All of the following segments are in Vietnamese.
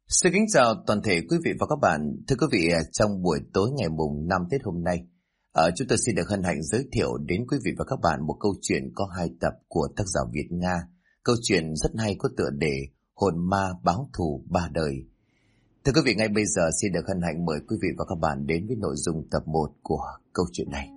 Xin kính chào toàn thể quý vị và các bạn. Thưa quý vị, trong buổi tối ngày mùng 5 Tết hôm nay, chúng tôi xin được hân hạnh giới thiệu đến quý vị và các bạn một câu chuyện có 2 tập của tác giả Việt Nga. Câu chuyện rất hay có tựa đề Hồn ma báo thù 3 đời. Thưa quý vị, ngay bây giờ xin được hân hạnh mời quý vị và các bạn đến với nội dung tập 1 của câu chuyện này.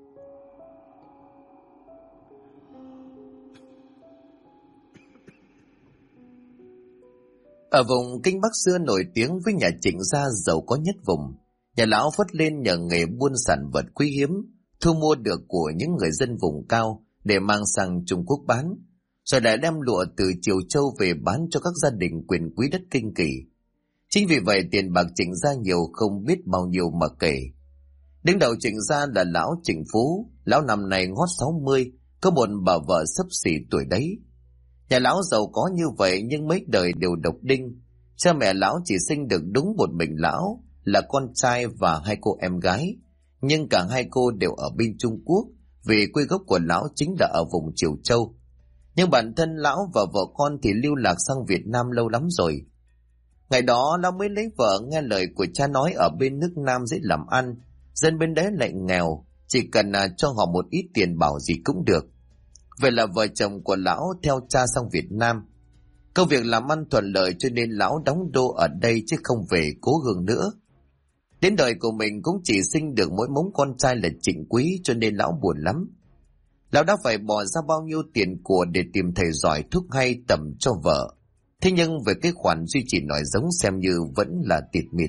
Ở vùng Kinh Bắc xưa nổi tiếng với nhà Trịnh gia giàu có nhất vùng, nhà lão phất lên nhờ nghề buôn sản vật quý hiếm, thu mua được của những người dân vùng cao để mang sang Trung Quốc bán, rồi lại đem lụa từ Triều Châu về bán cho các gia đình quyền quý đất Kinh Kỳ. Chính vì vậy tiền bạc Trịnh gia nhiều không biết bao nhiêu mà kể. Đứng đầu Trịnh gia là lão Trịnh Phú, lão năm nay ngót 60, có một bà vợ xấp xỉ tuổi đấy. Nhà lão giàu có như vậy nhưng mấy đời đều độc đinh. Cha mẹ lão chỉ sinh được đúng một mình lão, là con trai và 2 cô em gái. Nhưng cả 2 cô đều ở bên Trung Quốc, vì quê gốc của lão chính là ở vùng Triều Châu. Nhưng bản thân lão và vợ con thì lưu lạc sang Việt Nam lâu lắm rồi. Ngày đó lão mới lấy vợ, nghe lời của cha nói ở bên nước Nam dễ làm ăn, dân bên đấy lại nghèo, chỉ cần cho họ một ít tiền bảo gì cũng được. Vậy là vợ chồng của lão theo cha sang Việt Nam. Công việc làm ăn thuận lợi cho nên lão đóng đô ở đây chứ không về cố hương nữa. Đến đời của mình cũng chỉ sinh được mỗi mống con trai là Trịnh Quý, cho nên lão buồn lắm. Lão đã phải bỏ ra bao nhiêu tiền của để tìm thầy giỏi thuốc hay tầm cho vợ. Thế nhưng về cái khoản duy trì nòi giống xem như vẫn là tịt mịt.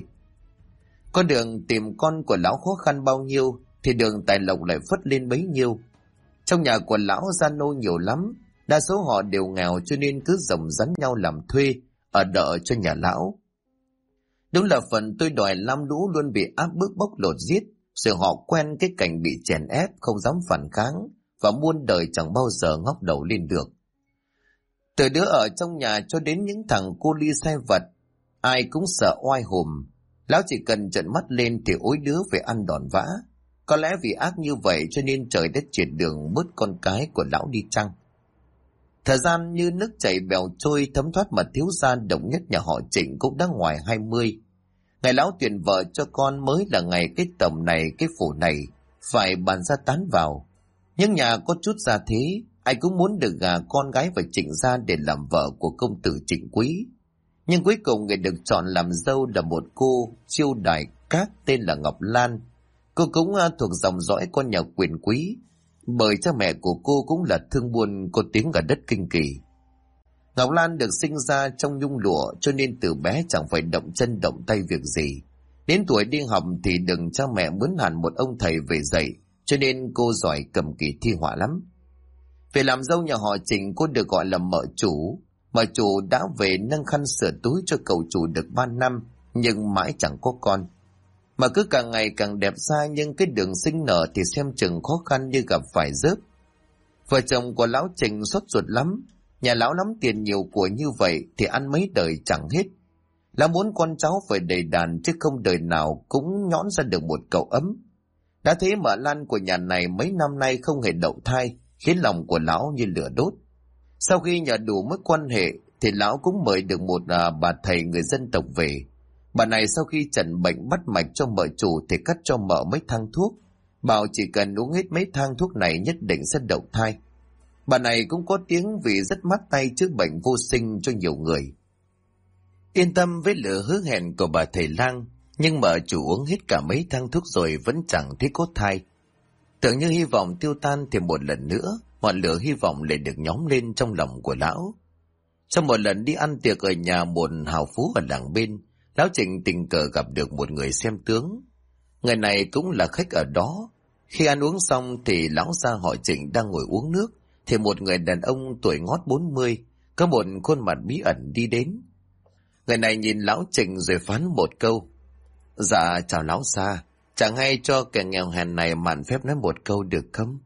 Con đường tìm con của lão khó khăn bao nhiêu thì đường tài lộc lại phất lên bấy nhiêu. Trong nhà của lão gia nô nhiều lắm, đa số họ đều nghèo cho nên cứ rồng rắn nhau làm thuê, ở đợ cho nhà lão. Đúng là phần tôi đòi lam lũ luôn bị áp bức bóc lột giết, rồi họ quen cái cảnh bị chèn ép không dám phản kháng, và muôn đời chẳng bao giờ ngóc đầu lên được. Từ đứa ở trong nhà cho đến những thằng cô ly sai vật, ai cũng sợ oai hùm. Lão chỉ cần trợn mắt lên thì ối đứa phải ăn đòn vã. Có lẽ vì ác như vậy cho nên trời đất chuyển đường bớt con cái của lão đi chăng. Thời gian như nước chảy bèo trôi, thấm thoát mà thiếu gia độc nhất nhà họ Trịnh cũng đã ngoài 20. Ngày lão tuyển vợ cho con mới là ngày cái tầm này cái phủ này phải bàn ra tán vào. Nhưng nhà có chút gia thế, ai cũng muốn được gả con gái vào Trịnh gia để làm vợ của công tử Trịnh Quý. Nhưng cuối cùng người được chọn làm dâu là một cô chiêu đài cát tên là Ngọc Lan. Cô cũng thuộc dòng dõi con nhà quyền quý, bởi cha mẹ của cô cũng là thương buôn có tiếng ở đất Kinh Kỳ. Ngọc Lan được sinh ra trong nhung lụa cho nên từ bé chẳng phải động chân động tay việc gì. Đến tuổi đi học thì đừng cha mẹ mướn hẳn một ông thầy về dạy, cho nên cô giỏi cầm kỳ thi họa lắm. Về làm dâu nhà họ Trịnh, cô được gọi là mợ chủ. Mợ chủ đã về nâng khăn sửa túi cho cậu chủ được 3 năm, nhưng mãi chẳng có con. Mà cứ càng ngày càng đẹp ra, nhưng cái đường sinh nở thì xem chừng khó khăn như gặp phải rớp. Vợ chồng của lão Trịnh sốt ruột lắm. Nhà lão lắm tiền nhiều của như vậy thì ăn mấy đời chẳng hết. Lão muốn con cháu phải đầy đàn chứ không đời nào cũng nhõn ra được một cậu ấm. Đã thế mà Lan của nhà này mấy năm nay không hề đậu thai, khiến lòng của lão như lửa đốt. Sau khi nhờ đủ mối quan hệ thì lão cũng mời được một bà thầy người dân tộc về. Bà này sau khi trần bệnh bắt mạch cho mợ chủ thì cắt cho mợ mấy thang thuốc, bảo chỉ cần uống hết mấy thang thuốc này nhất định sẽ đậu thai. Bà này cũng có tiếng vì rất mát tay chữa bệnh vô sinh cho nhiều người. Yên tâm với lời hứa hẹn của bà thầy lang, nhưng mợ chủ uống hết cả mấy thang thuốc rồi vẫn chẳng thấy có thai. Tưởng như hy vọng tiêu tan thì một lần nữa ngọn lửa hy vọng lại được nhóm lên trong lòng của lão. Trong một lần đi ăn tiệc ở nhà một hào phú ở làng bên, lão Trịnh tình cờ gặp được một người xem tướng. Người này cũng là khách ở đó. Khi ăn uống xong thì lão gia họ Trịnh đang ngồi uống nước, thì một người đàn ông tuổi ngót 40, có một khuôn mặt bí ẩn đi đến. Người này nhìn lão Trịnh rồi phán một câu: "Dạ chào lão gia, chẳng hay cho kẻ nghèo hèn này mạn phép nói một câu được không?"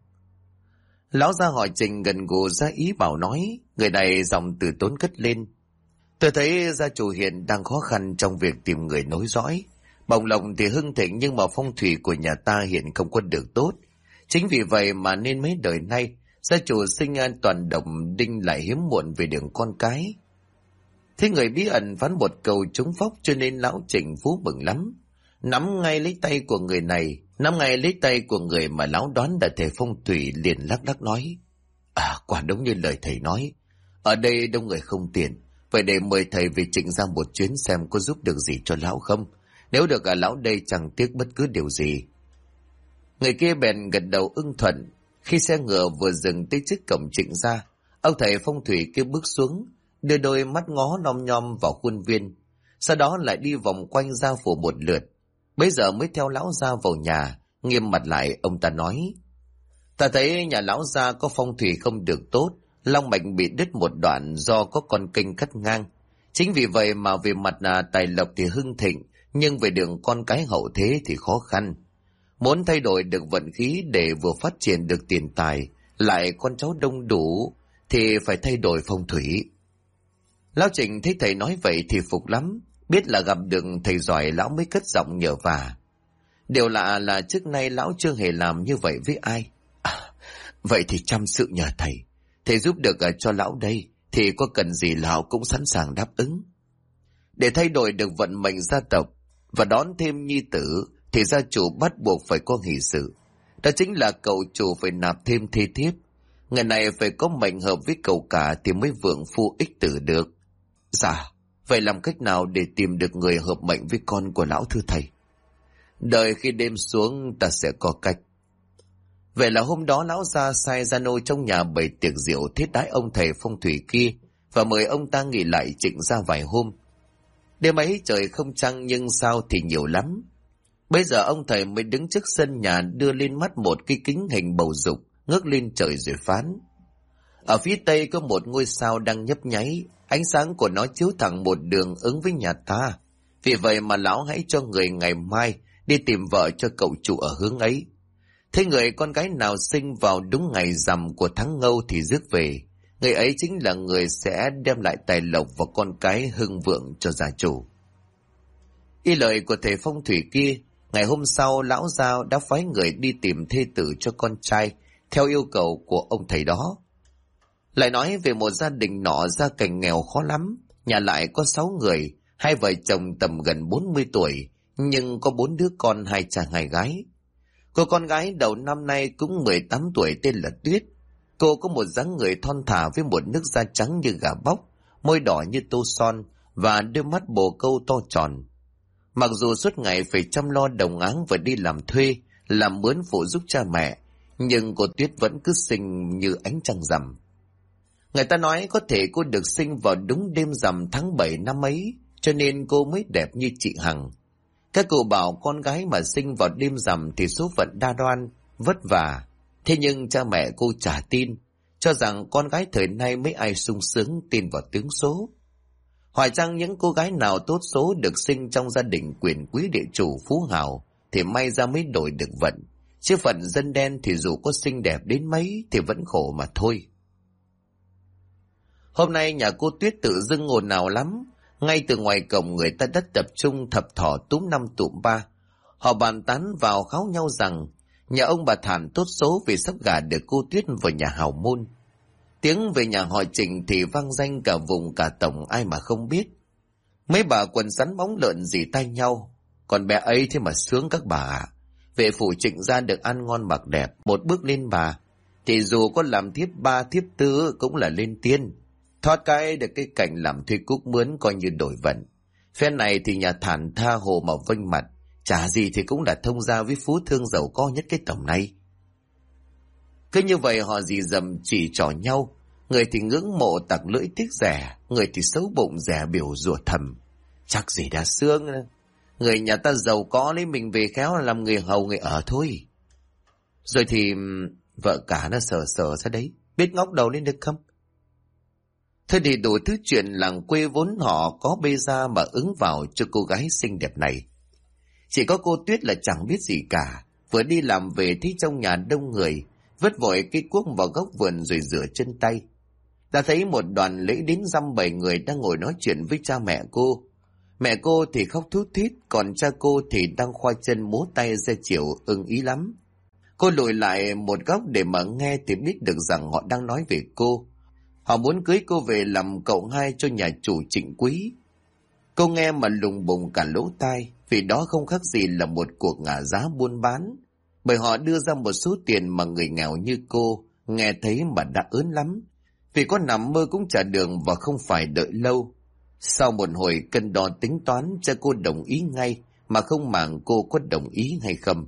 Lão gia họ Trịnh gần gù ra ý bảo nói. Người này giọng từ tốn cất lên: "Tôi thấy gia chủ hiện đang khó khăn trong việc tìm người nối dõi. Bồng lộc thì hưng thịnh nhưng mà phong thủy của nhà ta hiện không có được tốt. Chính vì vậy mà nên mấy đời nay gia chủ sinh an toàn độc đinh lại hiếm muộn về đường con cái." Thế người bí ẩn phán một câu trúng phóc, cho nên lão Trịnh phú mừng lắm. Nắm ngay lấy tay của người này, nắm ngay lấy tay của người mà lão đoán là thầy phong thủy, liền lắc lắc nói: Quả đúng như lời thầy nói, ở đây đông người không tiền, vậy để mời thầy về Trịnh ra một chuyến xem có giúp được gì cho lão không. Nếu được lão đây chẳng tiếc bất cứ điều gì. Người kia bèn gật đầu ưng thuận. Khi xe ngựa vừa dừng tới trước cổng Trịnh ra, ông thầy phong thủy kia bước xuống, đưa đôi mắt ngó nom nhom vào khuôn viên, sau đó lại đi vòng quanh gia phủ một lượt. Bây giờ mới theo lão gia vào nhà. Nghiêm mặt lại, ông ta nói: Ta thấy nhà lão gia có phong thủy không được tốt, long mạch bị đứt một đoạn do có con kênh cắt ngang. Chính vì vậy mà về mặt tài lộc thì hưng thịnh, nhưng về đường con cái hậu thế thì khó khăn. Muốn thay đổi được vận khí để vừa phát triển được tiền tài, lại con cháu đông đủ, thì phải thay đổi phong thủy. Lão Trịnh thấy thầy nói vậy thì phục lắm, biết là gặp được thầy giỏi, lão mới cất giọng nhờ vả. Điều lạ là trước nay lão chưa hề làm như vậy với ai. Vậy thì chăm sự nhờ thầy giúp được cho lão đây, thì có cần gì lão cũng sẵn sàng đáp ứng. Để thay đổi được vận mệnh gia tộc và đón thêm nhi tử, thì gia chủ bắt buộc phải có hỷ sự. Đó chính là cậu chủ phải nạp thêm thê thiếp. Người này phải có mệnh hợp với cậu cả thì mới vượng phu ích tử được. Dạ, vậy làm cách nào để tìm được người hợp mệnh với con của lão thưa thầy? Đợi khi đêm xuống ta sẽ có cách. Vậy là hôm đó lão gia sai gia nô trong nhà bày tiệc rượu thiết đãi ông thầy phong thủy kia và mời ông ta nghỉ lại Trịnh ra vài hôm. Đêm ấy trời không trăng nhưng sao thì nhiều lắm. Bây giờ ông thầy mới đứng trước sân nhà, đưa lên mắt một cái kính hình bầu dục, ngước lên trời rồi phán: Ở phía tây có một ngôi sao đang nhấp nháy, ánh sáng của nó chiếu thẳng một đường ứng với nhà ta. Vì vậy mà lão hãy cho người ngày mai đi tìm vợ cho cậu chủ ở hướng ấy. Thế người con gái nào sinh vào đúng ngày rằm của tháng Ngâu thì rước về. Người ấy chính là người sẽ đem lại tài lộc và con cái hưng vượng cho gia chủ. Y lời của thầy phong thủy kia, ngày hôm sau lão giao đã phái người đi tìm thê tử cho con trai theo yêu cầu của ông thầy đó. Lại nói về một gia đình nọ gia cảnh nghèo khó lắm, nhà lại có 6 người, 2 vợ chồng tầm gần 40 tuổi, nhưng có 4 đứa con, 2 trai 2 gái. Cô con gái đầu năm nay cũng 18 tuổi tên là Tuyết. Cô có một dáng người thon thả với một nước da trắng như gà bóc, môi đỏ như tô son và đôi mắt bồ câu to tròn. Mặc dù suốt ngày phải chăm lo đồng áng và đi làm thuê, làm mướn phụ giúp cha mẹ, nhưng cô Tuyết vẫn cứ xinh như ánh trăng rằm. Người ta nói có thể cô được sinh vào đúng đêm rằm tháng 7 năm ấy, cho nên cô mới đẹp như chị Hằng. Các cụ bảo con gái mà sinh vào đêm rằm thì số phận đa đoan, vất vả. Thế nhưng cha mẹ cô chả tin, cho rằng con gái thời nay mấy ai sung sướng tin vào tướng số. Hỏi chăng những cô gái nào tốt số được sinh trong gia đình quyền quý địa chủ phú hào thì may ra mới đổi được vận, chứ phận dân đen thì dù có xinh đẹp đến mấy thì vẫn khổ mà thôi. Hôm nay nhà cô Tuyết tự dưng ồn ào lắm. Ngay từ ngoài cổng người ta đã tập trung thập thỏ túm năm tụm ba. Họ bàn tán vào kháo nhau rằng nhà ông bà Thản tốt số vì sắp gả được cô Tuyết vào nhà hào môn. Tiếng về nhà họ Trịnh thì vang danh cả vùng cả tổng, ai mà không biết. Mấy bà quần sắn bóng lợn dì tay nhau. Còn bé ấy thế mà sướng các bà ạ. Về phủ Trịnh ra được ăn ngon mặc đẹp, một bước lên bà thì dù có làm thiếp 3 thiếp 4 cũng là lên tiên. Thoát cái được cái cảnh làm thuê cúc mướn coi như đổi vận. Phen này thì nhà Thản tha hồ mà vênh mặt, chả gì thì cũng là thông gia với phú thương giàu có nhất cái tổng này. Cứ như vậy họ dì dầm chỉ trỏ nhau, người thì ngưỡng mộ tặc lưỡi tiếc rẻ, người thì xấu bụng rẻ biểu rủa thầm. Chắc gì đã sướng, người nhà ta giàu có lấy mình về khéo là làm người hầu người ở thôi. Rồi thì vợ cả nó sờ sờ ra đấy, biết ngóc đầu lên được không? Thế thì đủ thứ chuyện làng quê vốn họ có bê ra mà ứng vào cho cô gái xinh đẹp này. Chỉ có cô Tuyết là chẳng biết gì cả, vừa đi làm về thấy trong nhà đông người, vứt vội cái cuốc vào góc vườn rồi rửa chân tay. Ta thấy một đoàn lễ đến dăm 7 người đang ngồi nói chuyện với cha mẹ cô. Mẹ cô thì khóc thút thít, còn cha cô thì đang khoa chân múa tay ra chiều ưng ý lắm. Cô lùi lại một góc để mà nghe thì biết được rằng họ đang nói về cô. Họ muốn cưới cô về làm cậu hai cho nhà chủ Trịnh Quý. Cô nghe mà lùng bùng cả lỗ tai, vì đó không khác gì là một cuộc ngả giá buôn bán. Bởi họ đưa ra một số tiền mà người nghèo như cô nghe thấy mà đã ớn lắm. Vì có nằm mơ cũng trả đường và không phải đợi lâu. Sau một hồi cân đo tính toán, cha cô đồng ý ngay mà không màng cô có đồng ý hay không.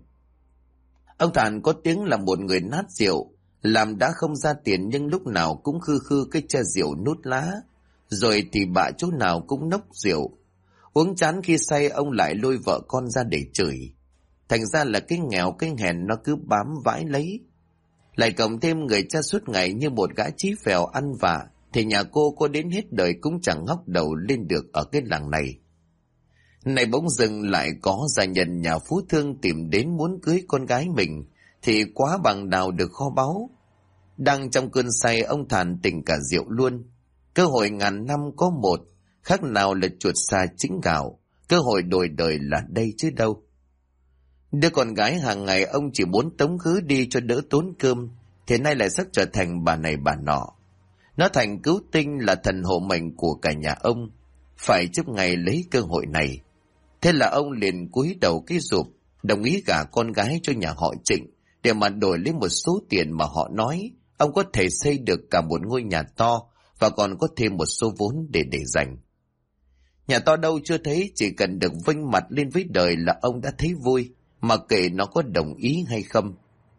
Ông Thản có tiếng là một người nát rượu, làm đã không ra tiền nhưng lúc nào cũng khư khư cái chai rượu nút lá, rồi thì bạ chỗ nào cũng nốc rượu. Uống chán khi say ông lại lôi vợ con ra để chửi. Thành ra là cái nghèo cái hèn nó cứ bám vãi lấy. Lại cộng thêm người cha suốt ngày như một gã chí phèo ăn vạ, thì nhà cô có đến hết đời cũng chẳng ngóc đầu lên được ở cái làng này. Này bỗng dưng lại có gia nhân nhà phú thương tìm đến muốn cưới con gái mình, thì quá bằng đào được kho báu. Đang trong cơn say, ông Thản tỉnh cả rượu luôn. Cơ hội ngàn năm có một, khác nào là chuột xa chính gạo. Cơ hội đổi đời là đây chứ đâu. Đứa con gái hàng ngày ông chỉ muốn tống khứ đi cho đỡ tốn cơm, thế nay lại sắp trở thành bà này bà nọ. Nó thành cứu tinh, là thần hộ mệnh của cả nhà ông, phải giúp ngày lấy cơ hội này. Thế là ông liền cúi đầu cái rụp, đồng ý gả con gái cho nhà họ Trịnh, để mà đổi lấy một số tiền mà họ nói ông có thể xây được cả một ngôi nhà to, và còn có thêm một số vốn để dành. Nhà to đâu chưa thấy, chỉ cần được vênh mặt lên với đời là ông đã thấy vui, mà kệ nó có đồng ý hay không.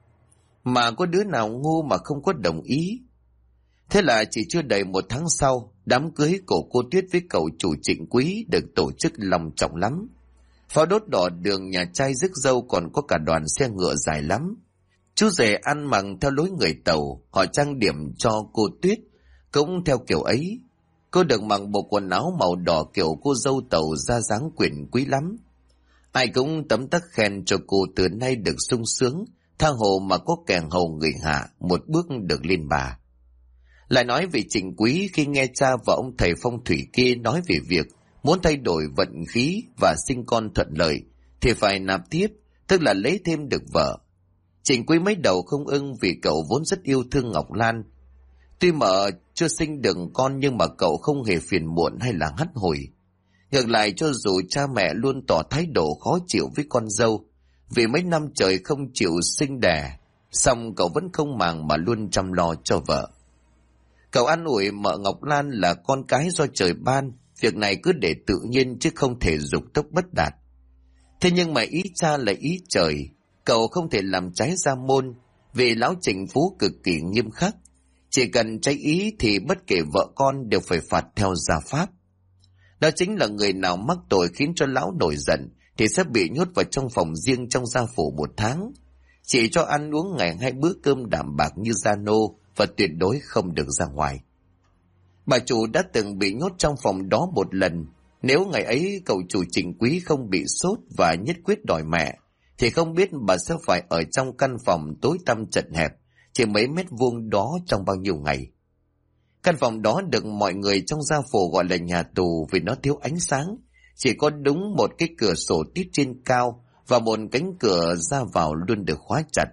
Mà có đứa nào ngu mà không có đồng ý. Thế là chỉ chưa đầy một tháng sau, đám cưới của cô Tuyết với cậu chủ Trịnh Quý được tổ chức long trọng lắm. Pháo đốt đỏ đường, nhà trai rước dâu, còn có cả đoàn xe ngựa dài lắm. Chú rể ăn mặc theo lối người Tàu, họ trang điểm cho cô Tuyết cũng theo kiểu ấy. Cô được mặc bộ quần áo màu đỏ kiểu cô dâu Tàu, ra dáng quyển quý lắm. Ai cũng tấm tắc khen cho cô từ nay được sung sướng, tha hồ mà có kèn hầu người hạ, một bước được lên bà. Lại nói về Trịnh Quý, khi nghe cha và ông thầy phong thủy kia nói về việc muốn thay đổi vận khí và sinh con thuận lợi, thì phải nạp tiếp, tức là lấy thêm được vợ. Trịnh Quý mấy đầu không ưng, vì cậu vốn rất yêu thương Ngọc Lan. Tuy mợ chưa sinh được con, nhưng mà cậu không hề phiền muộn hay là hắt hủi. Ngược lại, cho dù cha mẹ luôn tỏ thái độ khó chịu với con dâu, vì mấy năm trời không chịu sinh đẻ, song cậu vẫn không màng mà luôn chăm lo cho vợ. Cậu an ủi mợ Ngọc Lan là con cái do trời ban, việc này cứ để tự nhiên chứ không thể dục tốc bất đạt. Thế nhưng mà ý cha là ý trời, cậu không thể làm trái gia môn, vì lão Trịnh Phú cực kỳ nghiêm khắc. Chỉ cần trái ý thì bất kể vợ con đều phải phạt theo gia pháp. Đó chính là người nào mắc tội khiến cho lão nổi giận thì sẽ bị nhốt vào trong phòng riêng trong gia phủ 1 tháng, chỉ cho ăn uống ngày 2 bữa cơm đạm bạc như gia nô, và tuyệt đối không được ra ngoài. Bà chủ đã từng bị nhốt trong phòng đó một lần. Nếu ngày ấy cậu chủ Trịnh Quý không bị sốt và nhất quyết đòi mẹ, thì không biết bà sẽ phải ở trong căn phòng tối tăm chật hẹp, chỉ mấy mét vuông đó trong bao nhiêu ngày. Căn phòng đó được mọi người trong gia phủ gọi là nhà tù, vì nó thiếu ánh sáng, chỉ có đúng một cái cửa sổ tít trên cao, và một cánh cửa ra vào luôn được khóa chặt.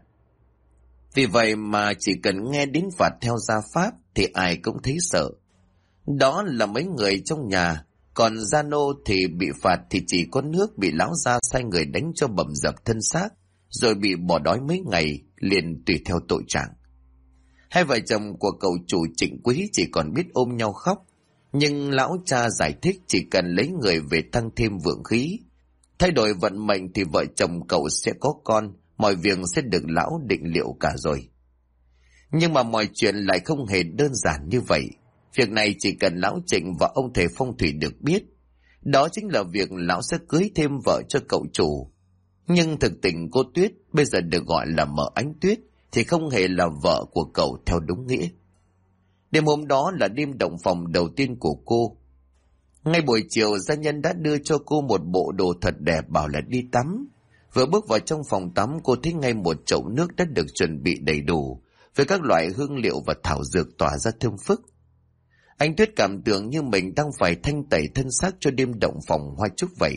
Vì vậy mà chỉ cần nghe đến phạt theo gia pháp thì ai cũng thấy sợ. Đó là mấy người trong nhà, còn gia nô thì bị phạt thì chỉ có nước bị lão gia sai người đánh cho bầm dập thân xác, rồi bị bỏ đói mấy ngày, liền tùy theo tội trạng. Hai vợ chồng của cậu chủ Trịnh Quý chỉ còn biết ôm nhau khóc, nhưng lão cha giải thích chỉ cần lấy người về tăng thêm vượng khí, thay đổi vận mệnh, thì vợ chồng cậu sẽ có con, mọi việc sẽ được lão định liệu cả rồi. Nhưng mà mọi chuyện lại không hề đơn giản như vậy. Việc này chỉ cần lão Trịnh và ông thầy phong thủy được biết, đó chính là việc lão sẽ cưới thêm vợ cho cậu chủ. Nhưng thực tình cô Tuyết bây giờ được gọi là mợ Ánh Tuyết thì không hề là vợ của cậu theo đúng nghĩa. Đêm hôm đó là đêm động phòng đầu tiên của cô. Ngay buổi chiều, gia nhân đã đưa cho cô một bộ đồ thật đẹp, bảo là đi tắm. Vừa bước vào trong phòng tắm, cô thấy ngay một chậu nước đã được chuẩn bị đầy đủ, với các loại hương liệu và thảo dược tỏa ra thơm phức. Anh Tuyết cảm tưởng như mình đang phải thanh tẩy thân xác cho đêm động phòng hoa chúc vậy.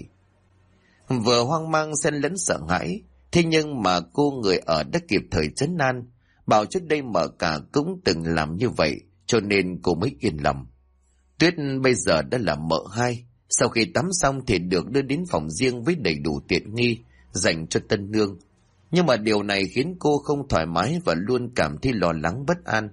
Vừa hoang mang xen lẫn sợ hãi, thế nhưng mà cô người ở đã kịp thời trấn an, bảo trước đây mợ cả cũng từng làm như vậy, cho nên cô mới yên lòng. Tuyết bây giờ đã là mợ hai, sau khi tắm xong thì được đưa đến phòng riêng với đầy đủ tiện nghi dành cho tân nương. Nhưng mà điều này khiến cô không thoải mái và luôn cảm thấy lo lắng bất an.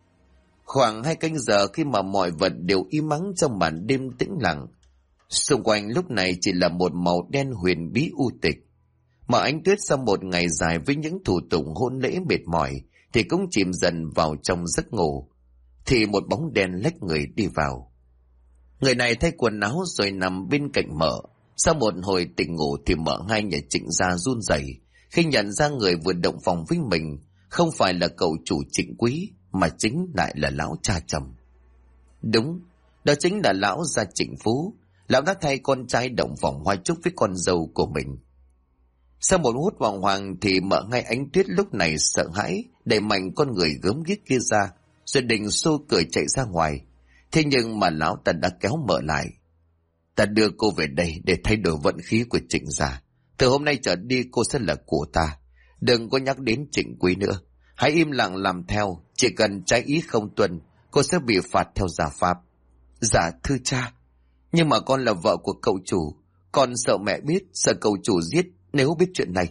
Khoảng 2 canh giờ khi mà mọi vật đều im ắng trong màn đêm tĩnh lặng, xung quanh lúc này chỉ là một màu đen huyền bí u tịch. Mà Ánh Tuyết sau một ngày dài với những thủ tục hôn lễ mệt mỏi thì cũng chìm dần vào trong giấc ngủ. Thì một bóng đen lách người đi vào. Người này thay quần áo rồi nằm bên cạnh mợ. Sau một hồi tỉnh ngủ thì mợ hai nhà Trịnh gia run rẩy khi nhận ra người vừa động phòng với mình không phải là cậu chủ Trịnh Quý, mà chính lại là lão cha chồng. Đúng, đó chính là lão gia Trịnh Phú. Lão đã thay con trai động phòng hoa chúc với con dâu của mình. Sau một hút vòng hoàng thì mợ ngay Ánh Tuyết lúc này sợ hãi đẩy mạnh con người gớm ghiếc kia ra, rồi định xô cửa chạy ra ngoài. Thế nhưng mà lão ta đã kéo mợ lại. Ta đưa cô về đây để thay đổi vận khí của Trịnh gia. Từ hôm nay trở đi cô sẽ là của ta. Đừng có nhắc đến Trịnh Quý nữa. Hãy im lặng làm theo. Chỉ cần trái ý không tuân, cô sẽ bị phạt theo gia pháp. Dạ thưa cha. Nhưng mà con là vợ của cậu chủ. Con sợ mẹ biết, sợ cậu chủ giết nếu biết chuyện này.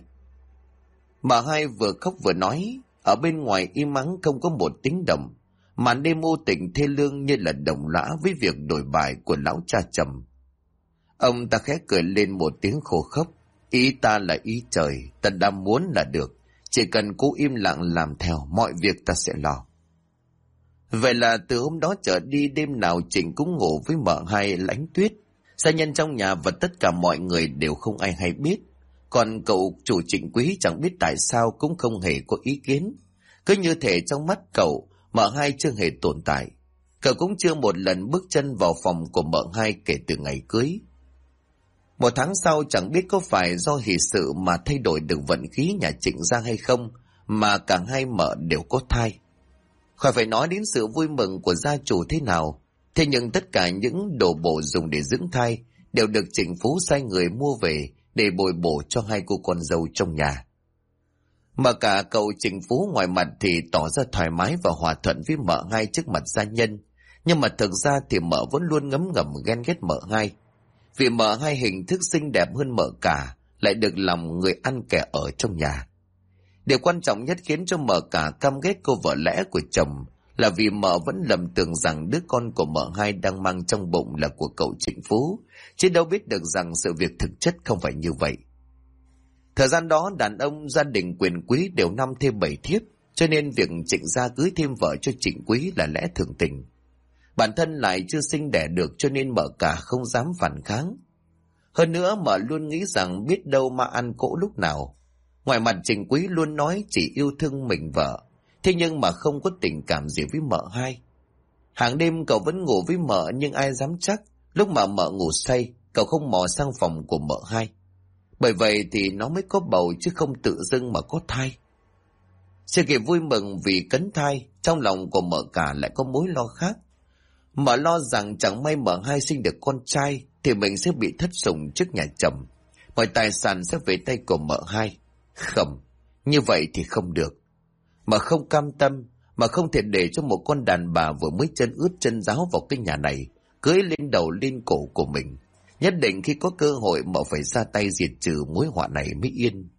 Bà hai vừa khóc vừa nói. Ở bên ngoài im ắng không có một tiếng động. Màn đêm vô tình thê lương như là đồng lõa với việc đổi bài của lão cha trầm. Ông ta khẽ cười lên một tiếng khô khốc. Ý ta là ý trời, ta đã muốn là được. Chỉ cần cố im lặng làm theo, mọi việc ta sẽ lo. Vậy là từ hôm đó trở đi, đêm nào Trịnh cũng ngủ với mợ hai là Ánh Tuyết. Gia nhân trong nhà và tất cả mọi người đều không ai hay biết. Còn cậu chủ Trịnh Quý chẳng biết tại sao cũng không hề có ý kiến. Cứ như thể trong mắt cậu, mợ hai chưa hề tồn tại. Cậu cũng chưa một lần bước chân vào phòng của mợ hai kể từ ngày cưới. 1 tháng sau chẳng biết có phải do hỷ sự mà thay đổi được vận khí nhà Trịnh gia hay không, mà cả hai mợ đều có thai. Khỏi phải nói đến sự vui mừng của gia chủ thế nào, thế nhưng tất cả những đồ bổ dùng để dưỡng thai đều được Trịnh Phú sai người mua về để bồi bổ cho hai cô con dâu trong nhà. Mà cả cậu Trịnh Phú ngoài mặt thì tỏ ra thoải mái và hòa thuận với mợ hai trước mặt gia nhân, nhưng mà thực ra thì mợ vẫn luôn ngấm ngầm ghen ghét mợ hai. Vì mợ hai hình thức xinh đẹp hơn mợ cả, lại được lòng người ăn kẻ ở trong nhà. Điều quan trọng nhất khiến cho mợ cả căm ghét cô vợ lẽ của chồng là vì mợ vẫn lầm tưởng rằng đứa con của mợ hai đang mang trong bụng là của cậu Trịnh Phú, chứ đâu biết được rằng sự việc thực chất không phải như vậy. Thời gian đó đàn ông gia đình quyền quý đều 5 thêm 7 thiếp, cho nên việc Trịnh gia cưới thêm vợ cho Trịnh Quý là lẽ thường tình. Bản thân lại chưa sinh đẻ được cho nên mợ cả không dám phản kháng. Hơn nữa mợ luôn nghĩ rằng biết đâu mà ăn cỗ lúc nào. Ngoài mặt Trịnh Quý luôn nói chỉ yêu thương mình vợ, thế nhưng mà không có tình cảm gì với mợ hai. Hàng đêm cậu vẫn ngủ với mợ nhưng ai dám chắc lúc mà mợ ngủ say cậu không mò sang phòng của mợ hai. Bởi vậy thì nó mới có bầu chứ không tự dưng mà có thai. Chưa kịp vui mừng vì cấn thai, trong lòng của mợ cả lại có mối lo khác. Mợ lo rằng chẳng may mợ hai sinh được con trai thì mình sẽ bị thất sủng trước nhà chồng, mọi tài sản sẽ về tay của mợ hai. Không, như vậy thì không được. Mà không cam tâm, mà không thể để cho một con đàn bà vừa mới chân ướt chân ráo vào cái nhà này cưới lên đầu lên cổ của mình. Nhất định khi có cơ hội mợ phải ra tay diệt trừ mối họa này mới yên.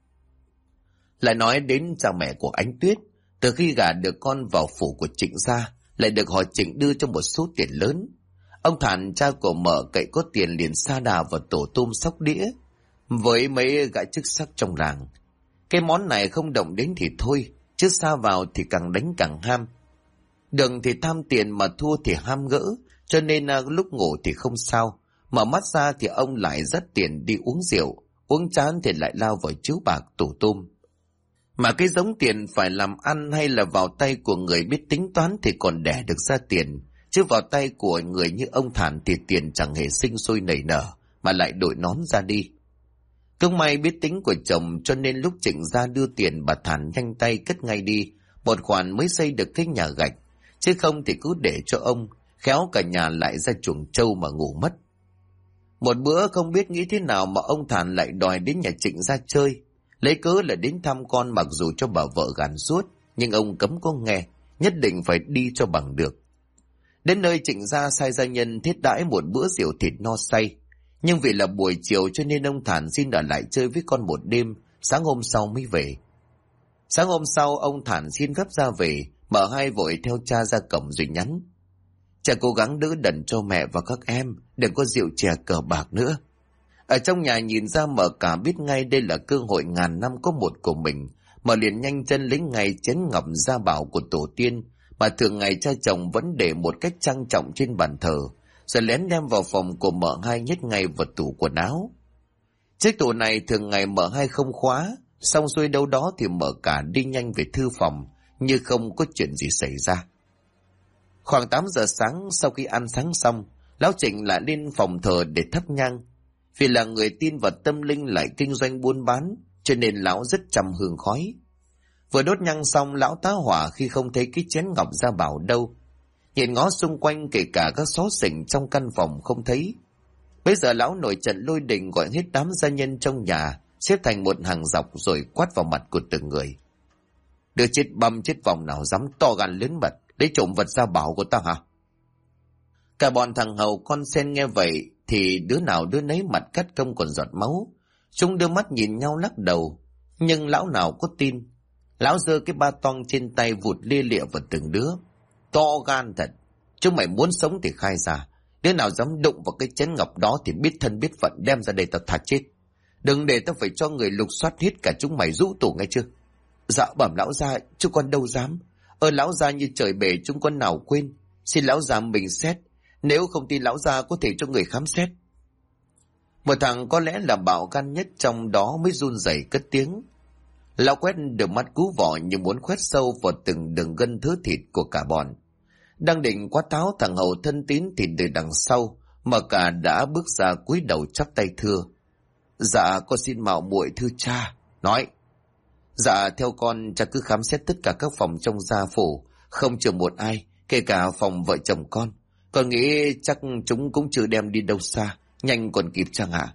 Lại nói đến cha mẹ của Ánh Tuyết, từ khi gả được con vào phủ của Trịnh gia, lại được họ Trịnh đưa cho một số tiền lớn. Ông Thản cha của mợ cậy có tiền liền sa đà vào tổ tôm sóc đĩa với mấy gã chức sắc trong làng. Cái món này không động đến thì thôi, chứ xa vào thì càng đánh càng ham. Đường thì tham tiền mà thua thì ham gỡ, cho nên lúc ngủ thì không sao, mở mắt ra thì ông lại dắt tiền đi uống rượu, uống chán thì lại lao vào chiếu bạc tổ tôm. Mà cái giống tiền phải làm ăn hay là vào tay của người biết tính toán thì còn đẻ được ra tiền, chứ vào tay của người như ông Thản thì tiền chẳng hề sinh sôi nảy nở, mà lại đội nón ra đi. Cứ may biết tính của chồng cho nên lúc Trịnh gia đưa tiền bà Thản nhanh tay cất ngay đi, một khoản mới xây được cái nhà gạch, chứ không thì cứ để cho ông, khéo cả nhà lại ra chuồng trâu mà ngủ mất. Một bữa không biết nghĩ thế nào mà ông Thản lại đòi đến nhà Trịnh gia chơi, lấy cớ là đến thăm con mặc dù cho bà vợ gàn suốt, nhưng ông cấm có nghe, nhất định phải đi cho bằng được. Đến nơi Trịnh gia sai gia nhân thiết đãi một bữa rượu thịt no say. Nhưng vì là buổi chiều cho nên ông Thản xin ở lại chơi với con một đêm, sáng hôm sau mới về. Sáng hôm sau ông Thản xin phép ra về, Mợ Hai vội theo cha ra cổng rồi nhắn: cha cố gắng đỡ đần cho mẹ và các em, đừng có rượu chè cờ bạc nữa. Ở trong nhà nhìn ra Mợ Cả biết ngay đây là cơ hội ngàn năm có một của mình, Mợ liền nhanh chân lấy ngay chén ngọc gia bảo của tổ tiên mà thường ngày cha chồng vẫn để một cách trang trọng trên bàn thờ, rồi lén đem vào phòng của Mợ Hai nhét ngay vào tủ quần áo. Chiếc tủ này thường ngày Mợ Hai không khóa, xong xuôi đâu đó thì Mợ Cả đi nhanh về thư phòng như không có chuyện gì xảy ra. Khoảng 8 giờ sáng, sau khi ăn sáng xong, Lão Trịnh lại lên phòng thờ để thắp nhang. Vì là người tin vào tâm linh lại kinh doanh buôn bán, cho nên lão rất chăm hương khói. Vừa đốt nhang xong, lão tá hỏa khi không thấy cái chén ngọc gia bảo đâu. Nhìn ngó xung quanh kể cả các xó xỉnh trong căn phòng không thấy. Bây giờ lão nổi trận lôi đình gọi hết đám gia nhân trong nhà, xếp thành một hàng dọc rồi quát vào mặt của từng người: đứa chết băm chết vòng nào dám to gan lớn mật lấy trộm vật gia bảo của ta hả? Cả bọn thằng hầu con sen nghe vậy thì đứa nào đứa nấy mặt cắt không còn giọt máu. Chúng đưa mắt nhìn nhau lắc đầu, nhưng lão nào có tin. Lão giơ cái ba toang trên tay vụt lia lịa vào từng đứa: to gan thật, chúng mày muốn sống thì khai ra, đứa nào dám đụng vào cái chén ngọc đó thì biết thân biết phận đem ra đây tao thà chết. Đừng để tao phải cho người lục soát hết cả chúng mày rũ tủ nghe chưa? Dạ bẩm lão gia, chúng con đâu dám. Lão gia như trời bể chúng con nào quên. Xin lão gia bình xét, nếu không tin lão gia có thể cho người khám xét. Một thằng có lẽ là bạo gan nhất trong đó mới run rẩy cất tiếng. Lão quét đôi mắt cú vỏ như muốn khoét sâu vào từng đường gân thớ thịt của cả bọn. Đang định quát tháo thằng hầu thân tín thì từ đằng sau mà cả đã bước ra cúi đầu chắp tay thưa: dạ con xin mạo muội thưa cha. Nói: dạ theo con, cha cứ khám xét tất cả các phòng trong gia phủ, không chừa một ai, kể cả phòng vợ chồng con. Con nghĩ chắc chúng cũng chưa đem đi đâu xa, nhanh còn kịp chăng ạ?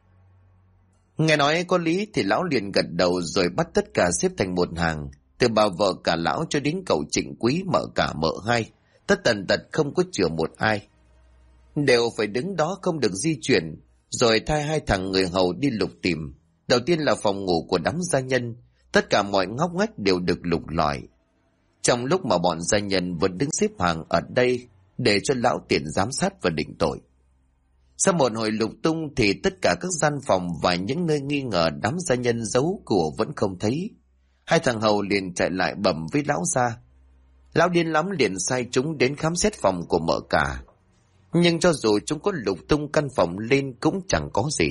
Nghe nói có lý thì lão liền gật đầu rồi bắt tất cả xếp thành một hàng, từ bà vợ cả lão cho đến cậu Trịnh Quý, Mợ Cả, Mợ Hai, tất tần tật không có chừa một ai. Đều phải đứng đó không được di chuyển, rồi thay hai thằng người hầu đi lục tìm. Đầu tiên là phòng ngủ của đám gia nhân, tất cả mọi ngóc ngách đều được lục lọi. Trong lúc mà bọn gia nhân vẫn đứng xếp hàng ở đây để cho lão tiện giám sát và định tội. Sau một hồi lục tung thì tất cả các gian phòng và những nơi nghi ngờ đám gia nhân giấu của vẫn không thấy. Hai thằng hầu liền chạy lại bẩm với lão gia. Lão điên lắm liền sai chúng đến khám xét phòng của Mợ Cả. Nhưng cho dù chúng có lục tung căn phòng lên cũng chẳng có gì.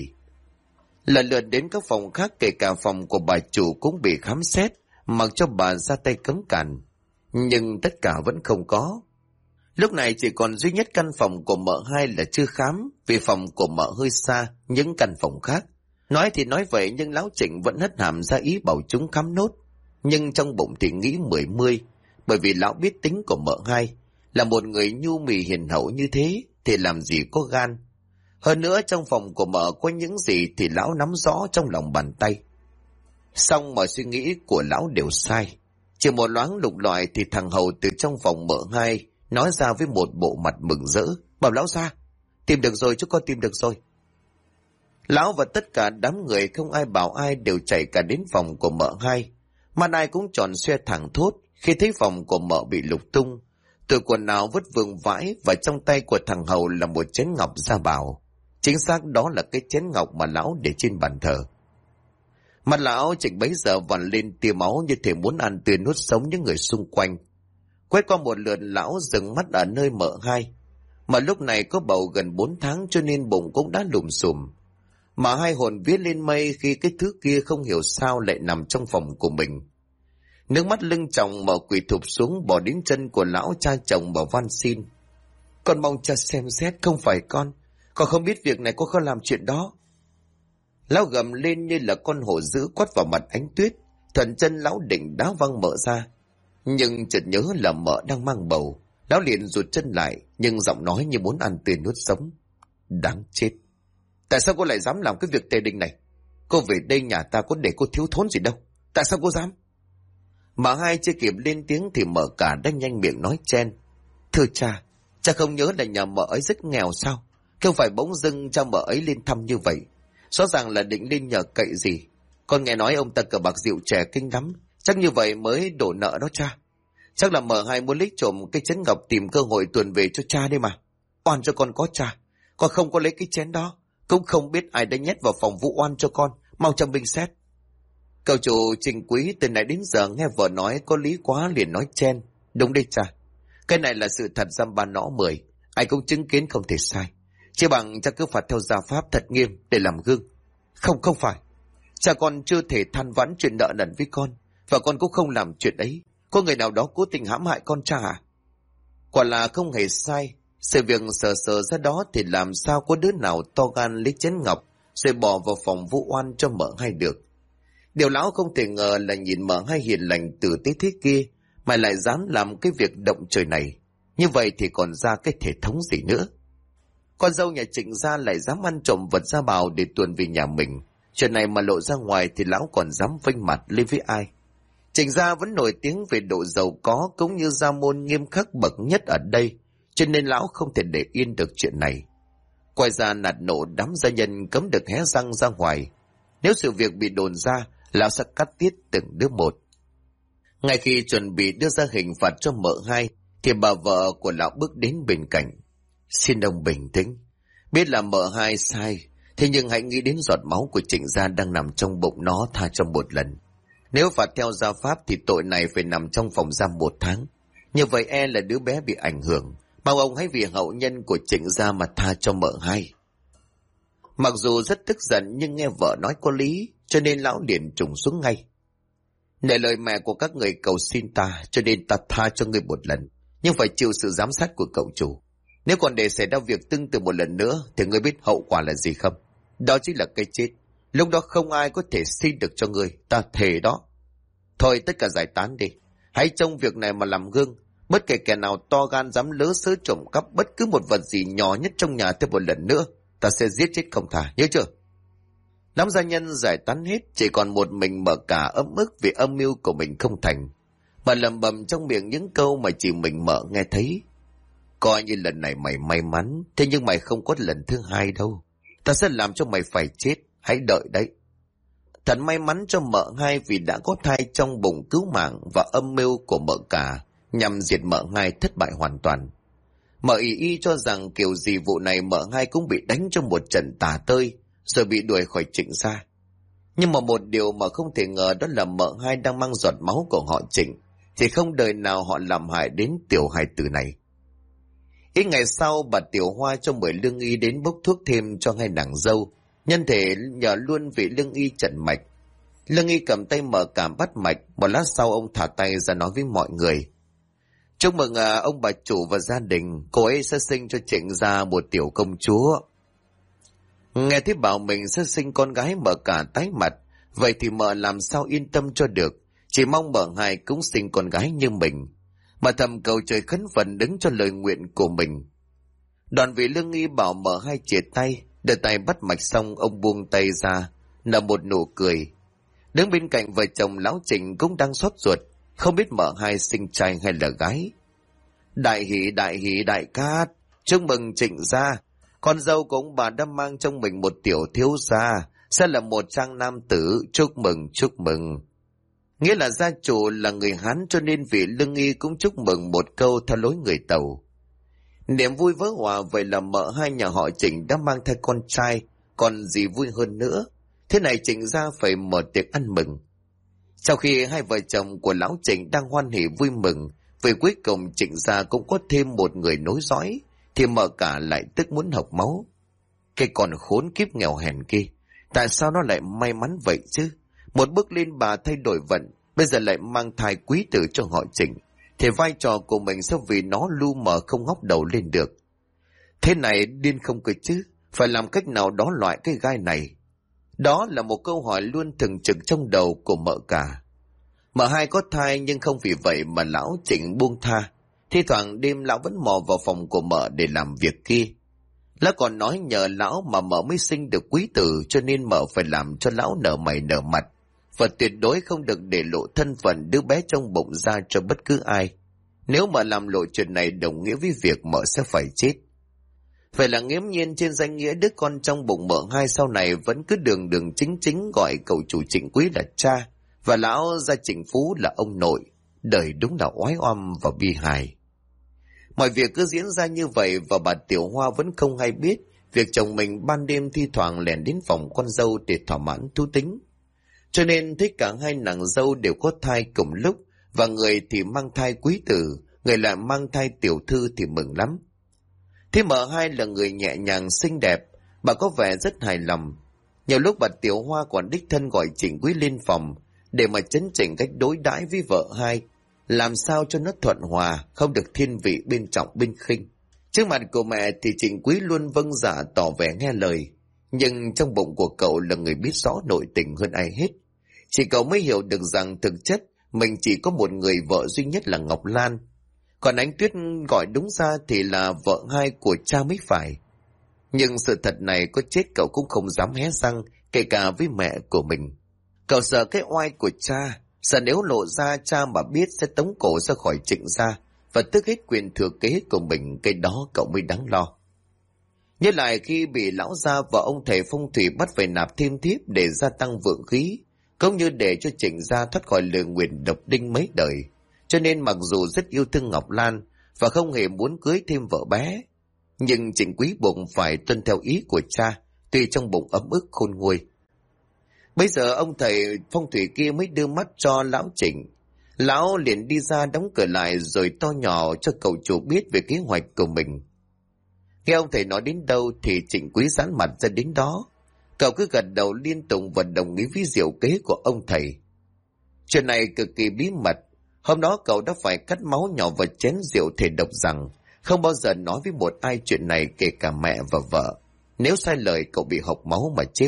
Lần lượt đến các phòng khác, kể cả phòng của bà chủ cũng bị khám xét, mặc cho bà ra tay cấm cản. Nhưng tất cả vẫn không có. Lúc này chỉ còn duy nhất căn phòng của Mợ Hai là chưa khám, vì phòng của Mợ hơi xa những căn phòng khác. Nói thì nói vậy nhưng lão Trịnh vẫn hất hàm ra ý bảo chúng khám nốt. Nhưng trong bụng thì nghĩ 10-10, bởi vì lão biết tính của Mợ Hai, là một người nhu mì hiền hậu như thế thì làm gì có gan. Hơn nữa trong phòng của Mợ có những gì thì lão nắm rõ trong lòng bàn tay. Xong mọi suy nghĩ của lão đều sai. Chỉ một loáng lục lọi thì thằng hầu từ trong phòng Mợ Hai nói ra với một bộ mặt mừng rỡ: bảo lão ra, tìm được rồi, chúng con tìm được rồi. Lão và tất cả đám người không ai bảo ai đều chạy cả đến phòng của Mợ Hai. Mà ai cũng tròn xoe thẳng thốt khi thấy phòng của Mợ bị lục tung. Từ quần áo vứt vương vãi và trong tay của thằng hầu là một chén ngọc gia bảo. Chính xác đó là cái chén ngọc mà lão để trên bàn thờ. Mặt lão Trịnh bấy giờ vằn lên tia máu như thể muốn ăn tươi nuốt sống những người xung quanh. Quét qua một lượt lão dừng mắt ở nơi Mợ Hai. Mà lúc này có bầu gần 4 tháng cho nên bụng cũng đã lùm xùm. Mà hai hồn vía lên mây khi cái thứ kia không hiểu sao lại nằm trong phòng của mình. Nước mắt lưng chồng Mợ quỳ thụp xuống bỏ đến chân của lão cha chồng mà van xin: con mong cha xem xét, không phải con không biết việc này có làm chuyện đó. Lão gầm lên như là con hổ dữ quát vào mặt Ánh Tuyết. Thuận chân lão định đá văng Mợ ra, nhưng chợt nhớ là Mợ đang mang bầu. Lão liền rụt chân lại, nhưng giọng nói như muốn ăn tươi nuốt sống: đáng chết, tại sao cô lại dám làm cái việc tề đình này? Cô về đây nhà ta có để cô thiếu thốn gì đâu, tại sao cô dám? Mà hai chưa kịp lên tiếng thì Mợ Cả đã nhanh miệng nói chen: thưa cha Cha không nhớ là nhà mợ ấy rất nghèo sao? Không phải bỗng dưng cha mợ ấy lên thăm như vậy. Rõ ràng là định lên nhờ cậy gì. Con nghe nói ông ta cờ bạc rượu chè kinh lắm. Chắc như vậy mới đổ nợ đó cha. Chắc là mợ hai muốn lấy trộm cái chén ngọc tìm cơ hội tuồn về cho cha đây mà. Oan cho con có cha. Con không có lấy cái chén đó. Cũng không biết ai đã nhét vào phòng vụ oan cho con. Mau cho bình xét. Cậu chủ Trình Quý từ nãy đến giờ nghe vợ nói có lý quá liền nói chen. Đúng đấy cha. Cái này là sự thật dăm ba nõ 10. Ai cũng chứng kiến không thể sai. Chỉ bằng cha cứ phạt theo gia pháp thật nghiêm để làm gương. Không phải. Cha con chưa thể than vãn chuyện nợ nần với con. Và con cũng không làm chuyện ấy. Có người nào đó cố tình hãm hại con cha à? Quả là không hề sai. Sự việc sờ ra đó thì làm sao có đứa nào to gan lấy chén ngọc rồi bỏ vào phòng vụ oan cho mợ hai được. Điều lão không thể ngờ là nhìn mợ hai hiền lành tử tế thế kia mà lại dám làm cái việc động trời này. Như vậy thì còn ra cái thể thống gì nữa. Con dâu nhà Trịnh gia lại dám ăn trộm vật gia bào để tuồn về nhà mình. Chuyện này mà lộ ra ngoài thì lão còn dám vênh mặt lên với ai. Trịnh gia vẫn nổi tiếng về độ giàu có cũng như gia môn nghiêm khắc bậc nhất ở đây, cho nên lão không thể để yên được chuyện này. Quay ra nạt nộ đám gia nhân cấm được hé răng ra ngoài. Nếu sự việc bị đồn ra, lão sẽ cắt tiết từng đứa một. Ngay khi chuẩn bị đưa ra hình phạt cho mợ hai, thì bà vợ của lão bước đến bên cạnh. Xin ông bình tĩnh. Biết là mợ hai sai, thế nhưng hãy nghĩ đến giọt máu của Trịnh gia đang nằm trong bụng nó tha cho một lần. Nếu phạt theo gia pháp thì tội này phải nằm trong phòng giam 1 tháng. Như vậy e là đứa bé bị ảnh hưởng. Mong ông hãy vì hậu nhân của Trịnh gia mà tha cho mợ hai. Mặc dù rất tức giận nhưng nghe vợ nói có lý, cho nên lão liền trùng xuống ngay. Nể lời mẹ của các người cầu xin ta, cho nên ta tha cho ngươi một lần, nhưng phải chịu sự giám sát của cậu chủ. Nếu còn để xảy ra việc tương tự một lần nữa thì ngươi biết hậu quả là gì không? Đó chính là cái chết. Lúc đó không ai có thể xin được cho ngươi, ta thề đó. Thôi tất cả giải tán đi. Hãy trông việc này mà làm gương. Bất kể kẻ nào to gan dám lớ sớ trộm cắp bất cứ một vật gì nhỏ nhất trong nhà thêm một lần nữa, ta sẽ giết chết không tha, nhớ chưa? Đám gia nhân giải tán hết, chỉ còn một mình Mợ Cả ấm ức vì âm mưu của mình không thành. Bà lẩm bẩm trong miệng những câu mà chỉ mình Mợ nghe thấy. Coi như lần này mày may mắn, thế nhưng mày không có lần thứ hai đâu. Ta sẽ làm cho mày phải chết, hãy đợi đấy. Thật may mắn cho Mợ hai vì đã có thai trong bụng cứu mạng và âm mưu của Mợ Cả nhằm diệt Mợ hai thất bại hoàn toàn. Mợ y cho rằng kiểu gì vụ này Mợ hai cũng bị đánh trong một trận tả tơi rồi bị đuổi khỏi Trịnh gia. Nhưng mà một điều mà không thể ngờ đó là Mợ hai đang mang giọt máu của họ Trịnh, thì không đời nào họ làm hại đến tiểu hài tử này. Ít ngày sau, bà Tiểu Hoa cho mời lương y đến bốc thuốc thêm cho hai nàng dâu, nhân thể nhờ luôn vị lương y trần mạch. Lương y cầm tay Mợ Cả bắt mạch, một lát sau ông thả tay ra nói với mọi người. Chúc mừng ông bà chủ và gia đình, cô ấy sẽ sinh cho Trịnh gia một tiểu công chúa. Nghe thấy bảo mình sẽ sinh con gái, Mợ Cả tái mặt, vậy thì Mợ làm sao yên tâm cho được, chỉ mong Mợ hai cũng sinh con gái như mình, mà thầm cầu trời khấn phần đứng cho lời nguyện của mình. Đoàn vị lương y bảo Mợ hai chìa tay, đưa tay bắt mạch xong ông buông tay ra, nở một nụ cười. Đứng bên cạnh vợ chồng lão Trịnh cũng đang xót ruột, không biết Mợ hai sinh trai hay là gái. Đại hỷ đại cát, chúc mừng Trịnh gia, con dâu của ông bà đã mang trong mình một tiểu thiếu gia, sẽ là một trang nam tử, chúc mừng. Nghĩa là gia chủ là người Hán, cho nên vị lương y cũng chúc mừng một câu theo lối người Tàu. Niềm vui vỡ hòa vậy là Mợ hai nhà họ Trịnh đã mang theo con trai, còn gì vui hơn nữa. Thế này Trịnh gia phải mở tiệc ăn mừng. Sau khi hai vợ chồng của lão Trịnh đang hoan hỉ vui mừng vì cuối cùng Trịnh gia cũng có thêm một người nối dõi, thì Mợ Cả lại tức muốn hộc máu. Cái con khốn kiếp nghèo hèn kia, tại sao nó lại may mắn vậy chứ? Một bước lên bà thay đổi vận, bây giờ lại mang thai quý tử cho họ Trịnh, thì vai trò của mình sao vì nó lu mờ không ngóc đầu lên được. Thế này điên không cơ chứ, phải làm cách nào đó loại cái gai này. Đó là một câu hỏi luôn thường trực trong đầu của Mợ Cả. Mợ hai có thai nhưng không vì vậy mà lão Trịnh buông tha. Thi thoảng đêm lão vẫn mò vào phòng của Mợ để làm việc kia. Lão còn nói nhờ lão mà Mợ mới sinh được quý tử, cho nên Mợ phải làm cho lão nở mày nở mặt, và tuyệt đối không được để lộ thân phận đứa bé trong bụng ra cho bất cứ ai. Nếu mà làm lộ chuyện này đồng nghĩa với việc mợ sẽ phải chết. Vậy là nghiễm nhiên trên danh nghĩa đứa con trong bụng mợ hai sau này vẫn cứ đường đường chính chính gọi cậu chủ Trịnh Quý là cha và lão gia Trịnh Phú là ông nội. Đời đúng là oái oăm và bi hài. Mọi việc cứ diễn ra như vậy và bà Tiểu Hoa vẫn không hay biết việc chồng mình ban đêm thi thoảng lẻn đến phòng con dâu để thỏa mãn thú tính. Cho nên thấy cả hai nàng dâu đều có thai cùng lúc, và người thì mang thai quý tử, người lại mang thai tiểu thư thì mừng lắm. Thế mợ hai là người nhẹ nhàng xinh đẹp, bà có vẻ rất hài lòng. Nhiều lúc bà Tiểu Hoa còn đích thân gọi Trịnh Quý lên phòng để mà chấn chỉnh cách đối đãi với vợ hai, làm sao cho nó thuận hòa, không được thiên vị bên trọng bên khinh. Trước mặt của mẹ thì Trịnh Quý luôn vâng dạ tỏ vẻ nghe lời, nhưng trong bụng của cậu là người biết rõ nội tình hơn ai hết. Chỉ cậu mới hiểu được rằng thực chất mình chỉ có một người vợ duy nhất là Ngọc Lan. Còn Ánh Tuyết gọi đúng ra thì là vợ hai của cha mới phải. Nhưng sự thật này có chết cậu cũng không dám hé răng, kể cả với mẹ của mình. Cậu sợ cái oai của cha, sợ nếu lộ ra cha mà biết sẽ tống cổ ra khỏi Trịnh gia và tước hết quyền thừa kế của mình, cái đó cậu mới đáng lo. Nhớ lại khi bị lão gia và ông thầy phong thủy bắt phải nạp thêm thiếp để gia tăng vượng khí, cũng như để cho Trịnh gia thoát khỏi lời nguyền độc đinh mấy đời. Cho nên mặc dù rất yêu thương Ngọc Lan và không hề muốn cưới thêm vợ bé, nhưng Trịnh Quý buộc phải tuân theo ý của cha, tuy trong bụng ấm ức khôn nguôi. Bây giờ ông thầy phong thủy kia mới đưa mắt cho lão Trịnh. Lão liền đi ra đóng cửa lại rồi to nhỏ cho cậu chủ biết về kế hoạch của mình. Nghe ông thầy nói đến đâu thì Trịnh Quý giãn mặt ra đến đó. Cậu cứ gật đầu liên tục và đồng ý với diệu kế của ông thầy. Chuyện này cực kỳ bí mật. Hôm đó cậu đã phải cắt máu nhỏ vào chén rượu thề độc rằng không bao giờ nói với một ai chuyện này, kể cả mẹ và vợ. Nếu sai lời cậu bị hộc máu mà chết.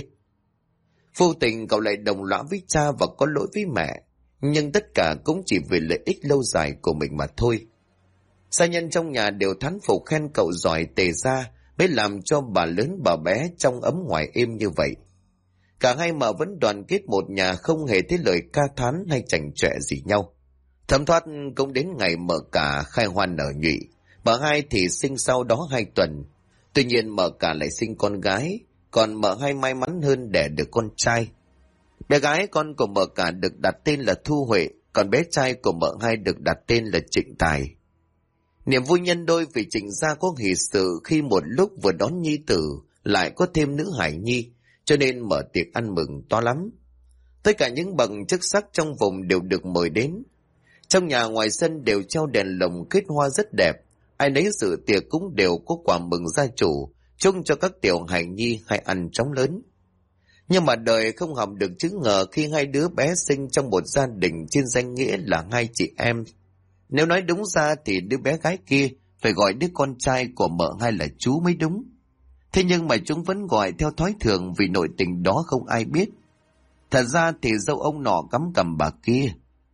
Vô tình cậu lại đồng lõa với cha và có lỗi với mẹ, nhưng tất cả cũng chỉ vì lợi ích lâu dài của mình mà thôi. Gia nhân trong nhà đều thán phục khen cậu giỏi tề ra mới làm cho bà lớn bà bé trong ấm ngoài êm như vậy. Cả hai mợ vẫn đoàn kết một nhà, không hề thấy lời ca thán hay chảnh chọe gì nhau. Thấm thoát cũng đến ngày mợ cả khai hoa nở nhụy, mợ hai thì sinh sau đó 2 tuần. Tuy nhiên mợ cả lại sinh con gái, còn mợ hai may mắn hơn đẻ được con trai. Bé gái con của mợ cả được đặt tên là Thu Huệ, còn bé trai của mợ hai được đặt tên là Trịnh Tài. Niềm vui nhân đôi vì Trịnh gia có hỷ sự khi một lúc vừa đón nhi tử lại có thêm nữ hải nhi, cho nên mở tiệc ăn mừng to lắm. Tất cả những bậc chức sắc trong vùng đều được mời đến. Trong nhà ngoài sân đều treo đèn lồng kết hoa rất đẹp, ai nấy dự tiệc cũng đều có quà mừng gia chủ, chúc cho các tiểu hài nhi hay ăn chóng lớn. Nhưng mà đời không hòng được chứng ngờ khi 2 đứa bé sinh trong một gia đình trên danh nghĩa là 2 chị em. Nếu nói đúng ra thì đứa bé gái kia phải gọi đứa con trai của mợ hai là chú mới đúng. Thế nhưng mà chúng vẫn gọi theo thói thường vì nội tình đó không ai biết. Thật ra thì dâu ông nọ cắm cằm bà kia.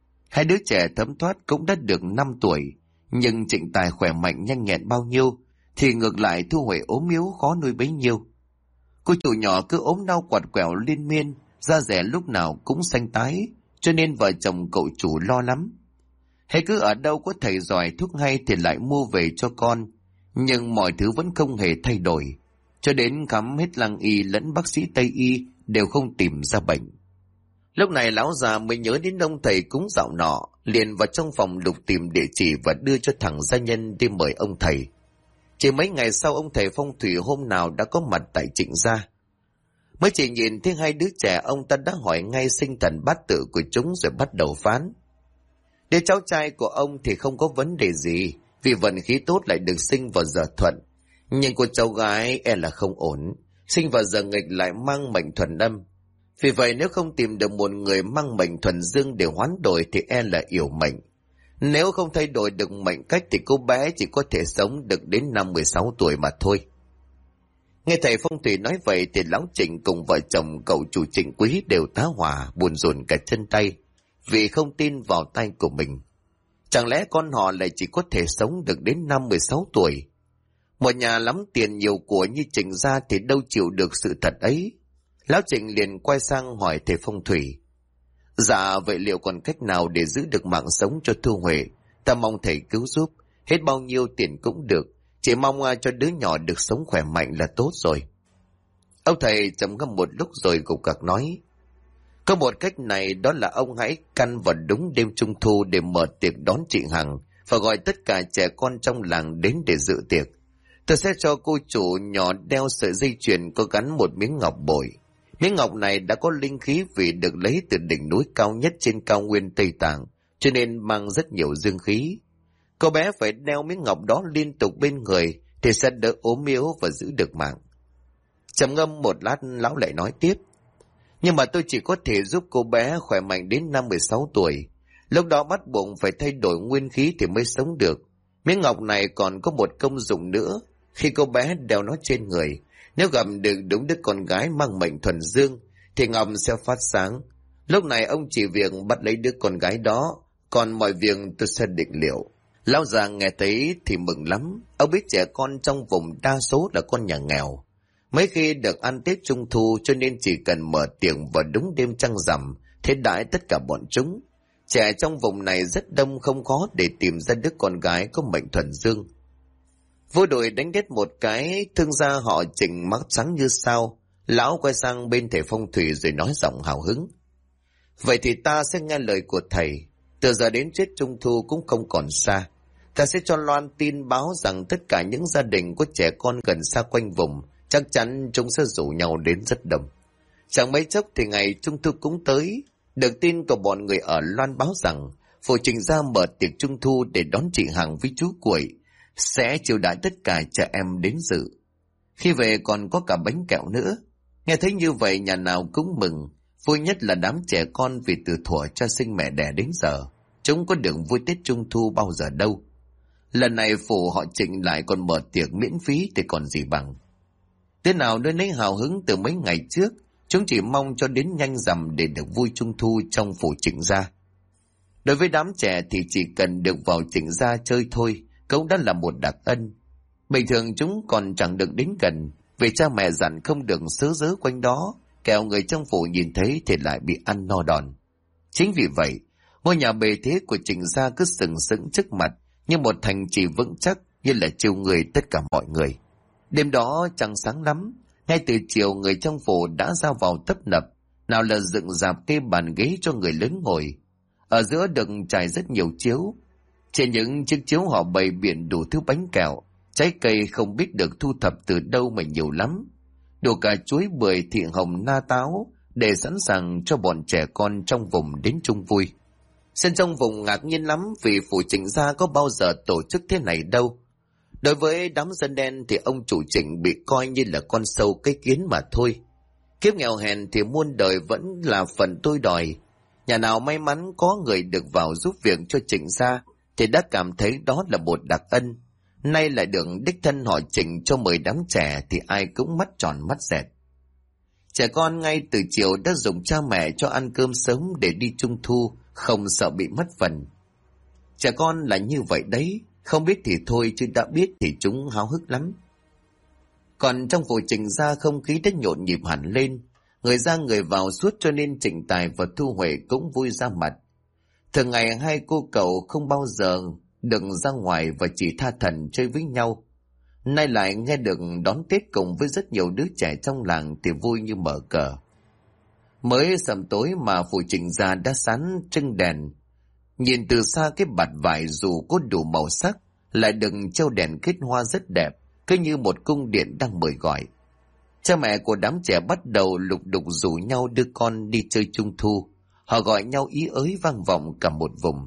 2 đứa trẻ thấm thoát cũng đã được 5 tuổi, nhưng Trịnh Tài khỏe mạnh nhanh nhẹn bao nhiêu thì ngược lại Thu Huệ ốm yếu khó nuôi bấy nhiêu. Cô chủ nhỏ cứ ốm đau quạt quẹo liên miên, da dẻ lúc nào cũng xanh tái, cho nên vợ chồng cậu chủ lo lắm. Hay cứ ở đâu có thầy giỏi thuốc hay thì lại mua về cho con, nhưng mọi thứ vẫn không hề thay đổi. Cho đến khám hết lăng y lẫn bác sĩ Tây y đều không tìm ra bệnh. Lúc này lão già mới nhớ đến ông thầy cúng dạo nọ, liền vào trong phòng lục tìm địa chỉ và đưa cho thằng gia nhân đi mời ông thầy. Chỉ mấy ngày sau ông thầy phong thủy hôm nào đã có mặt tại Trịnh gia. Mới chỉ nhìn thấy 2 đứa trẻ, ông ta đã hỏi ngay sinh thần bát tự của chúng rồi bắt đầu phán. Đứa cháu trai của ông thì không có vấn đề gì, vì vận khí tốt lại được sinh vào giờ thuận. Nhưng cô cháu gái e là không ổn, sinh vào giờ nghịch lại mang mệnh thuần âm. Vì vậy nếu không tìm được một người mang mệnh thuần dương để hoán đổi thì e là yểu mệnh. Nếu không thay đổi được mệnh cách thì cô bé chỉ có thể sống được đến năm 16 tuổi mà thôi. Nghe thầy phong thủy nói vậy thì lão Trịnh cùng vợ chồng cậu chủ Trịnh Quý đều tá hỏa, buồn rùn cả chân tay vì không tin vào tay của mình. Chẳng lẽ con họ lại chỉ có thể sống được đến năm 16 tuổi? Một nhà lắm tiền nhiều của như Trịnh gia thì đâu chịu được sự thật ấy. Lão Trịnh liền quay sang hỏi thầy phong thủy. Dạ vậy liệu còn cách nào để giữ được mạng sống cho Thu Huệ Ta mong thầy cứu giúp, hết bao nhiêu tiền cũng được, chỉ mong cho đứa nhỏ được sống khỏe mạnh là tốt rồi. Ông thầy trầm ngâm một lúc rồi gục gặc nói, có một cách này, đó là ông hãy căn vào đúng đêm Trung thu để mở tiệc đón chị Hằng và gọi tất cả trẻ con trong làng đến để dự tiệc. Tôi sẽ cho cô chủ nhỏ đeo sợi dây chuyền có gắn một miếng ngọc bội. Miếng ngọc này đã có linh khí vì được lấy từ đỉnh núi cao nhất trên cao nguyên Tây Tạng, cho nên mang rất nhiều dương khí. Cô bé phải đeo miếng ngọc đó liên tục bên người thì sẽ đỡ ốm yếu và giữ được mạng. Trầm ngâm một lát, lão lại nói tiếp, nhưng mà tôi chỉ có thể giúp cô bé khỏe mạnh đến năm 16 tuổi. Lúc đó bắt buộc phải thay đổi nguyên khí thì mới sống được. Miếng ngọc này còn có một công dụng nữa. Khi cô bé đeo nó trên người, nếu gặp được đúng đứa con gái mang mệnh thuần dương, thì ngọc sẽ phát sáng. Lúc này ông chỉ việc bắt lấy đứa con gái đó, còn mọi việc tôi sẽ định liệu. Lão già nghe thấy thì mừng lắm. Ông biết trẻ con trong vùng đa số là con nhà nghèo. Mấy khi được ăn Tết Trung thu cho nên chỉ cần mở tiệc vào đúng đêm trăng rằm, thế đãi tất cả bọn chúng. Trẻ trong vùng này rất đông, không khó để tìm ra đứa con gái có mệnh thuần dương. Vua đội đánh đét một cái, thương gia họ Trịnh mắt sáng như sao. Lão quay sang bên thầy phong thủy rồi nói giọng hào hứng, vậy thì ta sẽ nghe lời của thầy. Từ giờ đến Tết Trung thu cũng không còn xa. Ta sẽ cho loan tin báo rằng tất cả những gia đình có trẻ con gần xa quanh vùng, chắc chắn chúng sẽ rủ nhau đến rất đông. Chẳng mấy chốc thì ngày Trung thu cũng tới. Được tin của bọn người ở loan báo rằng phủ Trịnh gia mở tiệc Trung thu để đón chị Hằng với chú Quậy, sẽ chiêu đãi tất cả trẻ em đến dự. Khi về còn có cả bánh kẹo nữa. Nghe thấy như vậy nhà nào cũng mừng. Vui nhất là đám trẻ con, vì từ thuở cha sinh mẹ đẻ đến giờ chúng có được vui Tết Trung thu bao giờ đâu. Lần này phủ họ Trịnh lại còn mở tiệc miễn phí thì còn gì bằng. Thế nào nơi nấy hào hứng từ mấy ngày trước, chúng chỉ mong cho đến nhanh rằm để được vui Trung thu trong phủ Trịnh gia. Đối với đám trẻ thì chỉ cần được vào Trịnh gia chơi thôi cũng đã là một đặc ân. Bình thường chúng còn chẳng được đến gần, vì cha mẹ dặn không được sớ rớ quanh đó, kẻo người trong phủ nhìn thấy thì lại bị ăn no đòn. Chính vì vậy, ngôi nhà bề thế của Trịnh gia cứ sừng sững trước mặt như một thành trì vững chắc, như là chiều người tất cả mọi người. Đêm đó trăng sáng lắm, ngay từ chiều người trong phủ đã ra vào tấp nập, nào là dựng rạp kê bàn ghế cho người lớn ngồi. Ở giữa được trải rất nhiều chiếu. Trên những chiếc chiếu họ bày biện đủ thứ bánh kẹo, trái cây không biết được thu thập từ đâu mà nhiều lắm. Đủ cả chuối, bưởi, thị hồng, na táo, để sẵn sàng cho bọn trẻ con trong vùng đến chung vui. Dân trong vùng ngạc nhiên lắm vì phủ Trịnh gia có bao giờ tổ chức thế này đâu. Đối với đám dân đen thì ông chủ Trịnh bị coi như là con sâu cái kiến mà thôi. Kiếp nghèo hèn thì muôn đời vẫn là phần tôi đòi. Nhà nào may mắn có người được vào giúp việc cho Trịnh gia thì đã cảm thấy đó là một đặc ân. Nay lại được đích thân họ Trịnh cho mời đám trẻ thì ai cũng mắt tròn mắt dẹt. Trẻ con ngay từ chiều đã dùng cha mẹ cho ăn cơm sớm để đi Trung thu, không sợ bị mất phần. Trẻ con là như vậy đấy, không biết thì thôi chứ đã biết thì chúng háo hức lắm. Còn trong phủ Trịnh gia không khí đã nhộn nhịp hẳn lên, người ra người vào suốt cho nên Trịnh Tài và Thu Huệ cũng vui ra mặt. Thường ngày hai cô cậu không bao giờ được ra ngoài và chỉ tha thẩn chơi với nhau. Nay lại nghe được đón Tết cùng với rất nhiều đứa trẻ trong làng thì vui như mở cờ. Mới sầm tối mà phủ Trịnh gia đã sán trưng đèn. Nhìn từ xa cái bạt vải dù có đủ màu sắc, lại được treo đèn kết hoa rất đẹp, cứ như một cung điện đang mời gọi. Cha mẹ của đám trẻ bắt đầu lục đục rủ nhau đưa con đi chơi Trung thu. Họ gọi nhau ý ới vang vọng cả một vùng.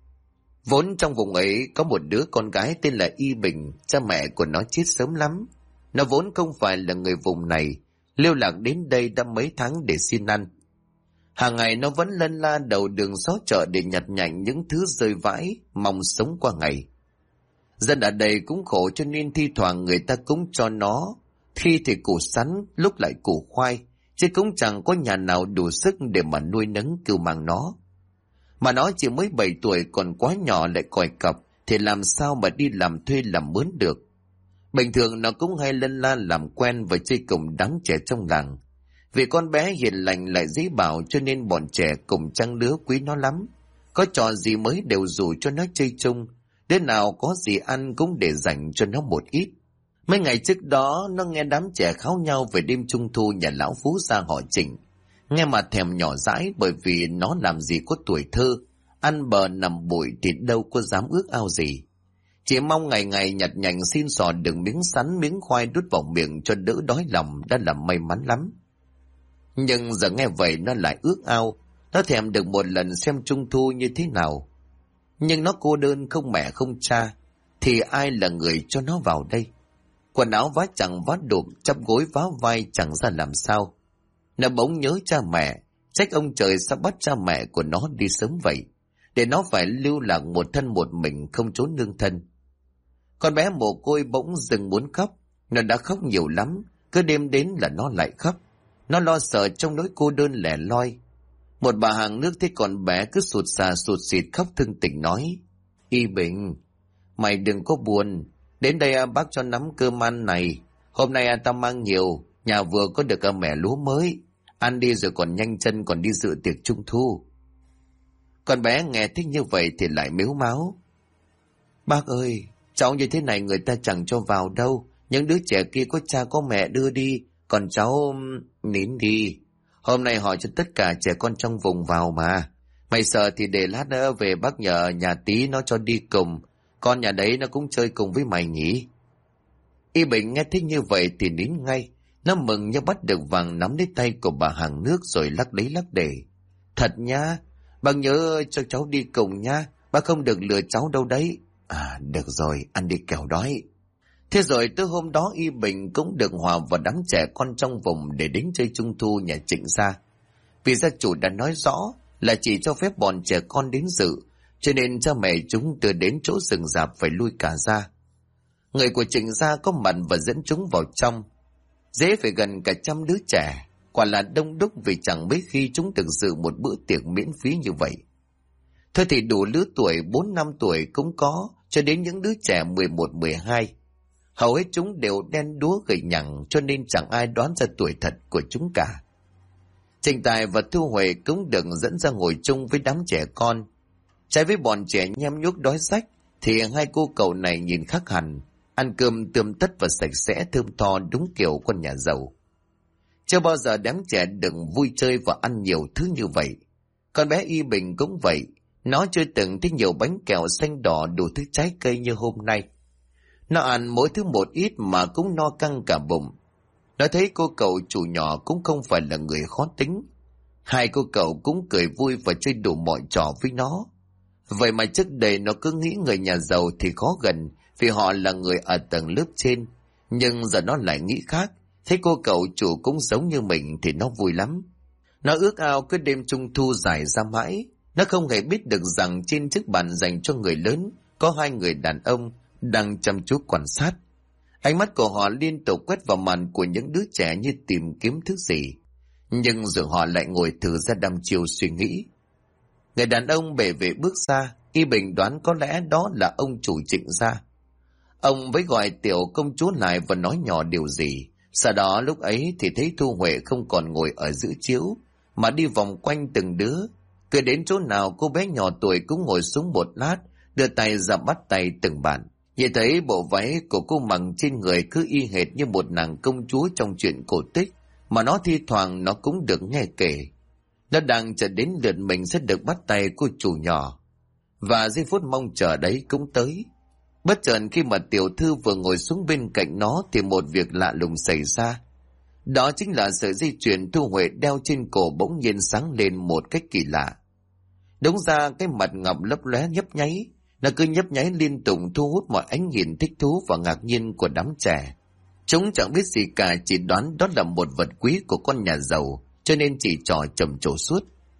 Vốn trong vùng ấy có một đứa con gái tên là Y Bình, cha mẹ của nó chết sớm lắm. Nó vốn không phải là người vùng này, lưu lạc đến đây đã mấy tháng để xin ăn. Hàng ngày nó vẫn lân la đầu đường xó chợ để nhặt nhạnh những thứ rơi vãi, mong sống qua ngày. Dân ở đây cũng khổ cho nên thi thoảng người ta cũng cho nó, khi thì củ sắn, lúc lại củ khoai, chứ cũng chẳng có nhà nào đủ sức để mà nuôi nấng cưu mang nó. Mà nó chỉ mới 7 tuổi còn quá nhỏ lại còi cọc, thì làm sao mà đi làm thuê làm mướn được. Bình thường nó cũng hay lân la làm quen và chơi cùng đám trẻ trong làng. Vì con bé hiền lành lại dễ bảo cho nên bọn trẻ cùng trang lứa quý nó lắm. Có trò gì mới đều rủ cho nó chơi chung. Đứa nào có gì ăn cũng để dành cho nó một ít. Mấy ngày trước đó nó nghe đám trẻ kháo nhau về đêm trung thu nhà lão Phú Gia họ Trịnh. Nghe mà thèm nhỏ dãi, bởi vì nó làm gì có tuổi thơ, ăn bờ nằm bụi thì đâu có dám ước ao gì. Chỉ mong ngày ngày nhặt nhạnh xin sò được miếng sắn miếng khoai đút vào miệng cho đỡ đói lòng đã là may mắn lắm. Nhưng giờ nghe vậy nó lại ước ao, nó thèm được một lần xem trung thu như thế nào. Nhưng nó cô đơn không mẹ không cha, thì ai là người cho nó vào đây? Quần áo vá chẳng vá đụm, chắp gối vá vai chẳng ra làm sao. Nó bỗng nhớ cha mẹ, trách ông trời sao bắt cha mẹ của nó đi sớm vậy, để nó phải lưu lạc một thân một mình không trốn nương thân. Con bé mồ côi bỗng dừng muốn khóc, nó đã khóc nhiều lắm, cứ đêm đến là nó lại khóc. Nó lo sợ trong nỗi cô đơn lẻ loi. Một bà hàng nước thấy con bé cứ sụt sà sụt sịt khóc thương tình nói: Y Bình, mày đừng có buồn, đến đây bác cho nắm cơm ăn này. Hôm nay tao mang nhiều, nhà vừa có được mẻ lúa mới, ăn đi rồi còn nhanh chân còn đi dự tiệc trung thu. Con bé nghe thích như vậy thì lại mếu máo: Bác ơi, cháu như thế này người ta chẳng cho vào đâu, những đứa trẻ kia có cha có mẹ đưa đi, còn cháu... Nín đi, hôm nay hỏi cho tất cả trẻ con trong vùng vào mà. Mày sợ thì để lát nữa về bác nhờ nhà tí nó cho đi cùng, con nhà đấy nó cũng chơi cùng với mày nhỉ. Y Bình nghe thích như vậy thì nín ngay. Nó mừng như bắt được vàng, nắm lấy tay của bà hàng nước rồi lắc đấy lắc để: Thật nhá, bác nhớ cho cháu đi cùng nhá, bác không được lừa cháu đâu đấy. À được rồi, ăn đi kẻo đói. Thế rồi từ hôm đó Y Bình cũng được hòa vào đám trẻ con trong vùng để đến chơi trung thu nhà Trịnh gia. Vì gia chủ đã nói rõ là chỉ cho phép bọn trẻ con đến dự, cho nên cha mẹ chúng từ đến chỗ rừng rạp phải lui cả ra. Người của Trịnh gia có mặt và dẫn chúng vào trong. Dễ phải gần cả 100 đứa trẻ, quả là đông đúc vì chẳng mấy khi chúng được dự một bữa tiệc miễn phí như vậy. Thôi thì đủ lứa tuổi 4-5 tuổi cũng có, cho đến những đứa trẻ 11-12. Hầu hết chúng đều đen đúa gầy nhẳng, cho nên chẳng ai đoán ra tuổi thật của chúng cả. Trịnh Tài và Thu Huệ cũng được dẫn ra ngồi chung với đám trẻ con. Trái với bọn trẻ nhem nhuốc đói rách, thì hai cô cậu này nhìn khác hẳn, ăn cơm tươm tất và sạch sẽ thơm tho đúng kiểu con nhà giàu. Chưa bao giờ đám trẻ được vui chơi và ăn nhiều thứ như vậy. Con bé Y Bình cũng vậy, nó chưa từng thấy nhiều bánh kẹo xanh đỏ đủ thứ trái cây như hôm nay. Nó ăn mỗi thứ một ít mà cũng no căng cả bụng. Nó thấy cô cậu chủ nhỏ cũng không phải là người khó tính. Hai cô cậu cũng cười vui và chơi đủ mọi trò với nó. Vậy mà trước đây nó cứ nghĩ người nhà giàu thì khó gần vì họ là người ở tầng lớp trên. Nhưng giờ nó lại nghĩ khác. Thấy cô cậu chủ cũng giống như mình thì nó vui lắm. Nó ước ao cứ đêm trung thu dài ra mãi. Nó không hề biết được rằng trên chiếc bàn dành cho người lớn có hai người đàn ông đang chăm chú quan sát. Ánh mắt của họ liên tục quét vào màn của những đứa trẻ như tìm kiếm thứ gì. Nhưng rồi họ lại ngồi thử ra đăm chiêu suy nghĩ. Người đàn ông bề vệ bước ra, Y Bình đoán có lẽ đó là ông chủ Trịnh gia. Ông với gọi tiểu công chúa lại và nói nhỏ điều gì. Sau đó lúc ấy thì thấy Thu Huệ không còn ngồi ở giữa chiếu, mà đi vòng quanh từng đứa. Cứ đến chỗ nào cô bé nhỏ tuổi cũng ngồi xuống một lát, đưa tay ra bắt tay từng bạn. Nhìn thấy bộ váy của cô mặc trên người cứ y hệt như một nàng công chúa trong truyện cổ tích, mà nó thi thoảng nó cũng được nghe kể. Nó đang chờ đến lượt mình sẽ được bắt tay của chủ nhỏ. Và giây phút mong chờ đấy cũng tới. Bất chợt khi mà tiểu thư vừa ngồi xuống bên cạnh nó thì một việc lạ lùng xảy ra. Đó chính là sợi dây chuyền Thu Huệ đeo trên cổ bỗng nhiên sáng lên một cách kỳ lạ. Đúng ra cái mặt ngọc lấp lóe nhấp nháy, nó cứ nhấp nháy liên tục thu hút mọi ánh nhìn thích thú và ngạc nhiên của đám trẻ. Chúng chẳng biết gì cả, chỉ đoán đó là một vật quý của con nhà giàu, cho nên chỉ trò trầm trồ suốt.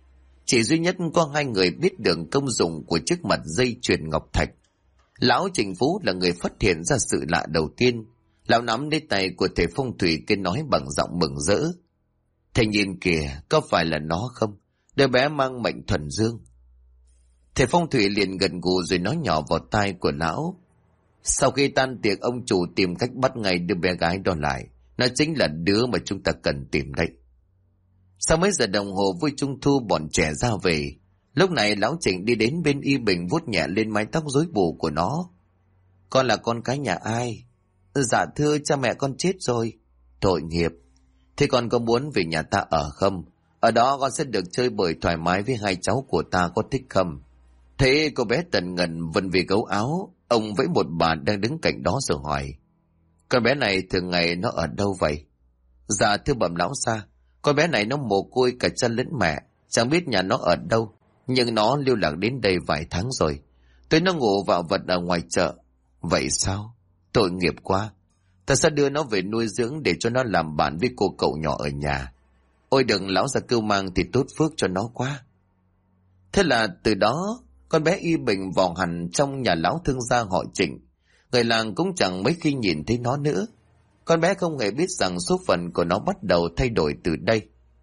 Chỉ duy nhất có hai người biết được công dụng của chiếc mặt dây chuyền ngọc thạch. Lão Trịnh Phú là người phát hiện ra sự lạ đầu tiên. Lão nắm lấy tay của thầy phong thủy kia nói bằng giọng mừng rỡ: Thầy nhìn kìa, có phải là nó không? Đứa bé mang mệnh thuần dương. Thầy phong thủy liền gật gù rồi nói nhỏ vào tai của lão: Sau khi tan tiệc, ông chủ tìm cách bắt ngay đứa bé gái đó lại. Nó chính là đứa mà chúng ta cần tìm đấy. Sau mấy giờ đồng hồ vui trung thu, bọn trẻ ra về. Lúc này lão Trịnh đi đến bên Y Bình vuốt nhẹ lên mái tóc rối bù của nó. Con là con cái nhà ai? Dạ thưa cha mẹ con chết rồi. Tội nghiệp. Thế con có muốn về nhà ta ở không? Ở đó con sẽ được chơi bời thoải mái với hai cháu của ta, có thích không? Thế cô bé Tần Ngần vần về gấu áo, ông vẫy một bà đang đứng cạnh đó rồi hỏi. Con bé này thường ngày nó ở đâu vậy? Dạ thưa bẩm lão xa, con bé này nó mồ côi cả cha lẫn mẹ, chẳng biết nhà nó ở đâu, nhưng nó lưu lạc đến đây vài tháng rồi. Tới nó ngủ vạ vật ở ngoài chợ. Vậy sao? Tội nghiệp quá. Ta sẽ đưa nó về nuôi dưỡng để cho nó làm bạn với cô cậu nhỏ ở nhà. Ôi đừng lão già cưu mang thì tốt phước cho nó quá. Thế là từ đó con bé Y Bình vào hẳn trong nhà lão thương gia họ Trịnh. Người làng cũng chẳng mấy khi nhìn thấy nó nữa. Con bé không hề biết rằng số phận của nó bắt đầu thay đổi từ đây.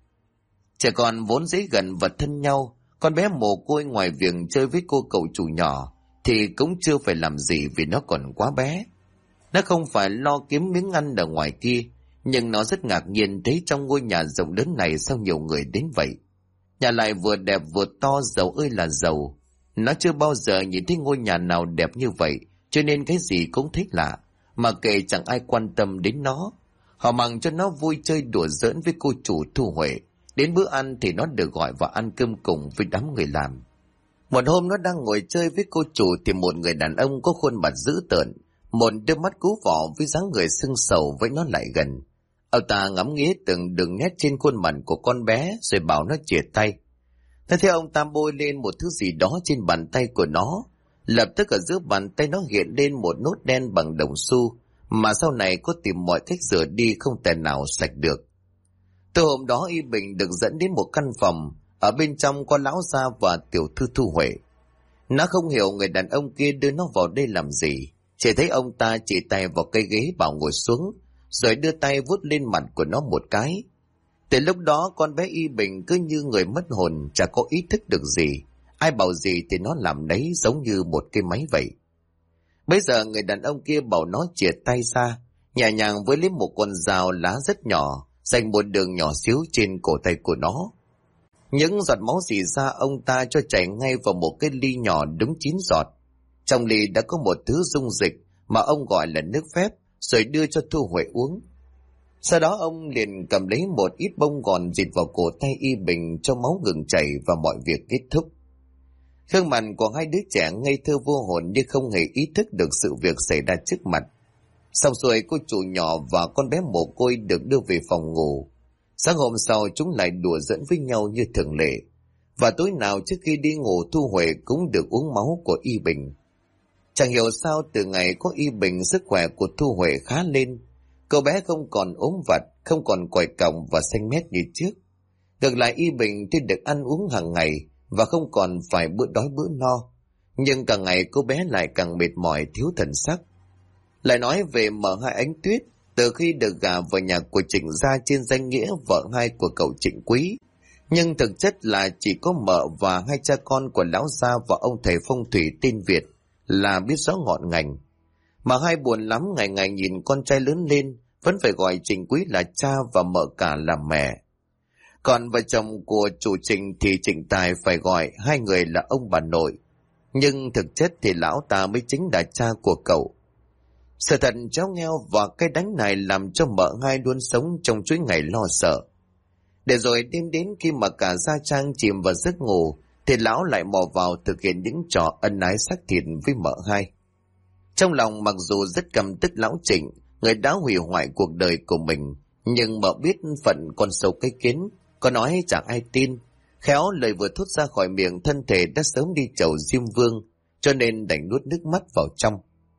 Trẻ con vốn dễ gần và thân nhau, con bé mồ côi ngoài việc chơi với cô cậu chủ nhỏ thì cũng chưa phải làm gì vì nó còn quá bé. Nó không phải lo kiếm miếng ăn ở ngoài kia, nhưng nó rất ngạc nhiên thấy trong ngôi nhà rộng lớn này sao nhiều người đến vậy. Nhà lại vừa đẹp vừa to, giàu ơi là giàu. Nó chưa bao giờ nhìn thấy ngôi nhà nào đẹp như vậy, cho nên cái gì cũng thích lạ, mà kệ chẳng ai quan tâm đến nó. Họ mặc cho nó vui chơi đùa giỡn với cô chủ Thu Huệ. Đến bữa ăn thì nó được gọi vào ăn cơm cùng với đám người làm. Một hôm nó đang ngồi chơi với cô chủ thì một người đàn ông có khuôn mặt dữ tợn, một đôi mắt cú vỏ với dáng người sưng sầu với nó lại gần. Ông ta ngắm nghía từng đường nét trên khuôn mặt của con bé rồi bảo nó chìa tay. Thế theo ông ta bôi lên một thứ gì đó trên bàn tay của nó. Lập tức ở giữa bàn tay nó hiện lên một nốt đen bằng đồng xu, mà sau này có tìm mọi cách rửa đi không thể nào sạch được. Từ hôm đó Y Bình được dẫn đến một căn phòng, ở bên trong có lão gia và tiểu thư Thu Huệ. Nó không hiểu người đàn ông kia đưa nó vào đây làm gì, chỉ thấy ông ta chỉ tay vào cây ghế bảo ngồi xuống, rồi đưa tay vuốt lên mặt của nó một cái. Từ lúc đó con bé Y Bình cứ như người mất hồn, chả có ý thức được gì, ai bảo gì thì nó làm đấy, giống như một cái máy vậy. Bây giờ người đàn ông kia bảo nó chìa tay ra, nhẹ nhàng với lấy một con dao lá rất nhỏ, dành một đường nhỏ xíu trên cổ tay của nó. Những giọt máu rỉ ra ông ta cho chảy ngay vào một cái ly nhỏ đúng 9 giọt. Trong ly đã có một thứ dung dịch mà ông gọi là nước phép, rồi đưa cho Thu Huệ uống. Sau đó ông liền cầm lấy một ít bông gòn dịt vào cổ tay Y Bình cho máu ngừng chảy và mọi việc kết thúc. Gương mặt của hai đứa trẻ ngây thơ vô hồn nhưng không hề ý thức được sự việc xảy ra trước mặt. Xong xuôi cô chủ nhỏ và con bé mồ côi được đưa về phòng ngủ. Sáng hôm sau chúng lại đùa giỡn với nhau như thường lệ. Và tối nào trước khi đi ngủ Thu Huệ cũng được uống máu của Y Bình. Chẳng hiểu sao từ ngày có Y Bình sức khỏe của Thu Huệ khá lên. Cậu bé không còn ốm vặt, không còn quằn còng và xanh mét như trước. Ngược lại Y Bình thì được ăn uống hàng ngày và không còn phải bữa đói bữa no. Nhưng càng ngày cô bé lại càng mệt mỏi, thiếu thần sắc. Lại nói về mợ hai Ánh Tuyết, từ khi được gả vào nhà của Trịnh gia trên danh nghĩa vợ hai của cậu Trịnh Quý, nhưng thực chất là chỉ có mợ và hai cha con của lão gia và ông thầy phong thủy tên Việt là biết rõ ngọn ngành. Mà hai buồn lắm, ngày ngày nhìn con trai lớn lên vẫn phải gọi Trịnh Quý là cha và mợ cả là mẹ. Còn vợ chồng của chủ Trịnh thì Trịnh Tài phải gọi hai người là ông bà nội. Nhưng thực chất thì lão ta mới chính là cha của cậu. Sự thật chéo ngheo và cái đánh này làm cho mợ hai luôn sống trong chuỗi ngày lo sợ. Để rồi đêm đến khi mà cả gia trang chìm vào giấc ngủ thì lão lại mò vào thực hiện những trò ân ái xác thịt với mợ hai. Trong lòng mặc dù rất căm tức lão Trịnh, người đã hủy hoại cuộc đời của mình, nhưng mợ biết phận con sâu cái kiến, có nói chẳng ai tin. Khéo lời vừa thốt ra khỏi miệng thân thể đã sớm đi chầu Diêm Vương, cho nên đành nuốt nước mắt vào trong.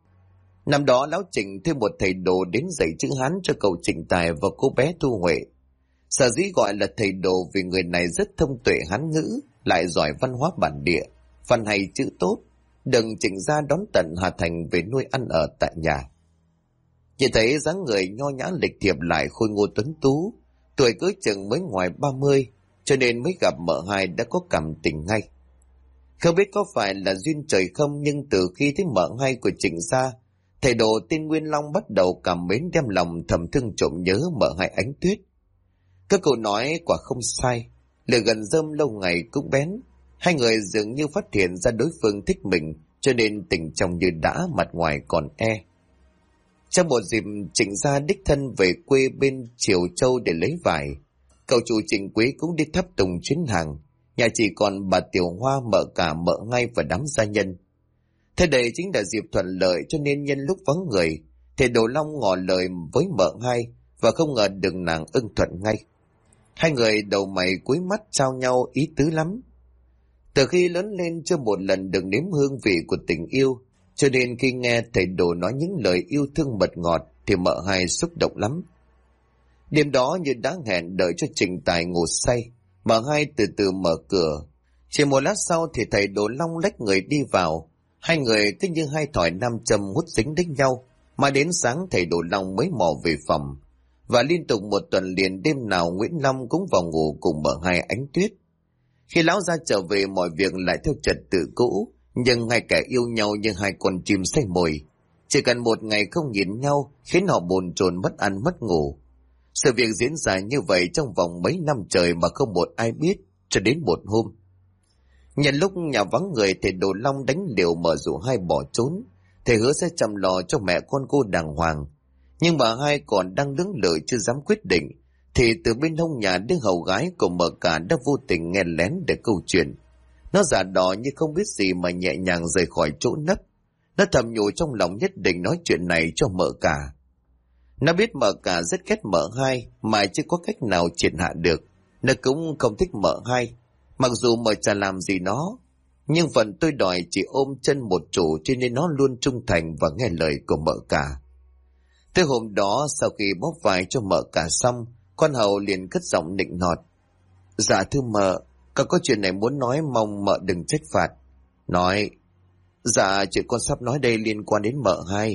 Năm đó lão Trịnh thuê một thầy đồ đến dạy chữ Hán cho cậu Trịnh Tài và cô bé Thu Huệ. Sở dĩ gọi là thầy đồ vì người này rất thông tuệ Hán ngữ, lại giỏi văn hóa bản địa, văn hay chữ tốt, đừng Trịnh gia đón tận Hà Thành về nuôi ăn ở tại nhà. Nhìn thấy dáng người nho nhã lịch thiệp lại khôi ngô tuấn tú, tuổi cưới chừng mới ngoài 30, cho nên mới gặp mợ hai đã có cảm tình ngay. Không biết có phải là duyên trời không, nhưng từ khi thấy mợ hai của Trịnh gia, thầy đồ tên Nguyên Long bắt đầu cảm mến, đem lòng thầm thương trộm nhớ mợ hai Ánh Tuyết. Các cậu nói quả không sai, lửa gần rơm lâu ngày cũng bén. Hai người dường như phát hiện ra đối phương thích mình, cho nên tình trong như đã, mặt ngoài còn e. Trong một dịp Trịnh gia đích thân về quê bên Triều Châu để lấy vải, cậu chủ Trịnh Quế cũng đi thắp tùng chuyến hàng. Nhà chỉ còn bà Tiểu Hoa, mợ cả, mợ ngay và đám gia nhân. Thế đây chính là dịp thuận lợi, cho nên nhân lúc vắng người, thầy Đồ Long ngỏ lời với mợ hai, và không ngờ được nàng ưng thuận ngay. Hai người đầu mày cúi mắt trao nhau ý tứ lắm. Từ khi lớn lên chưa một lần được nếm hương vị của tình yêu, cho nên khi nghe thầy Đồ nói những lời yêu thương mật ngọt thì mợ hai xúc động lắm. Đêm đó như đã hẹn, đợi cho Trình Tài ngủ say, mợ hai từ từ mở cửa. Chỉ một lát sau thì thầy Đồ Long lách người đi vào. Hai người cứ như hai thỏi nam châm hút dính đích nhau, mà đến sáng thầy Đồ Long mới mò về phòng. Và liên tục một tuần liền, đêm nào Nguyễn Long cũng vào ngủ cùng mợ hai Ánh Tuyết. Khi lão ra trở về, mọi việc lại theo trật tự cũ, nhưng hai kẻ yêu nhau như hai con chim say mồi. Chỉ cần một ngày không nhìn nhau khiến họ bồn chồn, mất ăn mất ngủ. Sự việc diễn ra như vậy trong vòng mấy năm trời mà không một ai biết, cho đến một hôm. Nhân lúc nhà vắng người, thầy Đồ Long đánh liều mở rủ hai bỏ trốn. Thầy hứa sẽ chăm lo cho mẹ con cô đàng hoàng. Nhưng bà hai còn đang lưỡng lự chưa dám quyết định, thì từ bên hông nhà đứa hầu gái của mợ cả đã vô tình nghe lén được câu chuyện. Nó giả đò như không biết gì mà nhẹ nhàng rời khỏi chỗ nấp. Nó thầm nhủ trong lòng nhất định nói chuyện này cho mợ cả. Nó biết mợ cả rất ghét mợ hai, mà chưa có cách nào triệt hạ được. Nó cũng không thích mợ hai, mặc dù mợ chả làm gì nó. Nhưng phần tôi đòi chỉ ôm chân một chủ, cho nên nó luôn trung thành và nghe lời của mợ cả. Tới hôm đó, sau khi bóp vai cho mợ cả xong, con hầu liền cất giọng nịnh nọt. Dạ thưa mợ, con có chuyện này muốn nói, mong mợ đừng trách phạt. Nói. Dạ, chuyện con sắp nói đây liên quan đến mợ hai.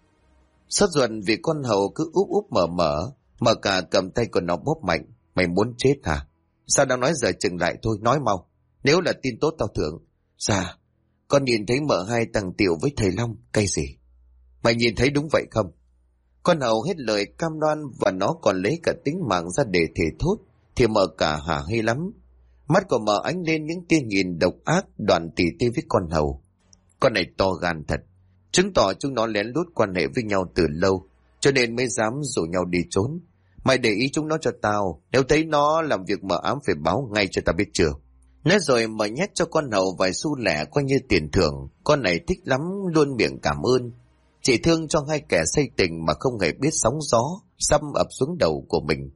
Sốt ruột vì con hầu cứ úp úp mở, mợ cả cầm tay của nó bóp mạnh. Mày muốn chết hả? Sao đang nói giờ chừng lại thôi, nói mau. Nếu là tin tốt tao thưởng. Dạ, con nhìn thấy mợ hai tằng tiểu với thầy Long, cái gì? Mày nhìn thấy đúng vậy không? Con hầu hết lời cam đoan, và nó còn lấy cả tính mạng ra để thề thốt, thì mợ cả hả hê lắm. Mắt của mợ ánh lên những tia nhìn độc ác, đoạn tỉ tê với con hầu. Con này to gan thật, chứng tỏ chúng nó lén lút quan hệ với nhau từ lâu, cho nên mới dám rủ nhau đi trốn. Mày để ý chúng nó cho tao, nếu thấy nó làm việc mờ ám phải báo ngay cho tao biết chưa. Nói rồi mợ nhét cho con hầu vài xu lẻ coi như tiền thưởng. Con này thích lắm, luôn miệng cảm ơn. Chỉ thương cho hai kẻ say tình mà không hề biết sóng gió xâm ập xuống đầu của mình.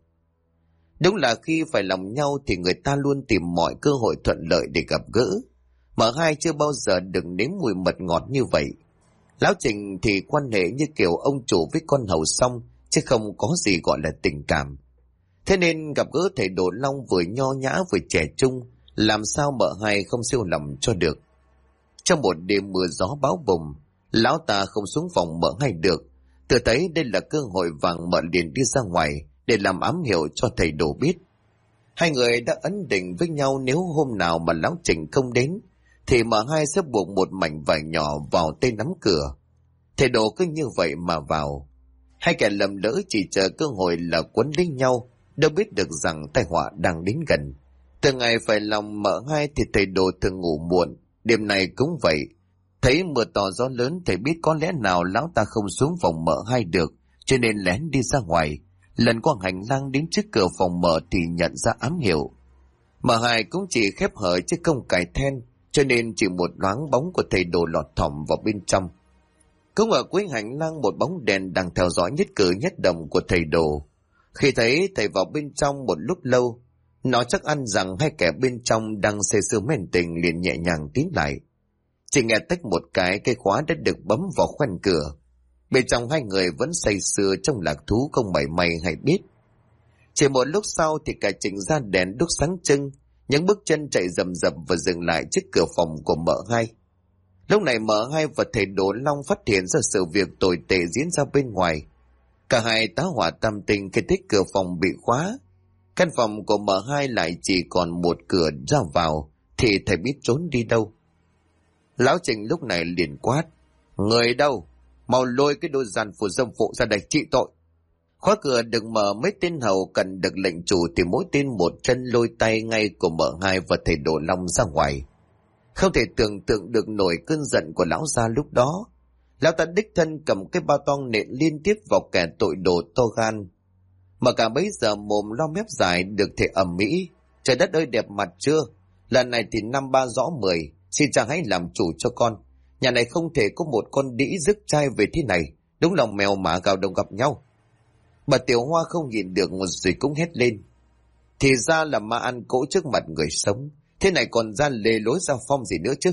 Đúng là khi phải lòng nhau thì người ta luôn tìm mọi cơ hội thuận lợi để gặp gỡ. Mợ hai chưa bao giờ được nếm mùi mật ngọt như vậy. Lão Trình thì quan hệ như kiểu ông chủ với con hầu xong, chứ không có gì gọi là tình cảm. Thế nên gặp gỡ thầy Đồ Long vừa nho nhã vừa trẻ trung, làm sao mợ hai không siêu lòng cho được. Trong một đêm mưa gió bão bùng, lão ta không xuống phòng mợ hai được. Tự thấy đây là cơ hội vàng, mợ liền đi ra ngoài để làm ám hiệu cho thầy Đồ biết. Hai người đã ấn định với nhau, nếu hôm nào mà lão Trình không đến thì mợ hai sẽ buộc một mảnh vải nhỏ vào tay nắm cửa. Thầy Đồ cứ như vậy mà vào. Hai kẻ lầm lỡ chỉ chờ cơ hội là quấn lấy nhau, đâu biết được rằng tai họa đang đến gần. Từ ngày phải lòng mợ hai thì thầy Đồ thường ngủ muộn. Đêm này cũng vậy. Thấy mưa to gió lớn, thầy biết có lẽ nào lão ta không xuống phòng mợ hai được, cho nên lén đi ra ngoài. Lần qua hành lang đến trước cửa phòng mợ thì nhận ra ám hiệu. Mợ hai cũng chỉ khép hở chứ không cài then, cho nên chỉ một loáng bóng của thầy Đồ lọt thỏm vào bên trong. Cũng ở cuối hành lang, một bóng đèn đang theo dõi nhất cử nhất động của thầy Đồ. Khi thấy thầy vào bên trong một lúc lâu, nó chắc ăn rằng hai kẻ bên trong đang say sưa men tình, liền nhẹ nhàng tiến lại. Chỉ nghe tách một cái khóa đã được bấm vào khoen cửa. Bên trong hai người vẫn say sưa trong lạc thú, không mảy may hay biết. Chỉ một lúc sau thì cả Trịnh ra đèn đúc sáng trưng, những bước chân chạy rầm rập và dừng lại trước cửa phòng của mợ hai. Lúc này mợ hai và thầy Đồ Long phát hiện ra sự việc tồi tệ diễn ra bên ngoài. Cả hai tá hỏa tam tình khi thấy cửa phòng bị khóa. Căn phòng của mợ hai lại chỉ còn một cửa ra vào, thì thầy biết trốn đi đâu. Lão Trình lúc này liền quát: Người đâu? Mau lôi cái đôi gian phụ dâm phụ ra đây trị tội. Khóa cửa được mở, mấy tên hầu cần được lệnh chủ thì mỗi tên một chân lôi tay ngay của mợ hai và thầy Đồ Long ra ngoài. Không thể tưởng tượng được nổi cơn giận của lão gia lúc đó. Lão ta đích thân cầm cái bao tong nện liên tiếp vào kẻ tội đồ to gan. Mà cả bấy giờ mồm lo mép dài được thể ầm ĩ. Trời đất ơi đẹp mặt chưa? Lần này thì năm ba rõ 10, xin chàng hãy làm chủ cho con. Nhà này không thể có một con đĩ rước trai về thế này. Đúng lòng mèo mả gào đồng gặp nhau. Bà Tiểu Hoa không nhìn được rồi cũng hét lên. Thì ra là ma ăn cỗ trước mặt người sống. Thế này còn ra lề lối ra phong gì nữa chứ?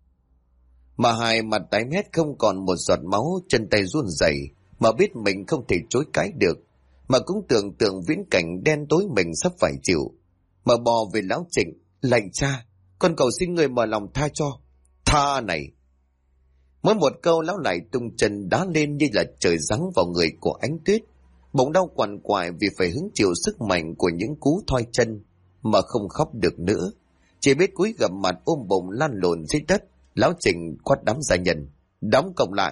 Mà Hai mặt tái mét không còn một giọt máu, chân tay run rẩy, mà biết mình không thể chối cãi được, mà cũng tưởng tượng viễn cảnh đen tối mình sắp phải chịu. Mà bò về lão Trịnh, lạy cha, con cầu xin người mở lòng tha cho. Tha này! Mỗi một câu lão lại tung chân đá lên như là trời giáng vào người của Ánh Tuyết. Bỗng đau quằn quại vì phải hứng chịu sức mạnh của những cú thoi chân, mà không khóc được nữa. Chỉ biết cúi gập mặt ôm bụng lăn lộn dưới đất. Lão Trịnh quát đám gia nhân: đóng cổng lại.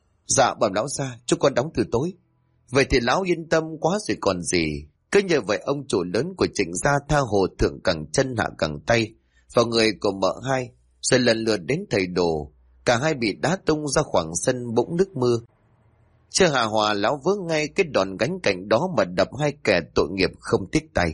Dạ bẩm lão gia, chúng con đóng từ tối. Vậy thì lão yên tâm quá rồi còn gì. Cứ như vậy ông chủ lớn của Trịnh gia tha hồ thượng cẳng chân hạ cẳng tay vào người của mợ Hai, rồi lần lượt đến thầy đồ. Cả hai bị đá tung ra khoảng sân bỗng nước mưa. Chưa hà hòa, lão vớ ngay cái đòn gánh cạnh đó mà đập hai kẻ tội nghiệp không tiếc tay.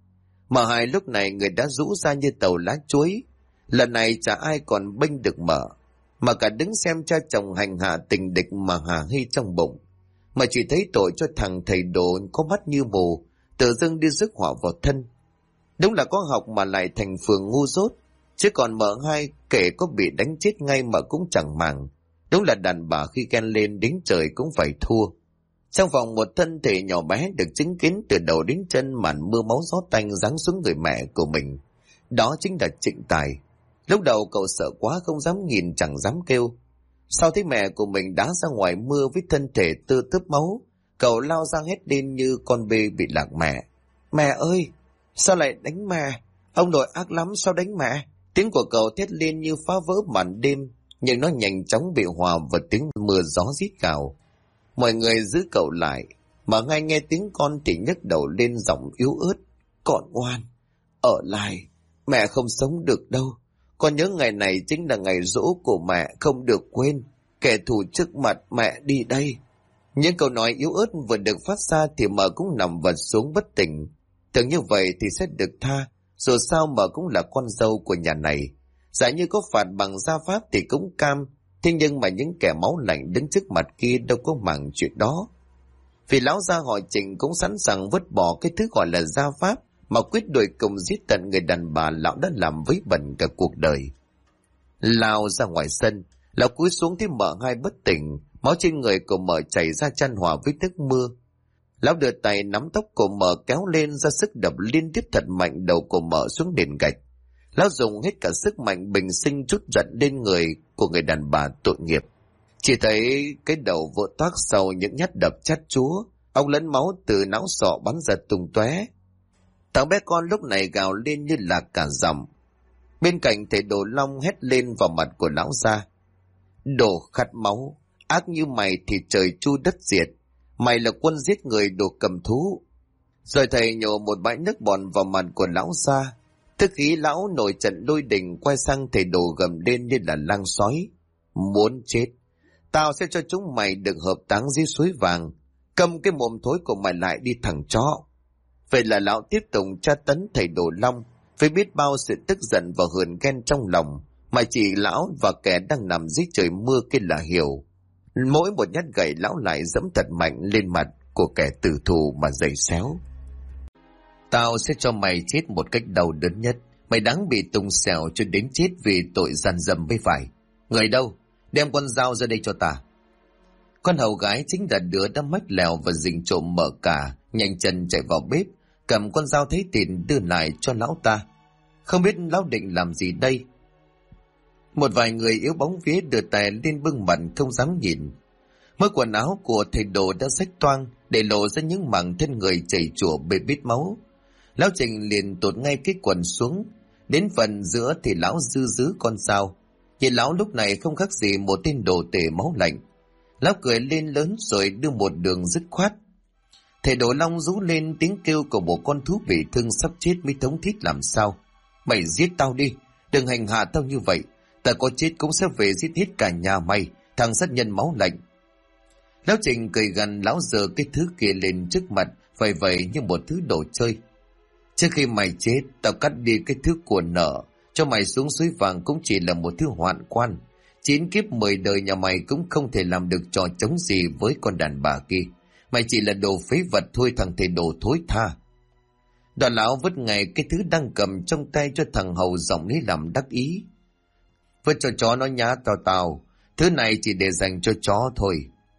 Mợ Hai lúc này người đã rũ ra như tàu lá chuối. Lần này chả ai còn bênh được mợ, mà cả đứng xem cha chồng hành hạ tình địch mà hà hê trong bụng. Mà chỉ thấy tội cho thằng thầy đồ có mắt như mù, tự dưng đi rước họa vào thân. Đúng là có học mà lại thành phường ngu dốt, chứ còn mợ Hai kể có bị đánh chết ngay mà cũng chẳng màng. Đúng là đàn bà khi ghen lên đến trời cũng phải thua. Trong vòng một thân thể nhỏ bé được chứng kiến từ đầu đến chân màn mưa máu gió tanh giáng xuống người mẹ của mình, đó chính là Trịnh Tài. Lúc đầu cậu sợ quá không dám nhìn chẳng dám kêu. Sau thấy mẹ của mình đá ra ngoài mưa với thân thể tơ tớp máu, cậu lao ra hét lên như con bê bị lạc mẹ. Mẹ ơi! Sao lại đánh mẹ? Ông nội ác lắm, sao đánh mẹ? Tiếng của cậu thét lên như phá vỡ màn đêm, nhưng nó nhanh chóng bị hòa vào tiếng mưa gió rít gào. Mọi người giữ cậu lại, mà ngay nghe tiếng con thì nhấc đầu lên giọng yếu ớt. Con ngoan, ở lại, mẹ không sống được đâu. Con nhớ ngày này chính là ngày giỗ của mẹ, không được quên. Kẻ thù trước mặt mẹ đi đây. Những câu nói yếu ớt vừa được phát ra thì mợ cũng nằm vật xuống bất tỉnh. Tưởng như vậy thì sẽ được tha, dù sao mợ cũng là con dâu của nhà này. Giả như có phạt bằng gia pháp thì cũng cam, thế nhưng mà những kẻ máu lạnh đứng trước mặt kia đâu có màng chuyện đó. Vì lão gia họ Trịnh cũng sẵn sàng vứt bỏ cái thứ gọi là gia pháp, mà quyết đuổi cùng giết tận người đàn bà lão đã làm vấy bẩn cả cuộc đời. Lao ra ngoài sân, lão cúi xuống thấy mợ Hai bất tỉnh, máu trên người của mợ chảy ra chan hòa với nước mưa. Lão đưa tay nắm tóc của mợ kéo lên, ra sức đập liên tiếp thật mạnh đầu của mợ xuống nền gạch. Lão dùng hết cả sức mạnh bình sinh trút giận lên người của người đàn bà tội nghiệp. Chỉ thấy cái đầu vỡ toác sau những nhát đập chát chúa, ong lẫn máu từ não sọ bắn ra tung tóe. Thằng bé con lúc này gào lên như là cả dầm. Bên cạnh thầy Đồ Long hét lên vào mặt của lão gia. Đồ khát máu, ác như mày thì trời chu đất diệt. Mày là quân giết người, đồ cầm thú. Rồi thầy nhổ một bãi nước bọt vào mặt của lão gia. Tức khí lão nổi trận lôi đình, quay sang thầy Đồ gầm lên như là lang sói. Muốn chết, tao sẽ cho chúng mày được hợp táng dưới suối vàng. Cầm cái mồm thối của mày lại đi thằng chó. Vậy là lão tiếp tục tra tấn thầy Đồ Long với biết bao sự tức giận và hờn ghen trong lòng, mà chỉ lão và kẻ đang nằm dưới trời mưa kia là hiểu. Mỗi một nhát gậy lão lại dẫm thật mạnh lên mặt của kẻ tử thù mà giày xéo. Tao sẽ cho mày chết một cách đau đớn nhất. Mày đáng bị tung xẻo cho đến chết vì tội gian dâm mới phải. Người đâu? Đem con dao ra đây cho ta. Con hầu gái chính là đứa đã mách lèo và rình trộm mợ cả, nhanh chân chạy vào bếp, cầm con dao thấy tiền đưa lại cho lão ta. Không biết lão định làm gì đây? Một vài người yếu bóng vía đưa tay lên bưng mặt không dám nhìn. Mớ quần áo của thầy Đồ đã rách toang, để lộ ra những mảng thân người chảy chùa bê bít máu. Lão Trình liền tụt ngay cái quần xuống, đến phần giữa thì lão giữ con dao. Nhìn lão lúc này không khác gì một tên đồ tể máu lạnh. Lão cười lên lớn rồi đưa một đường dứt khoát. Thầy Đồ Long rú lên, tiếng kêu của một con thú bị thương sắp chết mới thống thít làm sao. Mày giết tao đi, Đừng hành hạ tao như vậy, ta có chết cũng sẽ về giết hết cả nhà mày, thằng sát nhân máu lạnh. Lão Trình cười gằn, lão giơ cái thứ kia lên trước mặt, vầy vầy như một thứ đồ chơi. Trước khi mày chết, tao cắt đi cái thứ của nợ, cho mày xuống suối vàng cũng chỉ là một thứ hoạn quan. 9 kiếp 10 đời nhà mày cũng không thể làm được trò chống gì với con đàn bà kia. Mày chỉ là đồ phế vật thôi, thằng thầy đồ thối tha. Đoàn lão vứt ngay cái thứ đang cầm trong tay cho thằng hầu, giọng lấy làm đắc ý. Vứt cho chó nó nhá tao, thứ này chỉ để dành cho chó thôi.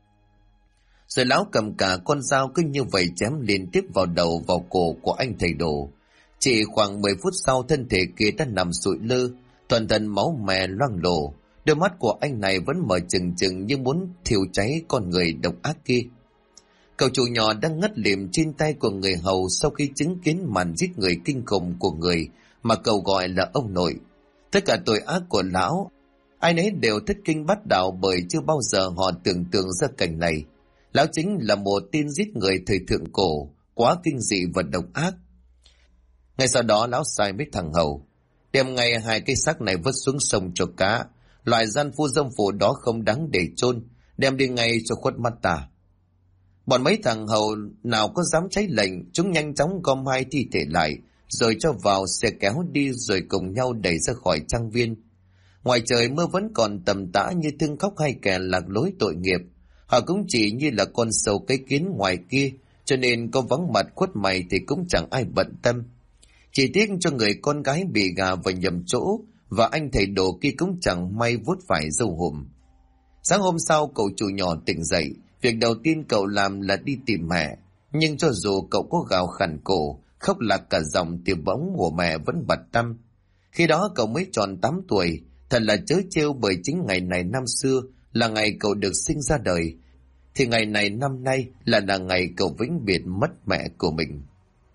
Rồi lão cầm cả con dao cứ như vậy chém liên tiếp vào đầu vào cổ của anh thầy đồ. Chỉ khoảng 10 phút sau, thân thể kia đã nằm sụi lơ, toàn thân máu me loang lổ. Đôi mắt của anh này vẫn mở trừng trừng như muốn thiêu cháy con người độc ác kia. Cậu chủ nhỏ đang ngất lịm trên tay của người hầu sau khi chứng kiến màn giết người kinh khủng của người mà cậu gọi là ông nội. Tất cả tội ác của lão, ai nấy đều thất kinh bát đạo, bởi chưa bao giờ họ tưởng tượng ra cảnh này. Lão chính là một tên giết người thời thượng cổ, quá kinh dị và độc ác. Ngay sau đó lão sai mấy thằng hầu đem ngay 2 cái xác này vứt xuống sông cho cá. Loại gian phu dâm phụ đó không đáng để chôn, đem đi ngay cho khuất mắt ta. Bọn mấy thằng hầu nào có dám trái lệnh, chúng nhanh chóng gom 2 thi thể lại, rồi cho vào xe kéo đi, rồi cùng nhau đẩy ra khỏi trang viên. Ngoài trời mưa vẫn còn tầm tã như thương khóc hai kẻ lạc lối tội nghiệp. Họ cũng chỉ như là con sâu cái kiến ngoài kia, cho nên có vắng mặt khuất mày thì cũng chẳng ai bận tâm. Chỉ tiếc cho người con gái bị gà vào nhầm chỗ, và anh thầy đồ kia cũng chẳng may vuốt phải dâu hùm. Sáng hôm sau, cậu chủ nhỏ tỉnh dậy, việc đầu tiên cậu làm là đi tìm mẹ. Nhưng cho dù cậu có gào khản cổ, khóc lạc cả giọng, thì bóng của mẹ vẫn bặt tăm. Khi đó cậu mới tròn 8 tuổi, thật là trớ trêu, bởi chính ngày này năm xưa là ngày cậu được sinh ra đời, thì ngày này năm nay là ngày cậu vĩnh biệt mất mẹ của mình.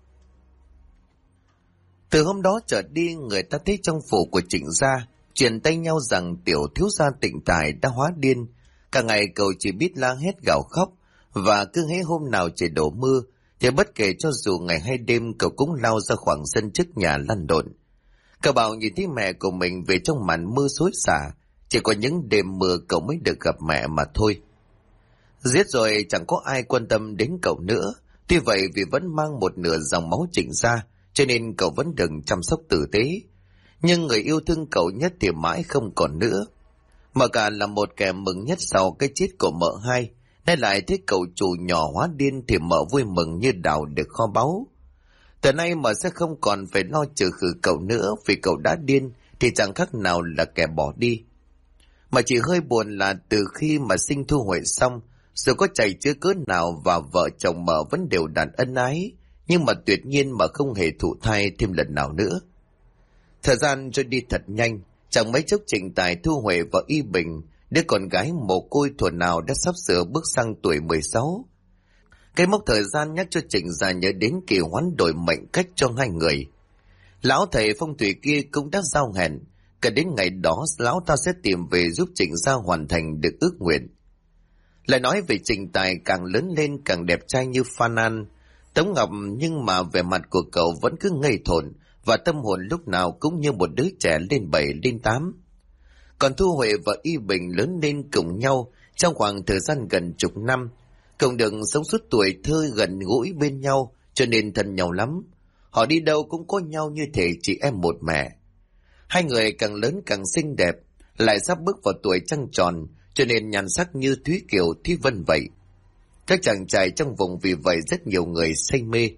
Từ hôm đó trở đi, người ta thấy trong phủ của Trịnh gia truyền tay nhau rằng tiểu thiếu gia Tịnh Tài đã hóa điên. Cả ngày cậu chỉ biết la hét gào khóc, và cứ hễ hôm nào trời đổ mưa thì bất kể cho dù ngày hay đêm, cậu cũng lao ra khoảng sân trước nhà lăn lộn. Cậu bảo nhìn thấy mẹ của mình về trong màn mưa xối xả, chỉ có những đêm mưa cậu mới được gặp mẹ mà thôi. Giết rồi chẳng có ai quan tâm đến cậu nữa. Tuy vậy, vì vẫn mang một nửa dòng máu Trịnh gia, cho nên cậu vẫn được chăm sóc tử tế. Nhưng người yêu thương cậu nhất thì mãi không còn nữa. Mà cả là một kẻ mừng nhất sau cái chết của mợ hai, nay lại thấy cậu chủ nhỏ hóa điên thì mợ vui mừng như đào được kho báu. Từ nay mợ sẽ không còn phải lo trừ khử cậu nữa, vì cậu đã điên thì chẳng khác nào là kẻ bỏ đi. Mà chỉ hơi buồn là từ khi mà sinh Thu Huệ xong, dù có chảy chứa cớ nào, và vợ chồng mợ vẫn đều đặn ân ái, nhưng mà tuyệt nhiên mà không hề thụ thai thêm lần nào nữa. Thời gian trôi đi thật nhanh, chẳng mấy chốc Trịnh Tài, Thu Huệ và Y Bình, đứa con gái mồ côi thuở nào đã sắp sửa bước sang tuổi 16. Cái mốc thời gian nhắc cho Trịnh gia nhớ đến kỳ hoán đổi mệnh cách cho hai người. Lão thầy phong thủy kia cũng đã giao hẹn, cả đến ngày đó lão ta sẽ tìm về giúp Trịnh gia hoàn thành được ước nguyện. Lại nói về Trịnh Tài, càng lớn lên càng đẹp trai như Phan An, Tống Ngọc, nhưng mà vẻ mặt của cậu vẫn cứ ngây thổn, và tâm hồn lúc nào cũng như một đứa trẻ lên 7 lên 8. Còn Thu Huệ và Y Bình lớn lên cùng nhau trong khoảng thời gian gần chục năm, cùng được sống suốt tuổi thơ gần gũi bên nhau, cho nên thân nhau lắm. Họ đi đâu cũng có nhau như thể chị em một mẹ. Hai người càng lớn càng xinh đẹp, lại sắp bước vào tuổi trăng tròn, cho nên nhan sắc như Thúy Kiều, Thúy Vân vậy. Các chàng trai trong vùng vì vậy rất nhiều người say mê.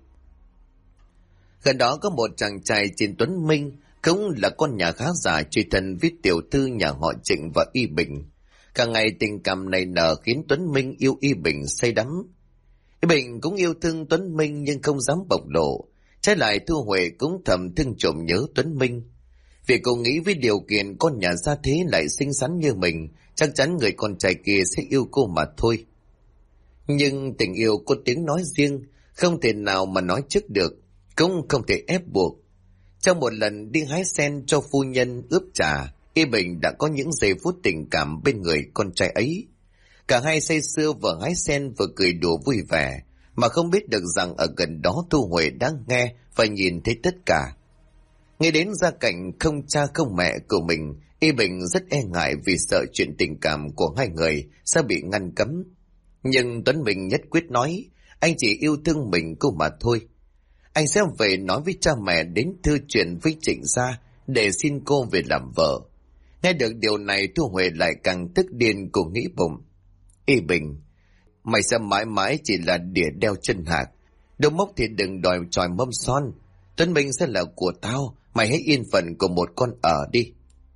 Gần đó có một chàng trai tên Tuấn Minh, cũng là con nhà khá giả, truy thân với tiểu thư nhà họ Trịnh và Y Bình. Cả ngày tình cảm này nở khiến Tuấn Minh yêu Y Bình say đắm. Y Bình cũng yêu thương Tuấn Minh nhưng không dám bộc lộ. Trái lại, Thu Huệ cũng thầm thương trộm nhớ Tuấn Minh, vì cô nghĩ với điều kiện con nhà gia thế lại xinh xắn như mình, chắc chắn người con trai kia sẽ yêu cô mà thôi. Nhưng tình yêu có tiếng nói riêng, không thể nào mà nói trước được, cũng không thể ép buộc. Trong một lần đi hái sen cho phu nhân ướp trà, Y Bình đã có những giây phút tình cảm bên người con trai ấy. Cả hai say sưa vừa hái sen vừa cười đùa vui vẻ, mà không biết được rằng ở gần đó Thu Huệ đang nghe và nhìn thấy tất cả. Nghĩ đến gia cảnh không cha không mẹ của mình, Y Bình rất e ngại vì sợ chuyện tình cảm của hai người sẽ bị ngăn cấm. Nhưng Tuấn Minh nhất quyết nói, anh chỉ yêu thương mình cô mà thôi. Anh sẽ về nói với cha mẹ đến thư chuyện với Trịnh gia để xin cô về làm vợ. Nghe được điều này Thu Huệ lại càng tức điên, cô nghĩ bụng. Y Bình, mày sẽ mãi mãi chỉ là đỉa đeo chân hạc. Đâu mốc thì đừng đòi tròi mâm son. Tuấn Minh sẽ là của tao, mày hãy yên phận của một con ở đi.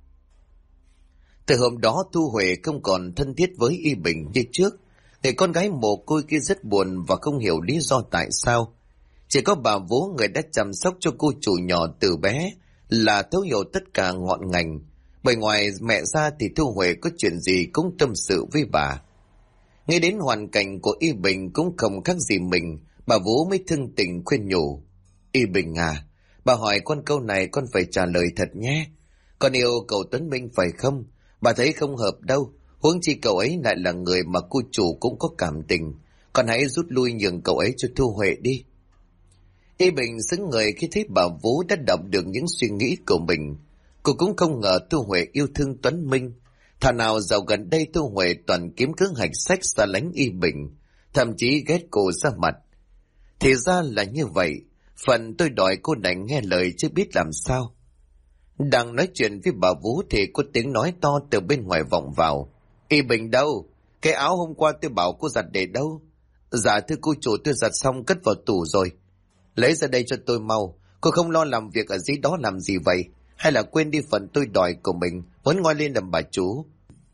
Từ hôm đó Thu Huệ không còn thân thiết với Y Bình như trước. Người con gái mồ côi kia rất buồn và không hiểu lý do tại sao. Chỉ có bà vú, người đã chăm sóc cho cô chủ nhỏ từ bé, là thấu hiểu tất cả ngọn ngành. Bởi ngoài mẹ ra thì Thu Huệ có chuyện gì cũng tâm sự với bà. Nghe đến hoàn cảnh của Y Bình cũng không khác gì mình, bà vú mới thương tình khuyên nhủ. Y Bình à, bà hỏi con câu này con phải trả lời thật nhé. Con yêu cậu Tuấn Minh phải không? Bà thấy không hợp đâu, huống chi cậu ấy lại là người mà cô chủ cũng có cảm tình. Con hãy rút lui nhường cậu ấy cho Thu Huệ đi. Y Bình xứng người khi thấy bà vú đã đọc được những suy nghĩ của mình. Cô cũng không ngờ Thu Huệ yêu thương Tuấn Minh. Thà nào dạo gần đây Thu Huệ toàn kiếm cớ hạch sách xa lánh Y Bình, thậm chí ghét cô ra mặt. Thì ra là như vậy, phần tôi đòi cô đành nghe lời chứ biết làm sao. Đang nói chuyện với bà vú thì có tiếng nói to từ bên ngoài vọng vào. Y Bình đâu? Cái áo hôm qua tôi bảo cô giặt để đâu? Dạ thưa cô chủ, tôi giặt xong cất vào tủ rồi. Lấy ra đây cho tôi mau. Cô không lo làm việc ở dưới đó làm gì vậy? Hay là quên đi phần tôi đòi của mình, muốn ngoi lên làm bà chủ?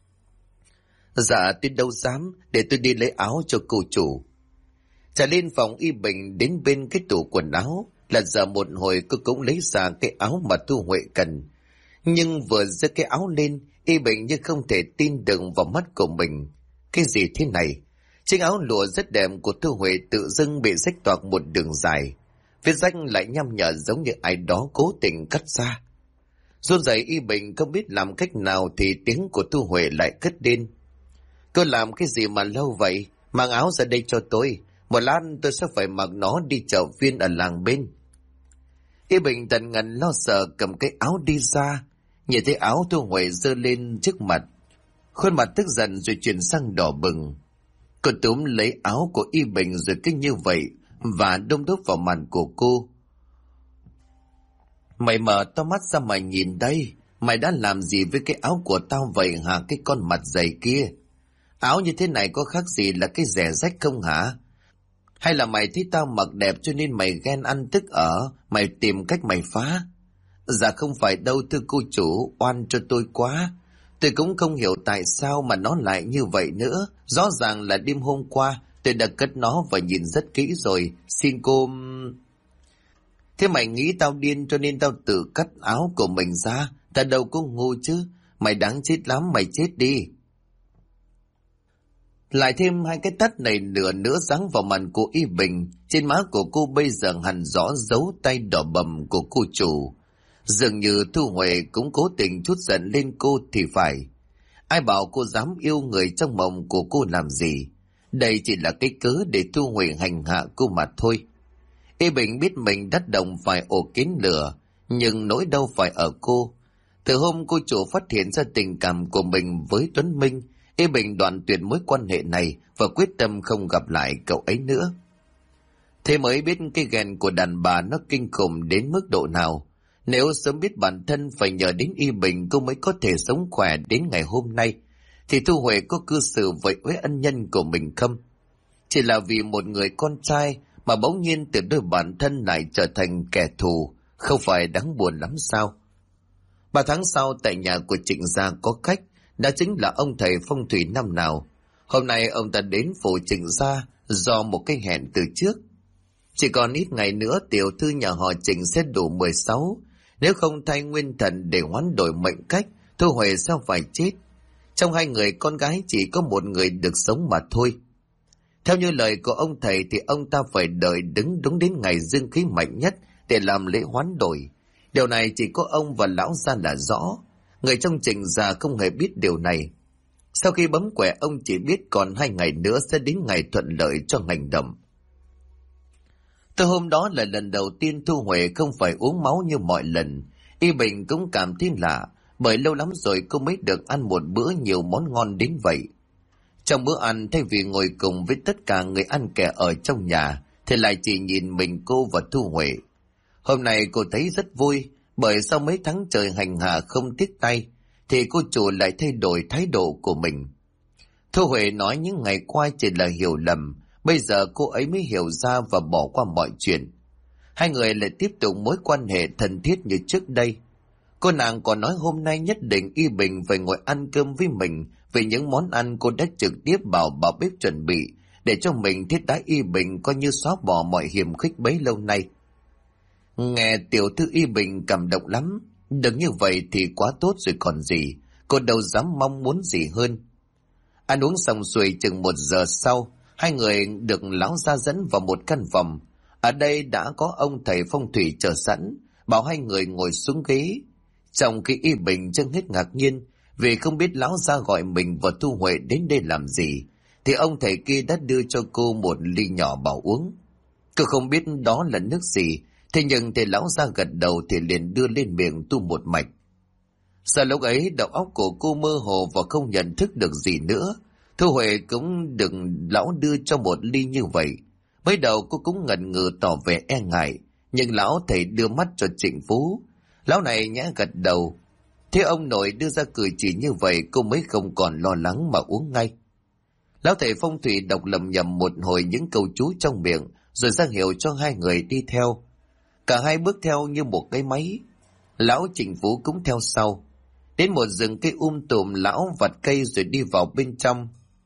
Dạ tôi đâu dám, để tôi đi lấy áo cho cô chủ. Trả lên phòng, Y Bình đến bên cái tủ quần áo, lật dở một hồi cô cũng lấy ra cái áo mà Thu Huệ cần. Nhưng vừa giơ cái áo lên, Y Bình như không thể tin được vào mắt của mình. Cái gì thế này? Chiếc áo lụa rất đẹp của Thu Huệ tự dưng bị rách toạc một đường dài. Vết rách lại nhăm nhở giống như ai đó cố tình cắt ra. Run rẩy Y Bình không biết làm cách nào thì tiếng của Thu Huệ lại cất lên. Cô làm cái gì mà lâu vậy? Mang áo ra đây cho tôi. Một lát tôi sẽ phải mặc nó đi chợ phiên ở làng bên. Y Bình tần ngần lo sợ cầm cái áo đi ra. Nhìn thấy áo Thu Huệ giơ lên trước mặt. Khuôn mặt tức giận rồi chuyển sang đỏ bừng. Cô túm lấy áo của Y Bình rồi cứ như vậy và đâm đốt vào mặt của cô. Mày mở to mắt ra mà nhìn đây. Mày đã làm gì với cái áo của tao vậy hả, cái con mặt dày kia? Áo như thế này có khác gì là cái rẻ rách không hả? Hay là mày thấy tao mặc đẹp cho nên mày ghen ăn tức ở, mày tìm cách mày phá? Dạ không phải đâu thưa cô chủ, oan cho tôi quá. Tôi cũng không hiểu tại sao mà nó lại như vậy nữa. Rõ ràng là đêm hôm qua tôi đã cất nó và nhìn rất kỹ rồi. Xin cô... Thế mày nghĩ tao điên cho nên tao tự cắt áo của mình ra? Ta đâu có ngu chứ. Mày đáng chết lắm, mày chết đi. Lại thêm hai cái tát này nửa nữa giáng vào mặt của Y Bình. Trên má của cô bây giờ hằn rõ dấu tay đỏ bầm của cô chủ. Dường như Thu Huệ cũng cố tình trút giận lên cô thì phải. Ai bảo cô dám yêu người trong mộng của cô làm gì? Đây chỉ là cái cớ để Thu Huệ hành hạ cô mà thôi. Y Bình biết mình đắc động phải ổ kiến lửa, nhưng nỗi đau phải ở cô. Từ hôm cô chủ phát hiện ra tình cảm của mình với Tuấn Minh, Y Bình đoạn tuyệt mối quan hệ này và quyết tâm không gặp lại cậu ấy nữa. Thế mới biết cái ghen của đàn bà nó kinh khủng đến mức độ nào. Nếu sớm biết bản thân phải nhờ đến Y Bình cô mới có thể sống khỏe đến ngày hôm nay, thì Thu Huệ có cư xử vậy với ân nhân của mình không? Chỉ là vì một người con trai mà bỗng nhiên từ đôi bản thân lại trở thành kẻ thù, không phải đáng buồn lắm sao? 3 tháng sau tại nhà của Trịnh gia có khách, đã chính là ông thầy phong thủy năm nào. Hôm nay ông ta đến phủ Trịnh gia do một cái hẹn từ trước. Chỉ còn ít ngày nữa tiểu thư nhà họ Trịnh sẽ đủ 16, nếu không thay nguyên thần để hoán đổi mệnh cách, Thu Huệ sẽ phải chết. Trong hai người con gái chỉ có một người được sống mà thôi. Theo như lời của ông thầy thì ông ta phải đợi đứng đúng đến ngày dương khí mạnh nhất để làm lễ hoán đổi. Điều này chỉ có ông và lão gia là rõ. Người trong Trịnh gia không hề biết điều này. Sau khi bấm quẻ ông chỉ biết còn 2 ngày nữa sẽ đến ngày thuận lợi cho ngành đậm. Từ hôm đó là lần đầu tiên Thu Huệ không phải uống máu như mọi lần. Y Bình cũng cảm thấy lạ, bởi lâu lắm rồi cô mới được ăn một bữa nhiều món ngon đến vậy. Trong bữa ăn, thay vì ngồi cùng với tất cả người ăn kẻ ở trong nhà, thì lại chỉ nhìn mình cô và Thu Huệ. Hôm nay cô thấy rất vui, bởi sau mấy tháng trời hành hạ không tiếc tay, thì cô chủ lại thay đổi thái độ của mình. Thu Huệ nói những ngày qua chỉ là hiểu lầm, bây giờ cô ấy mới hiểu ra và bỏ qua mọi chuyện. Hai người lại tiếp tục mối quan hệ thân thiết như trước đây. Cô nàng còn nói hôm nay nhất định Y Bình phải ngồi ăn cơm với mình vì những món ăn cô đã trực tiếp bảo bà bếp chuẩn bị, để cho mình thiết đãi Y Bình coi như xóa bỏ mọi hiềm khích bấy lâu nay. Nghe tiểu thư Y Bình cảm động lắm, được như vậy thì quá tốt rồi còn gì, cô đâu dám mong muốn gì hơn. Ăn uống xong xuôi chừng 1 giờ sau, hai người được lão gia dẫn vào một căn phòng. Ở đây đã có ông thầy phong thủy chờ sẵn, bảo hai người ngồi xuống ghế. Trong khi Y Bình chân hết ngạc nhiên vì không biết lão gia gọi mình và Thu Huệ đến đây làm gì, thì ông thầy kia đã đưa cho cô một ly nhỏ bảo uống. Cô không biết đó là nước gì, thế nhưng thầy lão gia gật đầu thì liền đưa lên miệng tu một mạch. Sau lúc ấy đầu óc của cô mơ hồ và không nhận thức được gì nữa. Thu Huệ cũng được lão đưa cho một ly như vậy. Mới đầu cô cũng ngần ngừ tỏ vẻ e ngại, nhưng lão thầy đưa mắt cho Trịnh Phú. Lão này nhã gật đầu. Thế ông nội đưa ra cử chỉ như vậy, cô mới không còn lo lắng mà uống ngay. Lão thầy phong thủy đọc lầm nhầm một hồi những câu chú trong miệng, rồi ra hiệu cho hai người đi theo. Cả hai bước theo như một cái máy. Lão Trịnh Phú cũng theo sau. Đến một rừng cây tùm, lão vặt cây rồi đi vào bên trong.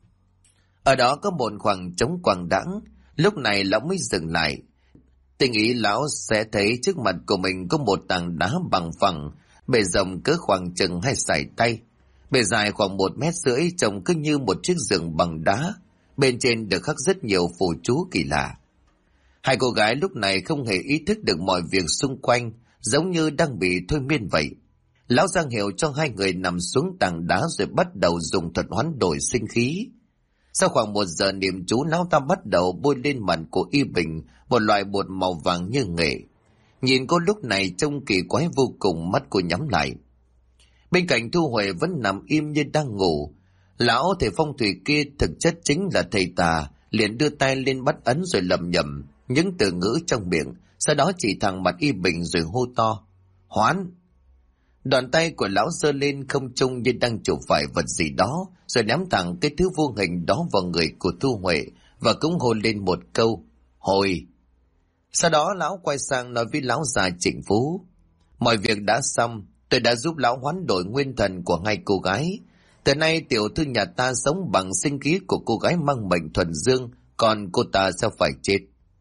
Ở đó có một khoảng trống quang đãng. Lúc này lão mới dừng lại. Tình ý lão sẽ thấy trước mặt của mình có một tảng đá bằng phẳng, bề rộng cỡ khoảng chừng 2 sải tay, bề dài khoảng 1,5 mét, trông cứ như một chiếc giường bằng đá. Bên trên được khắc rất nhiều phù chú kỳ lạ. Hai cô gái lúc này không hề ý thức được mọi việc xung quanh, giống như đang bị thôi miên vậy. Lão giang hiệu cho hai người nằm xuống tảng đá rồi bắt đầu dùng thuật hoán đổi sinh khí. Sau khoảng 1 giờ niệm chú, lão ta bắt đầu bôi lên mặt của Y Bình một loại bột màu vàng như nghệ. Nhìn cô lúc này trông kỳ quái vô cùng, mắt cô nhắm lại. Bên cạnh Thu Huệ vẫn nằm im như đang ngủ. Lão thầy phong thủy kia thực chất chính là thầy tà, liền đưa tay lên bắt ấn rồi lẩm nhẩm những từ ngữ trong miệng, sau đó chỉ thẳng mặt Y Bình rồi hô to: Hoán! Đoàn tay của lão giơ lên không trung như đang chụp phải vật gì đó, rồi ném thẳng cái thứ vô hình đó vào người của Thu Huệ và cũng hô lên một câu: Hồi! Sau đó lão quay sang nói với lão già Trịnh Phú: Mọi việc đã xong, tôi đã giúp lão hoán đổi nguyên thần của hai cô gái. Từ nay tiểu thư nhà ta sống bằng sinh khí của cô gái mang mệnh thuần dương, còn cô ta sẽ phải chết.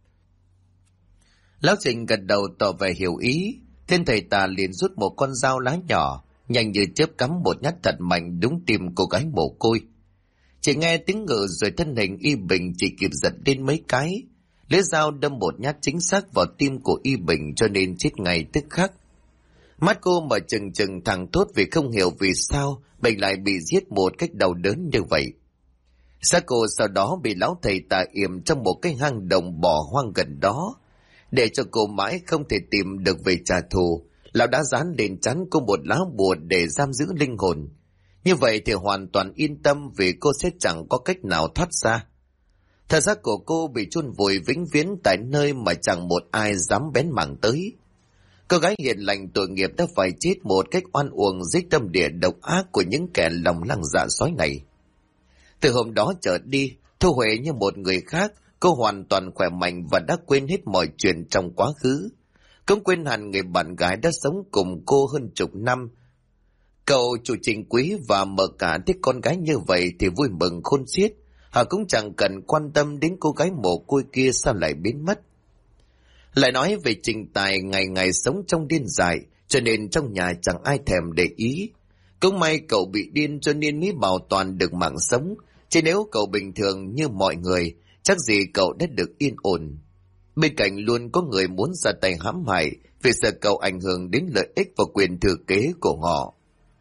Lão Trịnh gật đầu tỏ vẻ hiểu ý. Thiên thầy tà liền rút một con dao lá nhỏ, nhanh như chớp cắm một nhát thật mạnh đúng tim cô gái mồ côi. Chỉ nghe tiếng ngự rồi thân hình Y Bình chỉ kịp giật lên mấy cái, lấy dao đâm một nhát chính xác vào tim của Y Bình, cho nên chết ngay tức khắc. Mắt cô mở trừng trừng thẳng thốt vì không hiểu vì sao mình lại bị giết một cách đau đớn như vậy. Xác cô sau đó bị lão thầy tà yểm trong một cái hang động bỏ hoang gần đó. Để cho cô mãi không thể tìm được về trả thù, lão đã dán lên trán cô một lá bùa để giam giữ linh hồn. Như vậy thì hoàn toàn yên tâm vì cô sẽ chẳng có cách nào thoát ra. Thân xác của cô bị chôn vùi vĩnh viễn tại nơi mà chẳng một ai dám bén mảng tới. Cô gái hiền lành tội nghiệp đã phải chết một cách oan uổng dưới tâm địa độc ác của những kẻ lòng lăng dạ sói này. Từ hôm đó trở đi, Thu Huệ như một người khác. Cô hoàn toàn khỏe mạnh và đã quên hết mọi chuyện trong quá khứ. Cũng quên hẳn người bạn gái đã sống cùng cô hơn chục năm. Cậu chủ Trịnh Quý và mợ cả thích con gái như vậy thì vui mừng khôn xiết. Họ cũng chẳng cần quan tâm đến cô gái mồ côi kia sao lại biến mất. Lại nói về Trịnh Tài ngày ngày sống trong điên dại, cho nên trong nhà chẳng ai thèm để ý. Cũng may cậu bị điên cho nên mới bảo toàn được mạng sống. Chứ nếu cậu bình thường như mọi người, chắc gì cậu đã được yên ổn. Bên cạnh luôn có người muốn ra tay hãm hại vì sợ cậu ảnh hưởng đến lợi ích và quyền thừa kế của họ.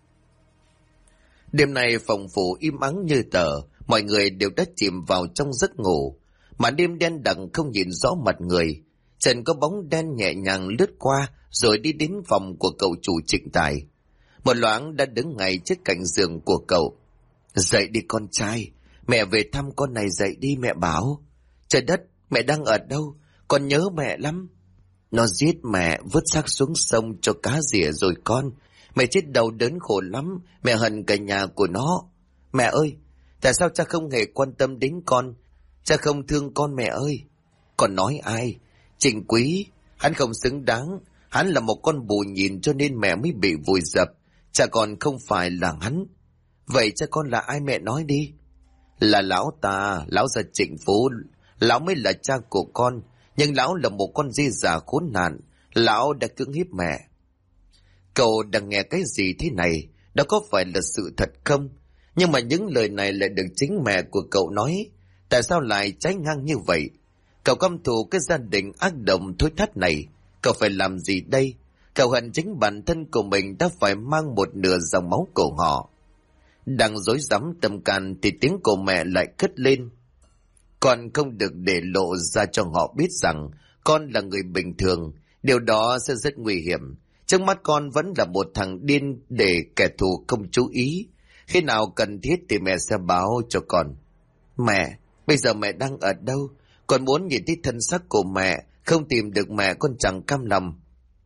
Đêm nay phòng phủ im ắng như tờ, mọi người đều đã chìm vào trong giấc ngủ. Mà đêm đen đặc không nhìn rõ mặt người, Trần có bóng đen nhẹ nhàng lướt qua rồi đi đến phòng của cậu chủ Trịnh Tài. Một loáng đã đứng ngay trước cạnh giường của cậu. Dậy đi con trai, mẹ về thăm con này, dậy đi mẹ bảo. Trời đất, mẹ đang ở đâu? Con nhớ mẹ lắm. Nó giết mẹ, vứt xác xuống sông cho cá rỉa rồi con. Mẹ chết đau đớn khổ lắm, mẹ hận cả nhà của nó. Mẹ ơi, tại sao cha không hề quan tâm đến con? Cha không thương con mẹ ơi. Con nói ai? Trịnh Quý, hắn không xứng đáng. Hắn là một con bù nhìn cho nên mẹ mới bị vùi dập. Cha con không phải là hắn. Vậy cha con là ai mẹ nói đi? Là lão ta, lão già Trịnh Phú. Lão mới là cha của con. Nhưng lão là một con dê già khốn nạn. Lão đã cưỡng hiếp mẹ. Cậu đang nghe cái gì thế này? Đó có phải là sự thật không? Nhưng mà những lời này lại được chính mẹ của cậu nói. Tại sao lại trái ngang như vậy? Cậu căm thù cái gia đình ác động thối thắt này. Cậu phải làm gì đây? Cậu hận chính bản thân của mình đã phải mang một nửa dòng máu của họ. Đang rối rắm tâm can thì tiếng của mẹ lại cất lên. Con không được để lộ ra cho họ biết rằng con là người bình thường. Điều đó sẽ rất nguy hiểm. Trước mắt con vẫn là một thằng điên để kẻ thù không chú ý. Khi nào cần thiết thì mẹ sẽ báo cho con. Mẹ, bây giờ mẹ đang ở đâu? Con muốn nhìn thấy thân xác của mẹ. Không tìm được mẹ con chẳng cam lòng.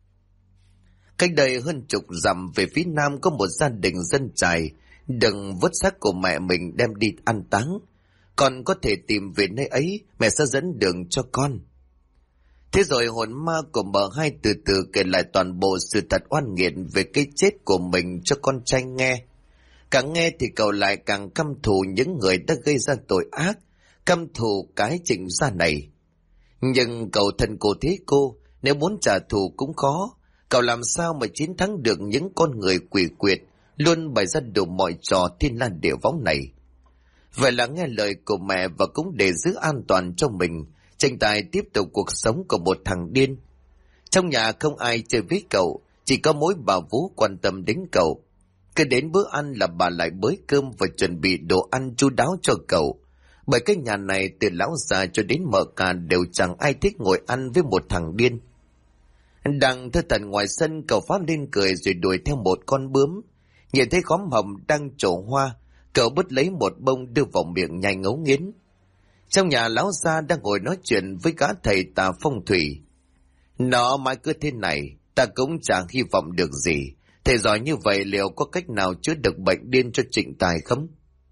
Cách đây hơn chục dặm về phía nam có một gia đình dân chài đừng vứt xác của mẹ mình đem đi an táng. Con có thể tìm về nơi ấy, mẹ sẽ dẫn đường cho con. Thế rồi hồn ma của bà Hai từ từ kể lại toàn bộ sự thật oan nghiệt về cái chết của mình cho con trai nghe. Càng nghe thì cậu lại càng căm thù những người đã gây ra tội ác, căm thù cái Trịnh gia này. Nhưng cậu thân cô thế cô, nếu muốn trả thù cũng khó. Cậu làm sao mà chiến thắng được những con người quỷ quyệt, luôn bày ra đủ mọi trò thiên lan địa võng này. Vậy là nghe lời của mẹ và cũng để giữ an toàn cho mình, Trịnh Tài tiếp tục cuộc sống của một thằng điên. Trong nhà không ai chơi với cậu, chỉ có mỗi bà Vú quan tâm đến cậu. Cứ đến bữa ăn là bà lại bới cơm và chuẩn bị đồ ăn chu đáo cho cậu. Bởi cái nhà này từ lão già cho đến mợ cả đều chẳng ai thích ngồi ăn với một thằng điên. Đang thơ thần ngoài sân, cậu phá lên cười rồi đuổi theo một con bướm. Nhìn thấy khóm hồng đang trổ hoa, cậu bứt lấy một bông đưa vào miệng nhai ngấu nghiến. Trong nhà lão gia đang ngồi nói chuyện với gã thầy tà phong thủy. Nó mãi cứ thế này, ta cũng chẳng hy vọng được gì. Thầy giỏi như vậy liệu có cách nào chữa được bệnh điên cho Trịnh Tài không?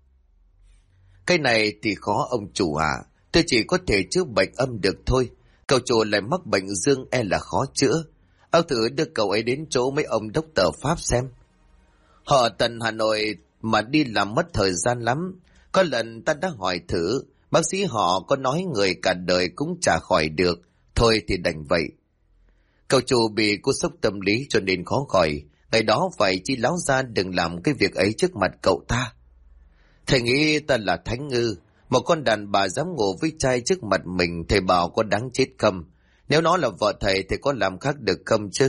Cái này thì khó ông chủ ạ. Tôi chỉ có thể chữa bệnh âm được thôi. Cậu chủ lại mắc bệnh dương e là khó chữa. Ông thử đưa cậu ấy đến chỗ mấy ông đốc tờ Pháp xem. Họ tận Hà Nội mà đi làm mất thời gian lắm. Có lần ta đã hỏi thử, bác sĩ họ có nói người cả đời cũng chả khỏi được. Thôi thì đành vậy. Cậu chủ bị cú sốc tâm lý cho nên khó khỏi. Ngày đó phải chi lão ra đừng làm cái việc ấy trước mặt cậu ta. Thầy nghĩ ta là thánh ngư. Một con đàn bà dám ngủ với trai trước mặt mình, thầy bảo có đáng chết không? Nếu nó là vợ thầy thì có làm khác được không chứ?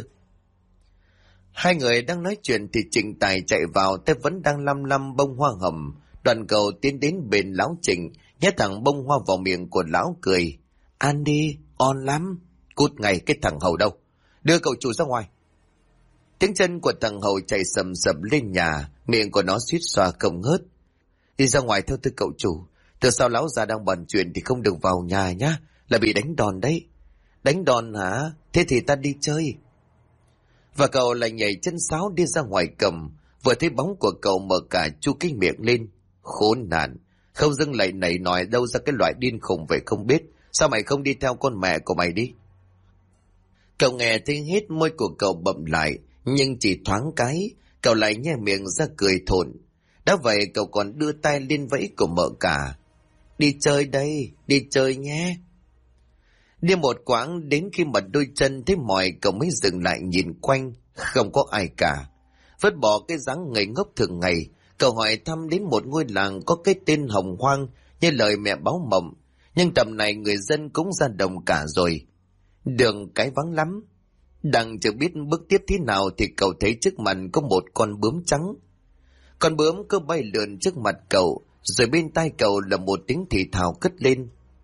Hai người đang nói chuyện thì Trịnh Tài chạy vào, tay vẫn đang lăm lăm bông hoa hồng. Đoàn cầu tiến đến bên lão Trịnh, nhét thẳng bông hoa vào miệng của lão cười. Ăn đi, on lắm. Cút ngay cái thằng hầu đâu. Đưa cậu chủ ra ngoài. Tiếng chân của thằng hầu chạy sầm sầm lên nhà, miệng của nó suýt xoa không ngớt. Đi ra ngoài theo tư cậu chủ. Từ sau lão già đang bàn chuyện thì không được vào nhà nhá, là bị đánh đòn đấy. Đánh đòn hả? Thế thì ta đi chơi. Và cậu lại nhảy chân sáo đi ra ngoài cầm. Vừa thấy bóng của cậu mở cả chu cái miệng lên. Khốn nạn, không dưng lại nảy nòi đâu ra cái loại điên khùng vậy không biết. Sao mày không đi theo con mẹ của mày đi? Cậu nghe thấy hết, môi của cậu bậm lại, nhưng chỉ thoáng cái, cậu lại nhe miệng ra cười thộn. Đã vậy cậu còn đưa tay lên vẫy của mợ cả. Đi chơi đây, đi chơi nhé. Đi một quãng đến khi mà đôi chân thấy mỏi, cậu mới dừng lại nhìn quanh, không có ai cả. Vứt bỏ cái dáng ngây ngốc thường ngày, cậu hỏi thăm đến một ngôi làng có cái tên Hồng Hoang như lời mẹ báo mộng, nhưng tầm này người dân cũng ra đồng cả rồi. Đường cái vắng lắm. Đang chưa biết bước tiếp thế nào thì cậu thấy trước mặt có một con bướm trắng. Con bướm cứ bay lượn trước mặt cậu, rồi bên tai cậu là một tiếng thì thào cất lên.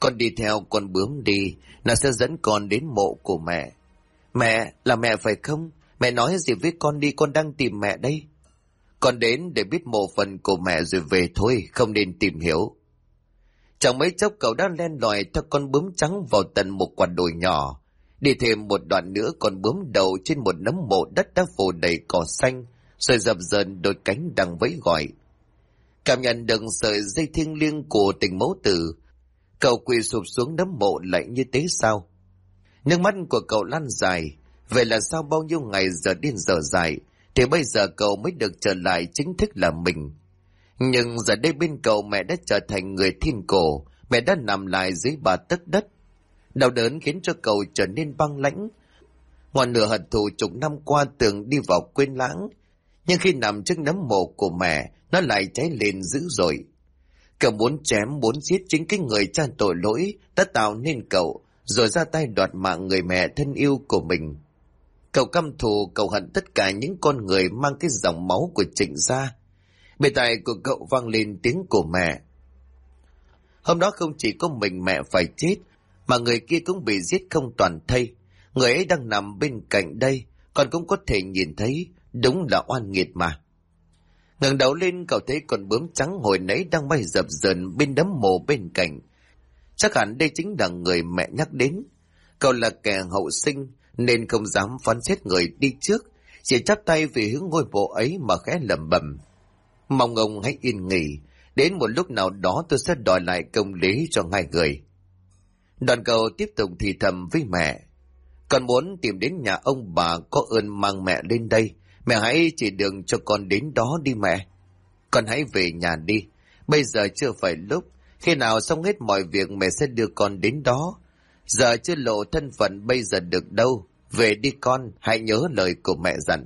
Con đi theo con bướm đi, nó sẽ dẫn con đến mộ của mẹ. Mẹ, là mẹ phải không? Mẹ nói gì với con đi, con đang tìm mẹ đây. Con đến để biết mộ phần của mẹ rồi về thôi, không nên tìm hiểu. Chẳng mấy chốc cậu đã len lỏi theo con bướm trắng vào tận một quả đồi nhỏ. Đi thêm một đoạn nữa, con bướm đầu trên một nấm mộ đất đã phủ đầy cỏ xanh, rồi dập dờn đôi cánh đang vẫy gọi. Cảm nhận được sợi dây thiêng liêng của tình mẫu tử, cậu quỳ sụp xuống nấm mộ lại như thế sao? Nước mắt của cậu lăn dài. Vậy là sau bao nhiêu ngày giờ điên giờ dài, thì bây giờ cậu mới được trở lại chính thức là mình. Nhưng giờ đây bên cậu mẹ đã trở thành người thiên cổ, mẹ đã nằm lại dưới bà tấc đất. Đau đớn khiến cho cậu trở nên băng lãnh. Ngọn lửa hận thù chục năm qua tưởng đi vào quên lãng, nhưng khi nằm trước nấm mộ của mẹ, nó lại cháy lên dữ dội. Cậu muốn chém muốn giết chính cái người cha tội lỗi đã tạo nên cậu, rồi ra tay đoạt mạng người mẹ thân yêu của mình. Cậu căm thù, cậu hận tất cả những con người mang cái dòng máu của Trịnh gia. Bên tai của cậu vang lên tiếng của mẹ. Hôm đó không chỉ có mình mẹ phải chết, mà người kia cũng bị giết không toàn thây. Người ấy đang nằm bên cạnh đây, con cũng có thể nhìn thấy, đúng là oan nghiệt mà. Ngẩng đầu lên, cậu thấy con bướm trắng hồi nãy đang bay dập dờn bên nấm mồ bên cạnh. Chắc hẳn đây chính là người mẹ nhắc đến. Cậu là kẻ hậu sinh nên không dám phán xét người đi trước, chỉ chắp tay về hướng ngôi mộ ấy mà khẽ lẩm bẩm: mong ông hãy yên nghỉ, đến một lúc nào đó tôi sẽ đòi lại công lý cho hai người. Đoàn cậu tiếp tục thì thầm với mẹ: con muốn tìm đến nhà ông bà có ơn mang mẹ lên đây, mẹ hãy chỉ đường cho con đến đó đi mẹ. Con hãy về nhà đi, bây giờ chưa phải lúc, khi nào xong hết mọi việc mẹ sẽ đưa con đến đó. Giờ chưa lộ thân phận bây giờ được đâu, về đi con, hãy nhớ lời của mẹ dặn.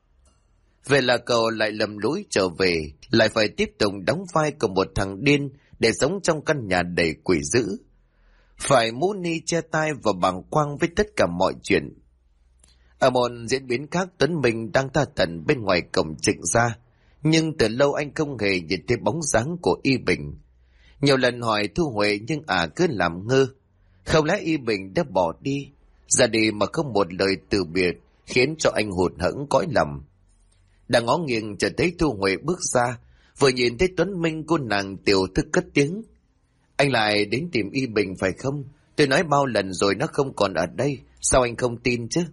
Vậy là cậu lại lầm lũi trở về, lại phải tiếp tục đóng vai của một thằng điên để sống trong căn nhà đầy quỷ dữ. Phải mũ ni che tai và bàng quang với tất cả mọi chuyện. Ở một diễn biến khác, Tuấn Minh đang tha thẩn bên ngoài cổng Trịnh gia, nhưng từ lâu anh không hề nhìn thấy bóng dáng của Y Bình. Nhiều lần hỏi Thu Huệ nhưng cứ làm ngơ. Không lẽ Y Bình đã bỏ đi, ra đi mà không một lời từ biệt, khiến cho anh hụt hẫng cõi lòng. Đang ngó nghiêng chợt thấy Thu Huệ bước ra, vừa nhìn thấy Tuấn Minh, cô nàng tiểu thư cất tiếng: anh lại đến tìm Y Bình phải không? Tôi nói bao lần rồi nó không còn ở đây, sao anh không tin chứ?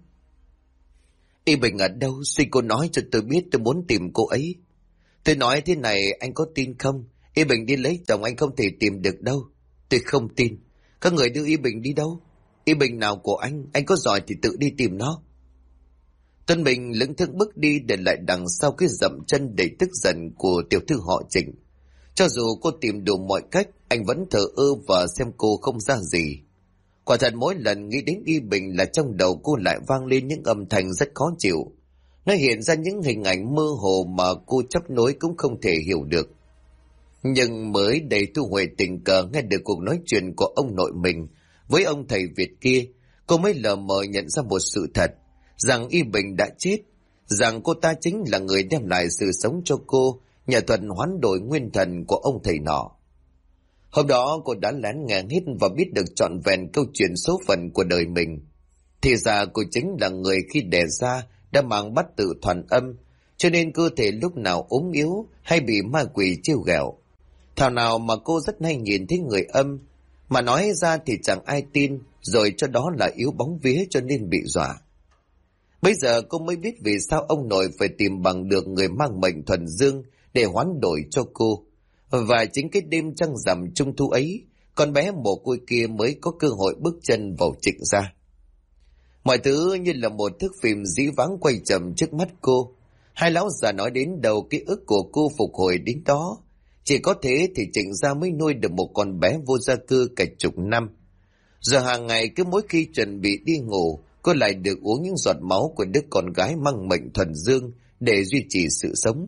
Y Bình ở đâu? Xin cô nói cho tôi biết, tôi muốn tìm cô ấy. Tôi nói thế này, anh có tin không? Y Bình đi lấy chồng anh không thể tìm được đâu. Tôi không tin. Các người đưa Y Bình đi đâu? Y Bình nào của anh có giỏi thì tự đi tìm nó. Tuấn Bình lững thững bước đi, để lại đằng sau cái dậm chân đầy tức giận của tiểu thư họ Trịnh. Cho dù cô tìm đủ mọi cách, anh vẫn thờ ơ và xem cô không ra gì. Quả thật mỗi lần nghĩ đến Y Bình là trong đầu cô lại vang lên những âm thanh rất khó chịu. Nó hiện ra những hình ảnh mơ hồ mà cô chấp nối cũng không thể hiểu được. Nhưng mới đây Thu Huệ tình cờ nghe được cuộc nói chuyện của ông nội mình với ông thầy Việt kia, cô mới lờ mờ nhận ra một sự thật, rằng Y Bình đã chết, rằng cô ta chính là người đem lại sự sống cho cô, nhờ thuật hoán đổi nguyên thần của ông thầy nọ. Hôm đó cô đã lén nghe hết và biết được trọn vẹn câu chuyện số phận của đời mình. Thì ra cô chính là người khi đẻ ra đã mang bắt tự thuần âm, cho nên cơ thể lúc nào ốm yếu hay bị ma quỷ trêu ghẹo. Thảo nào mà cô rất hay nhìn thấy người âm, mà nói ra thì chẳng ai tin, rồi cho đó là yếu bóng vía cho nên bị dọa. Bây giờ cô mới biết vì sao ông nội phải tìm bằng được người mang mệnh thuần dương để hoán đổi cho cô. Và chính cái đêm trăng rằm trung thu ấy, con bé mồ côi kia mới có cơ hội bước chân vào Trịnh gia. Mọi thứ như là một thước phim dĩ vãng quay chậm trước mắt cô. Hai lão già nói đến đầu ký ức của cô phục hồi đến đó. Chỉ có thế thì Trịnh gia mới nuôi được một con bé vô gia cư cả chục năm. Giờ hàng ngày cứ mỗi khi chuẩn bị đi ngủ, cô lại được uống những giọt máu của đứa con gái mang mệnh thuần dương để duy trì sự sống.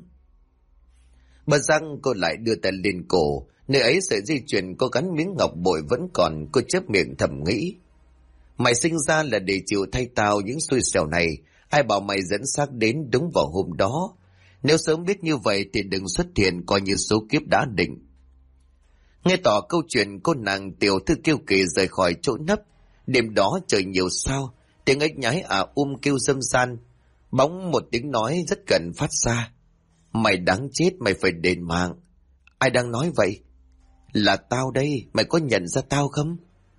Bật răng cô lại đưa tay lên cổ, nơi ấy sợi dây chuyền có gắn miếng ngọc bội vẫn còn. Cô chép miệng thầm nghĩ: mày sinh ra là để chịu thay tao những xui xẻo này, ai bảo mày dẫn xác đến đúng vào hôm đó. Nếu sớm biết như vậy thì đừng xuất hiện, coi như số kiếp đã định. Nghe tỏ câu chuyện, cô nàng tiểu thư kiêu kỳ rời khỏi chỗ nấp. Đêm đó trời nhiều sao, tiếng ếch nhái kêu râm ran. Bỗng một tiếng nói rất gần phát ra: "Mày đáng chết, mày phải đền mạng." Ai đang nói vậy? Là tao đây, mày có nhận ra tao không?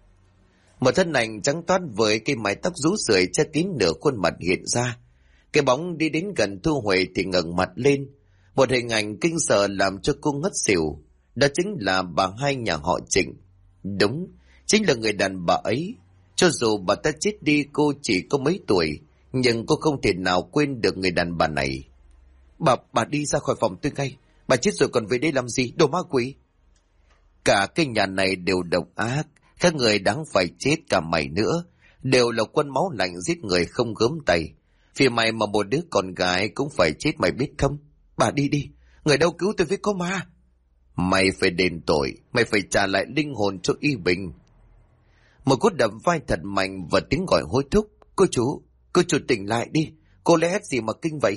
Một thân ảnh trắng toát với cây mái tóc rũ rượi che kín nửa khuôn mặt hiện ra. Cái bóng đi đến gần Thu Huệ thì ngẩng mặt lên. Một hình ảnh kinh sợ làm cho cô ngất xỉu. Đó chính là bà Hai nhà họ Trịnh. Đúng, chính là người đàn bà ấy. Cho dù bà ta chết đi cô chỉ có mấy tuổi, nhưng cô không thể nào quên được người đàn bà này. Bà đi ra khỏi phòng tôi ngay. Bà chết rồi còn về đây làm gì, đồ ma quỷ? Cả cái nhà này đều độc ác, các người đáng phải chết, cả mày nữa. Đều là quân máu lạnh giết người không gớm tay. Vì mày mà một đứa con gái cũng phải chết, mày biết không? Bà đi đi, người đâu cứu tôi với có ma. Mày phải đền tội, mày phải trả lại linh hồn cho Y Bình. Một cú đập vai thật mạnh và tiếng gọi hối thúc: cô chủ tỉnh lại đi, cô lẽ gì mà kinh vậy?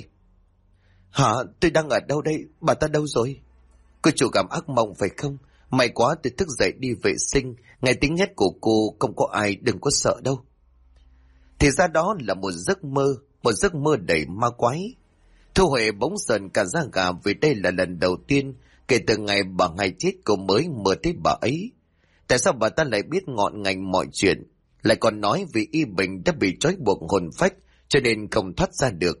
Hả, tôi đang ở đâu đây, bà ta đâu rồi? Cô chủ gặp ác mộng phải không? May quá tôi thức dậy đi vệ sinh, nghe tiếng hét của cô không có ai, đừng có sợ đâu. Thì ra đó là một giấc mơ đầy ma quái. Thu Huệ bỗng sờn cả da gà vì đây là lần đầu tiên kể từ ngày bà Hai chết cô mới mơ thấy bà ấy. Tại sao bà ta lại biết ngọn ngành mọi chuyện, lại còn nói vì Y Bình đã bị trói buộc hồn phách cho nên không thoát ra được.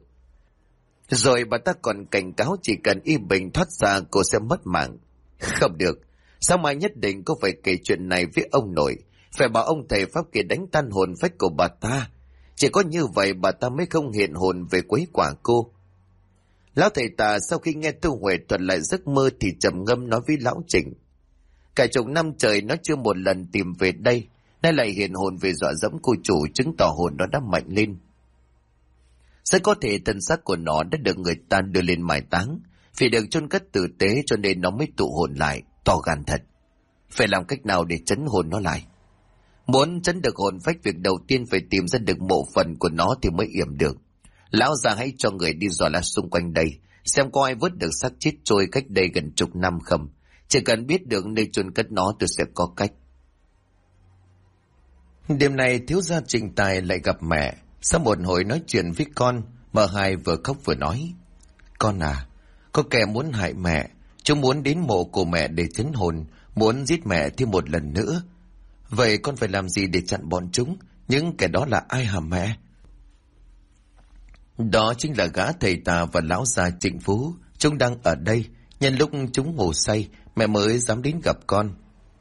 Rồi bà ta còn cảnh cáo chỉ cần Y Bình thoát ra cô sẽ mất mạng. Không được, sao mai nhất định cô phải kể chuyện này với ông nội, phải bảo ông thầy pháp kia đánh tan hồn phách của bà ta. Chỉ có như vậy bà ta mới không hiện hồn về quấy quả cô. Lão thầy tà sau khi nghe Thu Huệ thuật lại giấc mơ thì trầm ngâm nói với lão Trịnh: cả chục năm trời nó chưa một lần tìm về đây, nay lại hiện hồn về dọa dẫm cô chủ, chứng tỏ hồn nó đã mạnh lên. Rất có thể thân xác của nó đã được người ta đưa lên mai táng, vì được chôn cất tử tế cho nên nó mới tụ hồn lại. To gan thật, phải làm cách nào để trấn hồn nó lại. Muốn trấn được hồn phách, việc đầu tiên phải tìm ra được mộ phần của nó thì mới yểm được. Lão già hãy cho người đi dò la xung quanh đây, xem có ai vớt được xác chết trôi cách đây gần chục năm không. Chỉ cần biết được nơi chôn cất nó tôi sẽ có cách. Đêm nay thiếu gia Trịnh Tài lại gặp mẹ. Sau một hồi nói chuyện với con, mợ Hai vừa khóc vừa nói: con à, có kẻ muốn hại mẹ. Chúng muốn đến mộ của mẹ để trấn hồn, muốn giết mẹ thêm một lần nữa. Vậy con phải làm gì để chặn bọn chúng? Những kẻ đó là ai hả mẹ? Đó chính là gã thầy tà và lão già Trịnh Phú. Chúng đang ở đây. Nhân lúc chúng ngủ say, mẹ mới dám đến gặp con.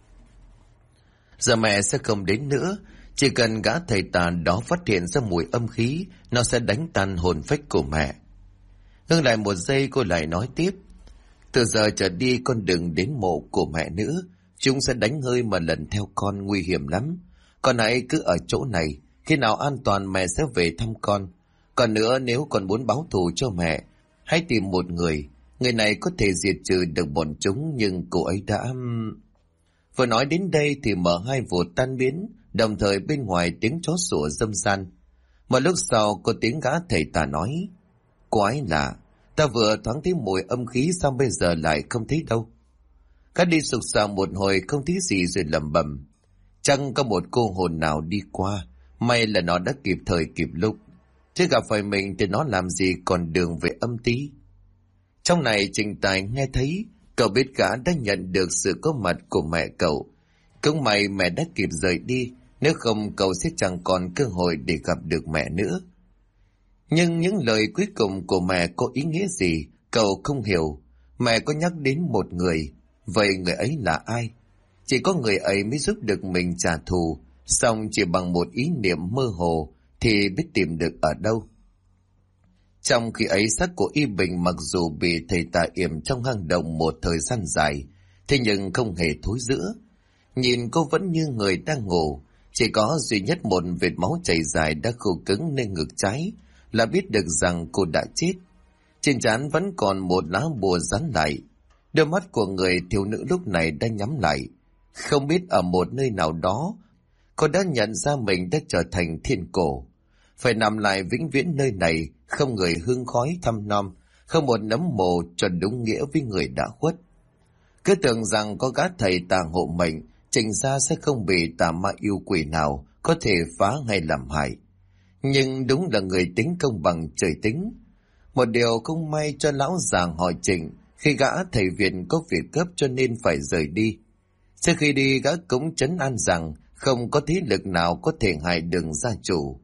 Giờ mẹ sẽ không đến nữa. Chỉ cần gã thầy tà đó phát hiện ra mùi âm khí, nó sẽ đánh tan hồn phách của mẹ. Ngưng lại một giây, cô lại nói tiếp: từ giờ trở đi con đừng đến mộ của mẹ nữa. Chúng sẽ đánh hơi mà lần theo con, nguy hiểm lắm. Con hãy cứ ở chỗ này, khi nào an toàn mẹ sẽ về thăm con. Còn nữa, nếu con muốn báo thù cho mẹ, hãy tìm một người. Người này có thể diệt trừ được bọn chúng, nhưng cô ấy đã... Vừa nói đến đây thì mở hai vụt tan biến, đồng thời bên ngoài tiếng chó sủa râm ran. Một lúc sau có tiếng gã thầy tà nói: quái lạ, ta vừa thoáng thấy mùi âm khí, sao bây giờ lại không thấy đâu? Gã đi sục sạo một hồi không thấy gì rồi lẩm bẩm: chẳng có một cô hồn nào đi qua, may là nó đã kịp thời kịp lúc, chứ gặp phải mình thì nó làm gì còn đường về âm tí. Trong này Trịnh Tài nghe thấy, cậu biết gã đã nhận được sự có mặt của mẹ cậu. Cũng may mẹ đã kịp rời đi, nếu không cậu sẽ chẳng còn cơ hội để gặp được mẹ nữa. Nhưng những lời cuối cùng của mẹ có ý nghĩa gì, cậu không hiểu. Mẹ có nhắc đến một người, vậy người ấy là ai? Chỉ có người ấy mới giúp được mình trả thù, song chỉ bằng một ý niệm mơ hồ thì biết tìm được ở đâu. Trong khi ấy xác của Y Bình mặc dù bị thầy tà yểm trong hang động một thời gian dài, thế nhưng không hề thối rữa. Nhìn cô vẫn như người đang ngủ, chỉ có duy nhất một vệt máu chảy dài đã khô cứng nơi ngực trái, là biết được rằng cô đã chết. Trên trán vẫn còn một lá bùa dán lại. Đôi mắt của người thiếu nữ lúc này đã nhắm lại. Không biết ở một nơi nào đó, cô đã nhận ra mình đã trở thành thiên cổ. Phải nằm lại vĩnh viễn nơi này, không người hương khói thăm nom, không một nấm mồ cho đúng nghĩa với người đã khuất. Cứ tưởng rằng có gã thầy tà hộ mệnh, Trịnh gia sẽ không bị tà ma yêu quỷ nào có thể phá hay làm hại. Nhưng đúng là người tính công bằng trời tính. Một điều không may cho lão già họ Trịnh, khi gã thầy Việt có việc gấp cho nên phải rời đi. Trước khi đi, gã cũng trấn an rằng không có thế lực nào có thể hại được gia chủ.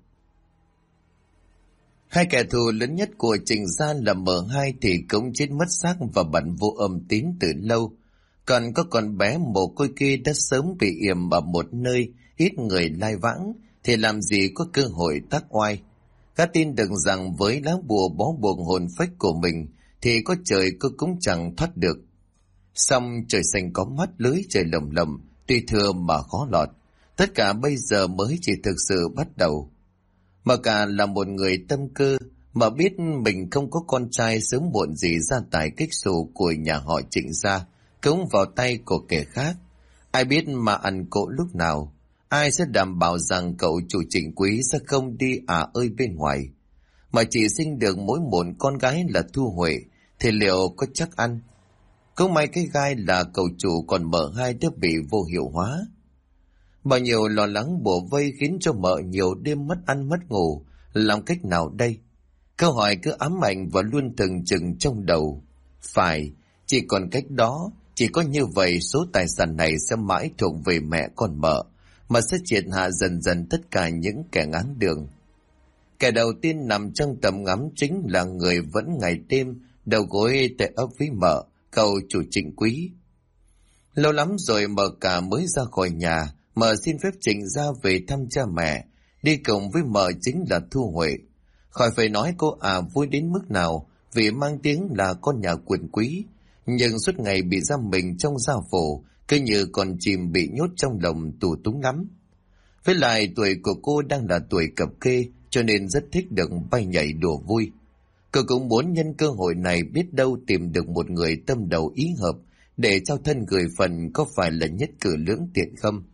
Hai kẻ thù lớn nhất của Trịnh gia là M2 thì cũng chết mất xác và bận vô âm tín từ lâu. Còn có con bé mồ côi kia đã sớm bị yểm ở một nơi ít người lai vãng, thì làm gì có cơ hội tác oai. Gã tin được rằng với lá bùa bó buộc hồn phách của mình thì có trời cô cũng chẳng thoát được. Xong trời xanh có mắt, lưới trời lồng lộng, tuy thừa mà khó lọt. Tất cả bây giờ mới chỉ thực sự bắt đầu. Mà cả là một người tâm cơ, mà biết mình không có con trai, sớm muộn gì gia tài kích xù của nhà họ Trịnh gia cống vào tay của kẻ khác. Ai biết mà ăn cỗ lúc nào. Ai sẽ đảm bảo rằng cậu chủ Trịnh Quý sẽ không đi ơi bên ngoài, mà chỉ sinh được mỗi một con gái là Thu Huệ, thì liệu có chắc ăn? Cũng may cái gai là cậu chủ còn M2 đã bị vô hiệu hóa. Bao nhiêu lo lắng bủa vây khiến cho mợ nhiều đêm mất ăn mất ngủ. Làm cách nào đây? Câu hỏi cứ ám ảnh và luôn từng chừng trong đầu. Phải, chỉ còn cách đó. Chỉ có như vậy số tài sản này sẽ mãi thuộc về mẹ con mợ, mà sẽ triệt hạ dần dần tất cả những kẻ ngáng đường. Kẻ đầu tiên nằm trong tầm ngắm chính là người vẫn ngày đêm đầu gối tại ấp với mợ, cậu chủ Trịnh Quý. Lâu lắm rồi mợ cả mới ra khỏi nhà, mợ xin phép Trịnh ra về thăm cha mẹ. Đi cùng với mợ chính là Thu Huệ. Khỏi phải nói cô vui đến mức nào, vì mang tiếng là con nhà quyền quý, nhưng suốt ngày bị giam mình trong gia phủ, cứ như con chim bị nhốt trong lồng tù túng lắm. Với lại tuổi của cô đang là tuổi cập kê, cho nên rất thích được bay nhảy đùa vui. Cô cũng muốn nhân cơ hội này biết đâu tìm được một người tâm đầu ý hợp, để trao thân gửi phần, có phải là nhất cử lưỡng tiện không?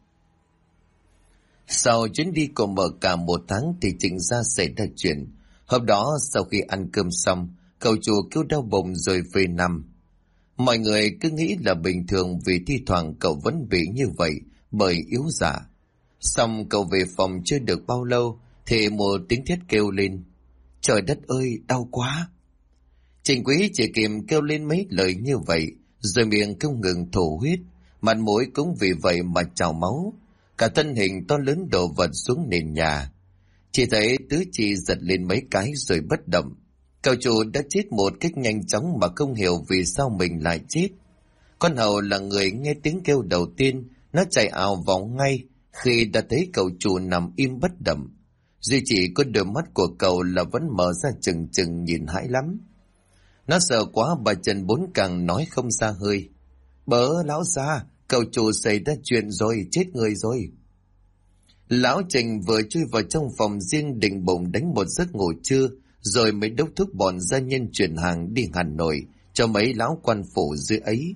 Sau chuyến đi của mợ cả 1 tháng thì Trịnh gia xảy ra chuyện. Hôm đó sau khi ăn cơm xong, cậu chủ kêu đau bụng rồi về nằm. Mọi người cứ nghĩ là bình thường vì thi thoảng cậu vẫn bị như vậy bởi yếu dạ. Xong cậu về phòng chưa được bao lâu thì một tiếng thét kêu lên. Trời đất ơi, đau quá! Trịnh Quý chỉ kịp kêu lên mấy lời như vậy, rồi miệng không ngừng thổ huyết, mặt mũi cũng vì vậy mà trào máu. Cả thân hình to lớn đổ vật xuống nền nhà. Chỉ thấy tứ chi giật lên mấy cái rồi bất động. Cậu chủ đã chết một cách nhanh chóng mà không hiểu vì sao mình lại chết. Con hầu là người nghe tiếng kêu đầu tiên, nó chạy ào vào ngay khi đã thấy cậu chủ nằm im bất động. Duy chỉ có đôi mắt của cậu là vẫn mở ra chừng chừng nhìn hãi lắm. Nó sợ quá, bà Trần Bốn Càng nói không ra hơi. Bớ lão gia, cậu chủ xảy ra chuyện rồi, chết người rồi. Lão Trình vừa chui vào trong phòng riêng định bụng đánh một giấc ngủ trưa, rồi mới đốc thúc bọn gia nhân chuyển hàng đi Hà Nội cho mấy lão quan phủ dưới ấy.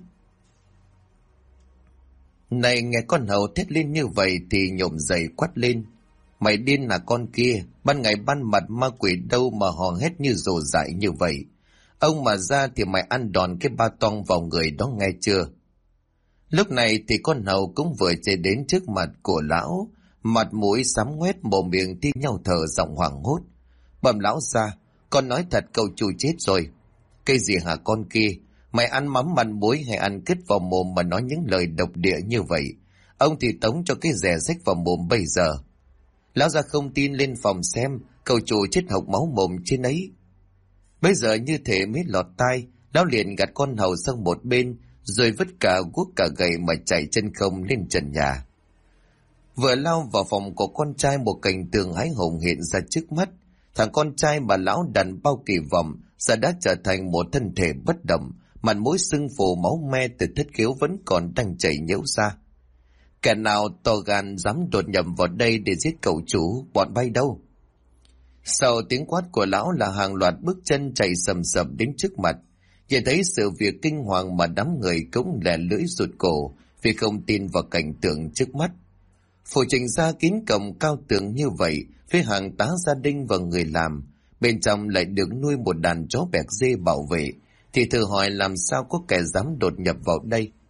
Này nghe con hầu thét lên như vậy thì nhổm dậy quát lên. Mày điên là con kia, ban ngày ban mặt ma quỷ đâu mà hò hét như rồ dại như vậy. Ông mà ra thì mày ăn đòn cái ba toang vào người đó nghe chưa? Lúc này thì con hầu cũng vừa chạy đến trước mặt của lão, mặt mũi sám ngoét, mồm miệng thi nhau thở giọng hoảng hốt. Bẩm lão ra, con nói thật cậu chủ chết rồi. Cái gì hả con kia? Mày ăn mắm ăn muối hay ăn cứt vào mồm mà nói những lời độc địa như vậy? Ông thì tống cho cái rẻ rách vào mồm bây giờ. Lão ra không tin lên phòng xem, cậu chủ chết hộc máu mồm trên ấy. Bây giờ như thế mới lọt tai, lão liền gạt con hầu sang một bên, rồi vứt cả guốc cả gậy mà chạy chân không lên trần nhà. Vừa lao vào phòng của con trai, một cảnh tượng hãi hùng hiện ra trước mắt. Thằng con trai mà lão đặt bao kỳ vọng giờ đã trở thành một thân thể bất động, mặt mũi sưng phù, máu me từ thất khiếu vẫn còn đang chảy nhễu ra. Kẻ nào to gan dám đột nhập vào đây để giết cậu chủ, bọn bay đâu? Sau tiếng quát của lão là hàng loạt bước chân chạy sầm sầm đến trước mặt. Nhìn thấy sự việc kinh hoàng mà đám người cũng lẻ lưỡi rụt cổ vì không tin vào cảnh tượng trước mắt. Phủ Trịnh gia kín cổng cao tường như vậy, với hàng tá gia đình và người làm, bên trong lại được nuôi một đàn chó bẹc dê bảo vệ, thì thử hỏi làm sao có kẻ dám đột nhập vào đây.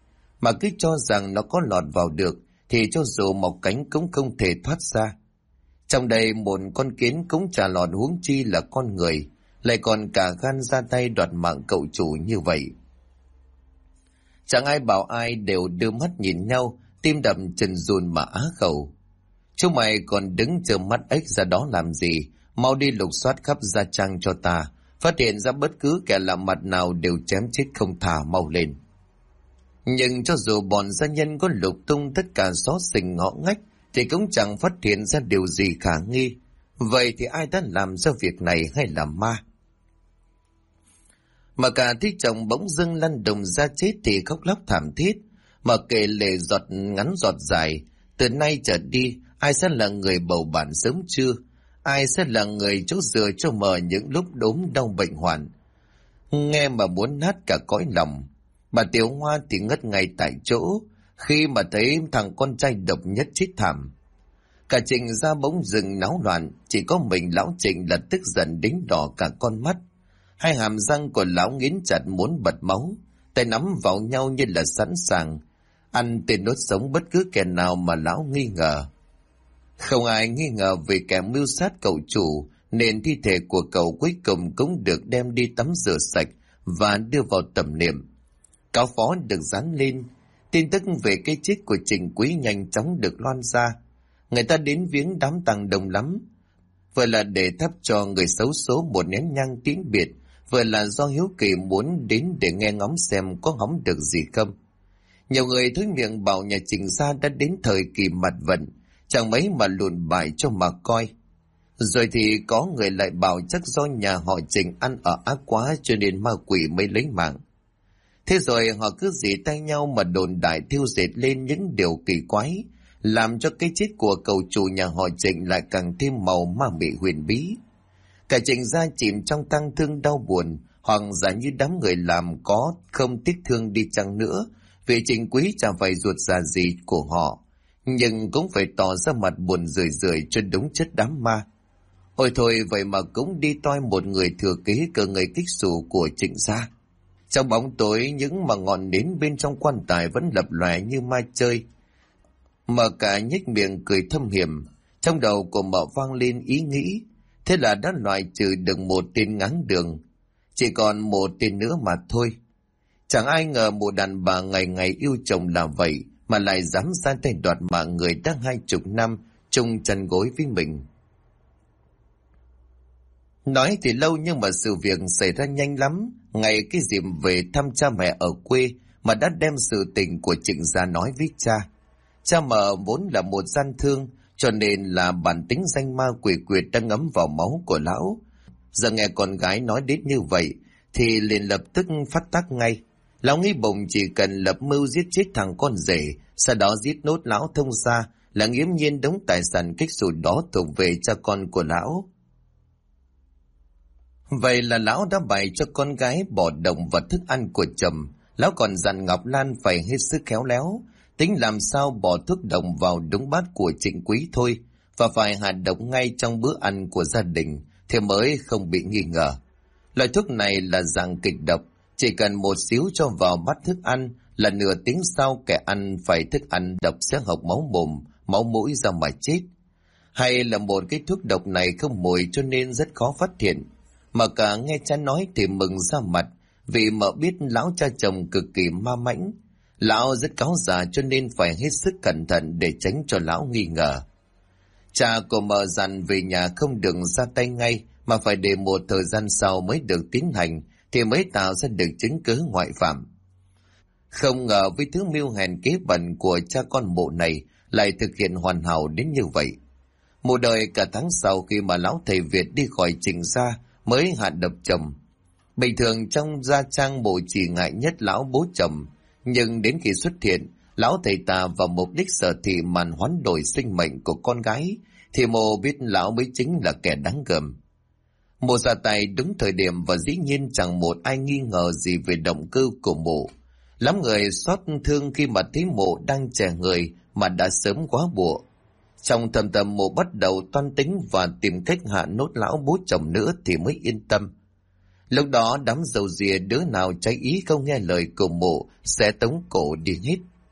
mà cứ cho rằng nó có lọt vào được thì cho dù mọc cánh cũng không thể thoát ra. Trong đây một con kiến cũng chả lọt, huống chi là con người, lại còn cả gan ra tay đoạt mạng cậu chủ như vậy. Chẳng ai bảo ai, đều đưa mắt nhìn nhau, tim đập chân run mà á khẩu. Chúng mày còn đứng chờ mắt ếch ra đó làm gì? Mau đi lục soát khắp gia trang cho ta, phát hiện ra bất cứ kẻ lạ mặt nào đều chém chết không thả, mau lên. Nhưng cho dù bọn gia nhân có lục tung tất cả xó xỉnh ngõ ngách thì cũng chẳng phát hiện ra điều gì khả nghi. Vậy thì ai đã làm ra việc này, hay là ma? Mà cả thi chồng bỗng dưng lăn đồng ra chết thì khóc lóc thảm thiết, mà kể lệ giọt ngắn giọt dài. Từ nay trở đi, ai sẽ là người bầu bạn sớm trưa? Ai sẽ là người chỗ dựa cho mờ những lúc đốm đau bệnh hoạn? Nghe mà muốn nát cả cõi lòng. Bà Tiểu Hoa thì ngất ngay tại chỗ khi mà thấy thằng con trai độc nhất chết thảm. Cả Trịnh gia bỗng dừng náo loạn, chỉ có mình lão Trịnh là tức giận đến đỏ cả con mắt. Hai hàm răng của lão nghiến chặt muốn bật máu, tay nắm vào nhau như là sẵn sàng ăn tên nuốt sống bất cứ kẻ nào mà lão nghi ngờ. Không ai nghi ngờ về kẻ mưu sát cậu chủ, nên thi thể của cậu cuối cùng cũng được đem đi tắm rửa sạch và đưa vào tẩm niệm. Cáo phó được dán lên, tin tức về cái chết của Trịnh Quý nhanh chóng được loan ra. Người ta đến viếng đám tang đông lắm, vừa là để thắp cho người xấu số một nén nhang tiễn biệt, vừa là do hiếu kỳ muốn đến để nghe ngóng xem có hóng được gì không. Nhiều người thối miệng bảo nhà Trịnh gia đã đến thời kỳ mặt vận, chẳng mấy mà lùn bại cho mà coi. Rồi thì có người lại bảo chắc do nhà họ Trịnh ăn ở ác quá cho nên ma quỷ mới lấy mạng. Thế rồi họ cứ dỉ tay nhau mà đồn đại thiêu dệt lên những điều kỳ quái, làm cho cái chết của cậu chủ nhà họ Trịnh lại càng thêm màu ma mị huyền bí. Cả Trịnh gia chìm trong tang thương đau buồn, hoặc giả như đám người làm có không tiếc thương đi chăng nữa, vì Trịnh Quý chẳng phải ruột già gì của họ, nhưng cũng phải tỏ ra mặt buồn rười rượi cho đúng chất đám ma. Ôi thôi, vậy mà cũng đi toi một người thừa kế cờ người kích xù của Trịnh gia. Trong bóng tối, những mà ngọn nến bên trong quan tài vẫn lập lòe như ma chơi. Mợ cả nhếch miệng cười thâm hiểm, trong đầu của mợ vang lên ý nghĩ, thế là đã loại trừ được một tên ngáng đường, chỉ còn một tên nữa mà thôi. Chẳng ai ngờ một đàn bà ngày ngày yêu chồng là vậy mà lại dám ra tay đoạt mạng người đã 20 năm chung chăn gối với mình. Nói thì lâu nhưng mà sự việc xảy ra nhanh lắm. Ngày cái dịp về thăm cha mẹ ở quê mà đã đem sự tình của Trịnh gia nói với cha. Cha mợ vốn là một gian thương, cho nên là bản tính danh ma quỷ quyệt đang ngấm vào máu của lão. Giờ nghe con gái nói đến như vậy thì liền lập tức phát tác ngay. Lão nghĩ bụng chỉ cần lập mưu giết chết thằng con rể, sau đó giết nốt lão thông gia là nghiễm nhiên đống tài sản kích xù đó thuộc về cha con của lão. Vậy là lão đã bày cho con gái bỏ đồng vào thức ăn của chồng. Lão còn dặn Ngọc Lan phải hết sức khéo léo, tính làm sao bỏ thuốc độc vào đúng bát của Trịnh Quý thôi, và phải hạ độc ngay trong bữa ăn của gia đình thì mới không bị nghi ngờ. Loại thuốc này là dạng kịch độc, chỉ cần một xíu cho vào bát thức ăn là nửa tiếng sau kẻ ăn phải thức ăn độc sẽ hộc máu mồm, máu mũi ra mà chết. Hay là một cái thuốc độc này không mùi cho nên rất khó phát hiện. Mà cả nghe cha nói thì mừng ra mặt, vì mợ biết lão cha chồng cực kỳ ma mãnh. Lão rất cáu già cho nên phải hết sức cẩn thận để tránh cho lão nghi ngờ. Cha của mợ dặn về nhà không được ra tay ngay, mà phải để một thời gian sau mới được tiến hành, thì mới tạo ra được chứng cứ ngoại phạm. Không ngờ với thứ mưu hèn kế bẩn của cha con mụ này lại thực hiện hoàn hảo đến như vậy. Một đời cả tháng sau khi mà lão thầy Việt đi khỏi Trịnh gia mới hạ độc chồng. Bình thường trong gia trang mộ chỉ ngại nhất lão bố chồng, nhưng đến khi xuất hiện, lão thầy tà vào mục đích sở thị màn hoán đổi sinh mệnh của con gái, thì mộ biết lão mới chính là kẻ đáng gờm. Mộ ra tay đúng thời điểm và dĩ nhiên chẳng một ai nghi ngờ gì về động cơ của mộ. Lắm người xót thương khi mà thấy mộ đang trẻ người mà đã sớm quá bụa. Trong thầm tâm mộ bắt đầu toan tính và tìm cách hạ nốt lão bố chồng nữa thì mới yên tâm. Lúc đó đám dầu dìa đứa nào trái ý không nghe lời của mộ sẽ tống cổ đi hết.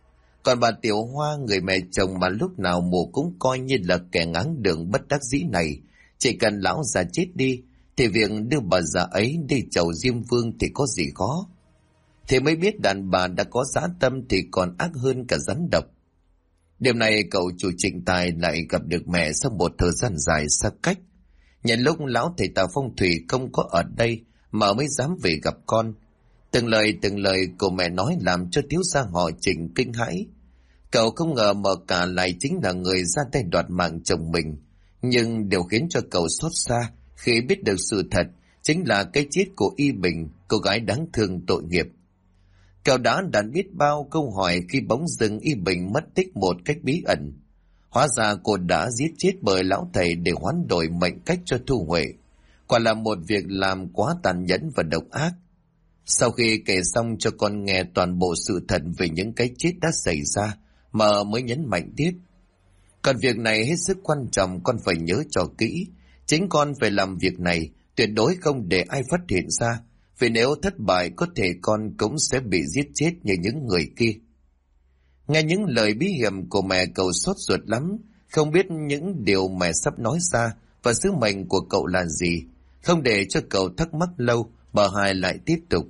Còn bà Tiểu Hoa, người mẹ chồng mà lúc nào mụ cũng coi như là kẻ ngáng đường bất đắc dĩ này, chỉ cần lão già chết đi thì việc đưa bà già ấy đi chầu Diêm Vương thì có gì khó. Thì mới biết đàn bà đã có dã tâm thì còn ác hơn cả rắn độc. Đêm nay cậu chủ Trịnh Tài lại gặp được mẹ sau một thời gian dài xa cách. Nhận lúc lão thầy Tào phong thủy không có ở đây mà mới dám về gặp con. Từng lời của mẹ nói làm cho thiếu gia họ Trịnh kinh hãi. Cậu không ngờ mợ cả lại chính là người ra tay đoạt mạng chồng mình. Nhưng điều khiến cho cậu xót xa khi biết được sự thật chính là cái chết của Y Bình, cô gái đáng thương tội nghiệp. Cậu đã đặt biết bao câu hỏi khi bỗng dưng Y Bình mất tích một cách bí ẩn. Hóa ra cô đã giết chết bởi lão thầy để hoán đổi mệnh cách cho Thu Huệ. Quả là một việc làm quá tàn nhẫn và độc ác. Sau khi kể xong cho con nghe toàn bộ sự thật về những cái chết đã xảy ra, mợ mới nhấn mạnh tiếp. Còn việc này hết sức quan trọng, con phải nhớ cho kỹ. Chính con phải làm việc này, tuyệt đối không để ai phát hiện ra. Vì nếu thất bại có thể con cũng sẽ bị giết chết như những người kia. Nghe những lời bí hiểm của mẹ, cậu sốt ruột lắm, không biết những điều mẹ sắp nói ra và sứ mệnh của cậu là gì. Không để cho cậu thắc mắc lâu, bà Hai lại tiếp tục.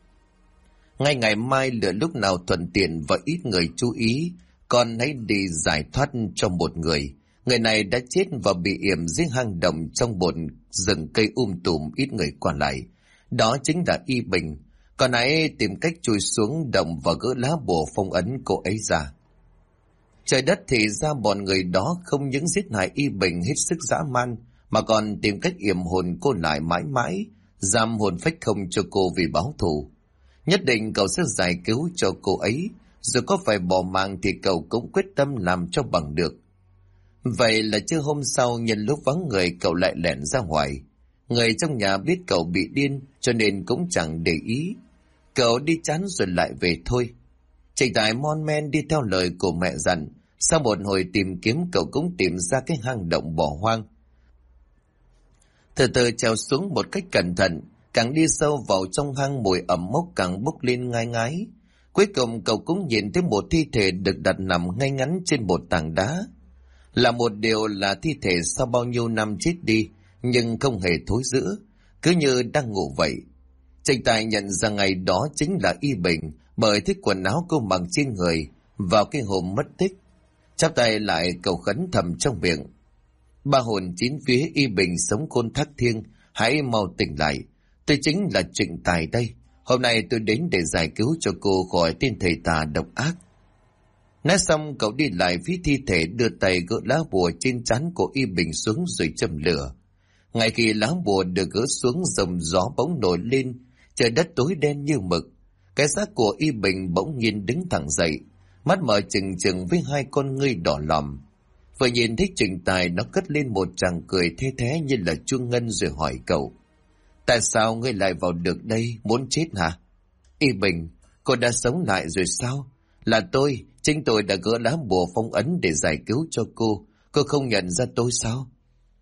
Ngay ngày mai lựa lúc nào thuận tiện và ít người chú ý, con hãy đi giải thoát cho một người. Người này đã chết và bị yểm dưới hang động trong một rừng cây tùm ít người qua lại. Đó chính là Y Bình. Còn hãy tìm cách chui xuống động và gỡ lá bùa phong ấn cô ấy ra. Trời đất thì ra bọn người đó không những giết hại Y Bình hết sức dã man, mà còn tìm cách yểm hồn cô lại mãi mãi, giam hồn phách không cho cô vì báo thù. Nhất định cậu sẽ giải cứu cho cô ấy, dù có phải bỏ mạng thì cậu cũng quyết tâm làm cho bằng được. Vậy là trưa hôm sau, nhân lúc vắng người, cậu lại lẻn ra ngoài. Người trong nhà biết cậu bị điên cho nên cũng chẳng để ý. Cậu đi chán rồi lại về thôi. Trịnh Tài mon men đi theo lời của mẹ dặn. Sau một hồi tìm kiếm, cậu cũng tìm ra cái hang động bỏ hoang. Từ từ trèo xuống một cách cẩn thận, càng đi sâu vào trong hang mùi ẩm mốc càng bốc lên ngai ngái. Cuối cùng cậu cũng nhìn thấy một thi thể được đặt nằm ngay ngắn trên một tảng đá. Là một điều là thi thể sau bao nhiêu năm chết đi, nhưng không hề thối rữa, cứ như đang ngủ vậy. Trịnh Tài nhận ra ngày đó chính là Y Bình, bởi thích quần áo cô mặc trên người vào cái hôm mất tích. Chắp tay lại cậu khấn thầm trong miệng. Ba hồn chín phía, Y Bình sống khôn thác thiêng, hãy mau tỉnh lại. Tôi chính là Trịnh Tài đây. Hôm nay tôi đến để giải cứu cho cô khỏi tên thầy tà độc ác. Nói xong cậu đi lại phía thi thể, đưa tay gỡ lá bùa trên trán của Y Bình xuống rồi châm lửa. Ngay khi lá bùa được gỡ xuống, dòng gió bỗng nổi lên, trời đất tối đen như mực. Cái xác của Y Bình bỗng nhiên đứng thẳng dậy, mắt mở trừng trừng với hai con ngươi đỏ lòm. Vừa nhìn thấy Trịnh Tài, nó cất lên một tràng cười the thé như là chuông ngân rồi hỏi cậu. Tại sao ngươi lại vào được đây, muốn chết hả? Y Bình, cô đã sống lại rồi sao? Là tôi, chính tôi đã gỡ lá bùa phong ấn để giải cứu cho cô không nhận ra tôi sao?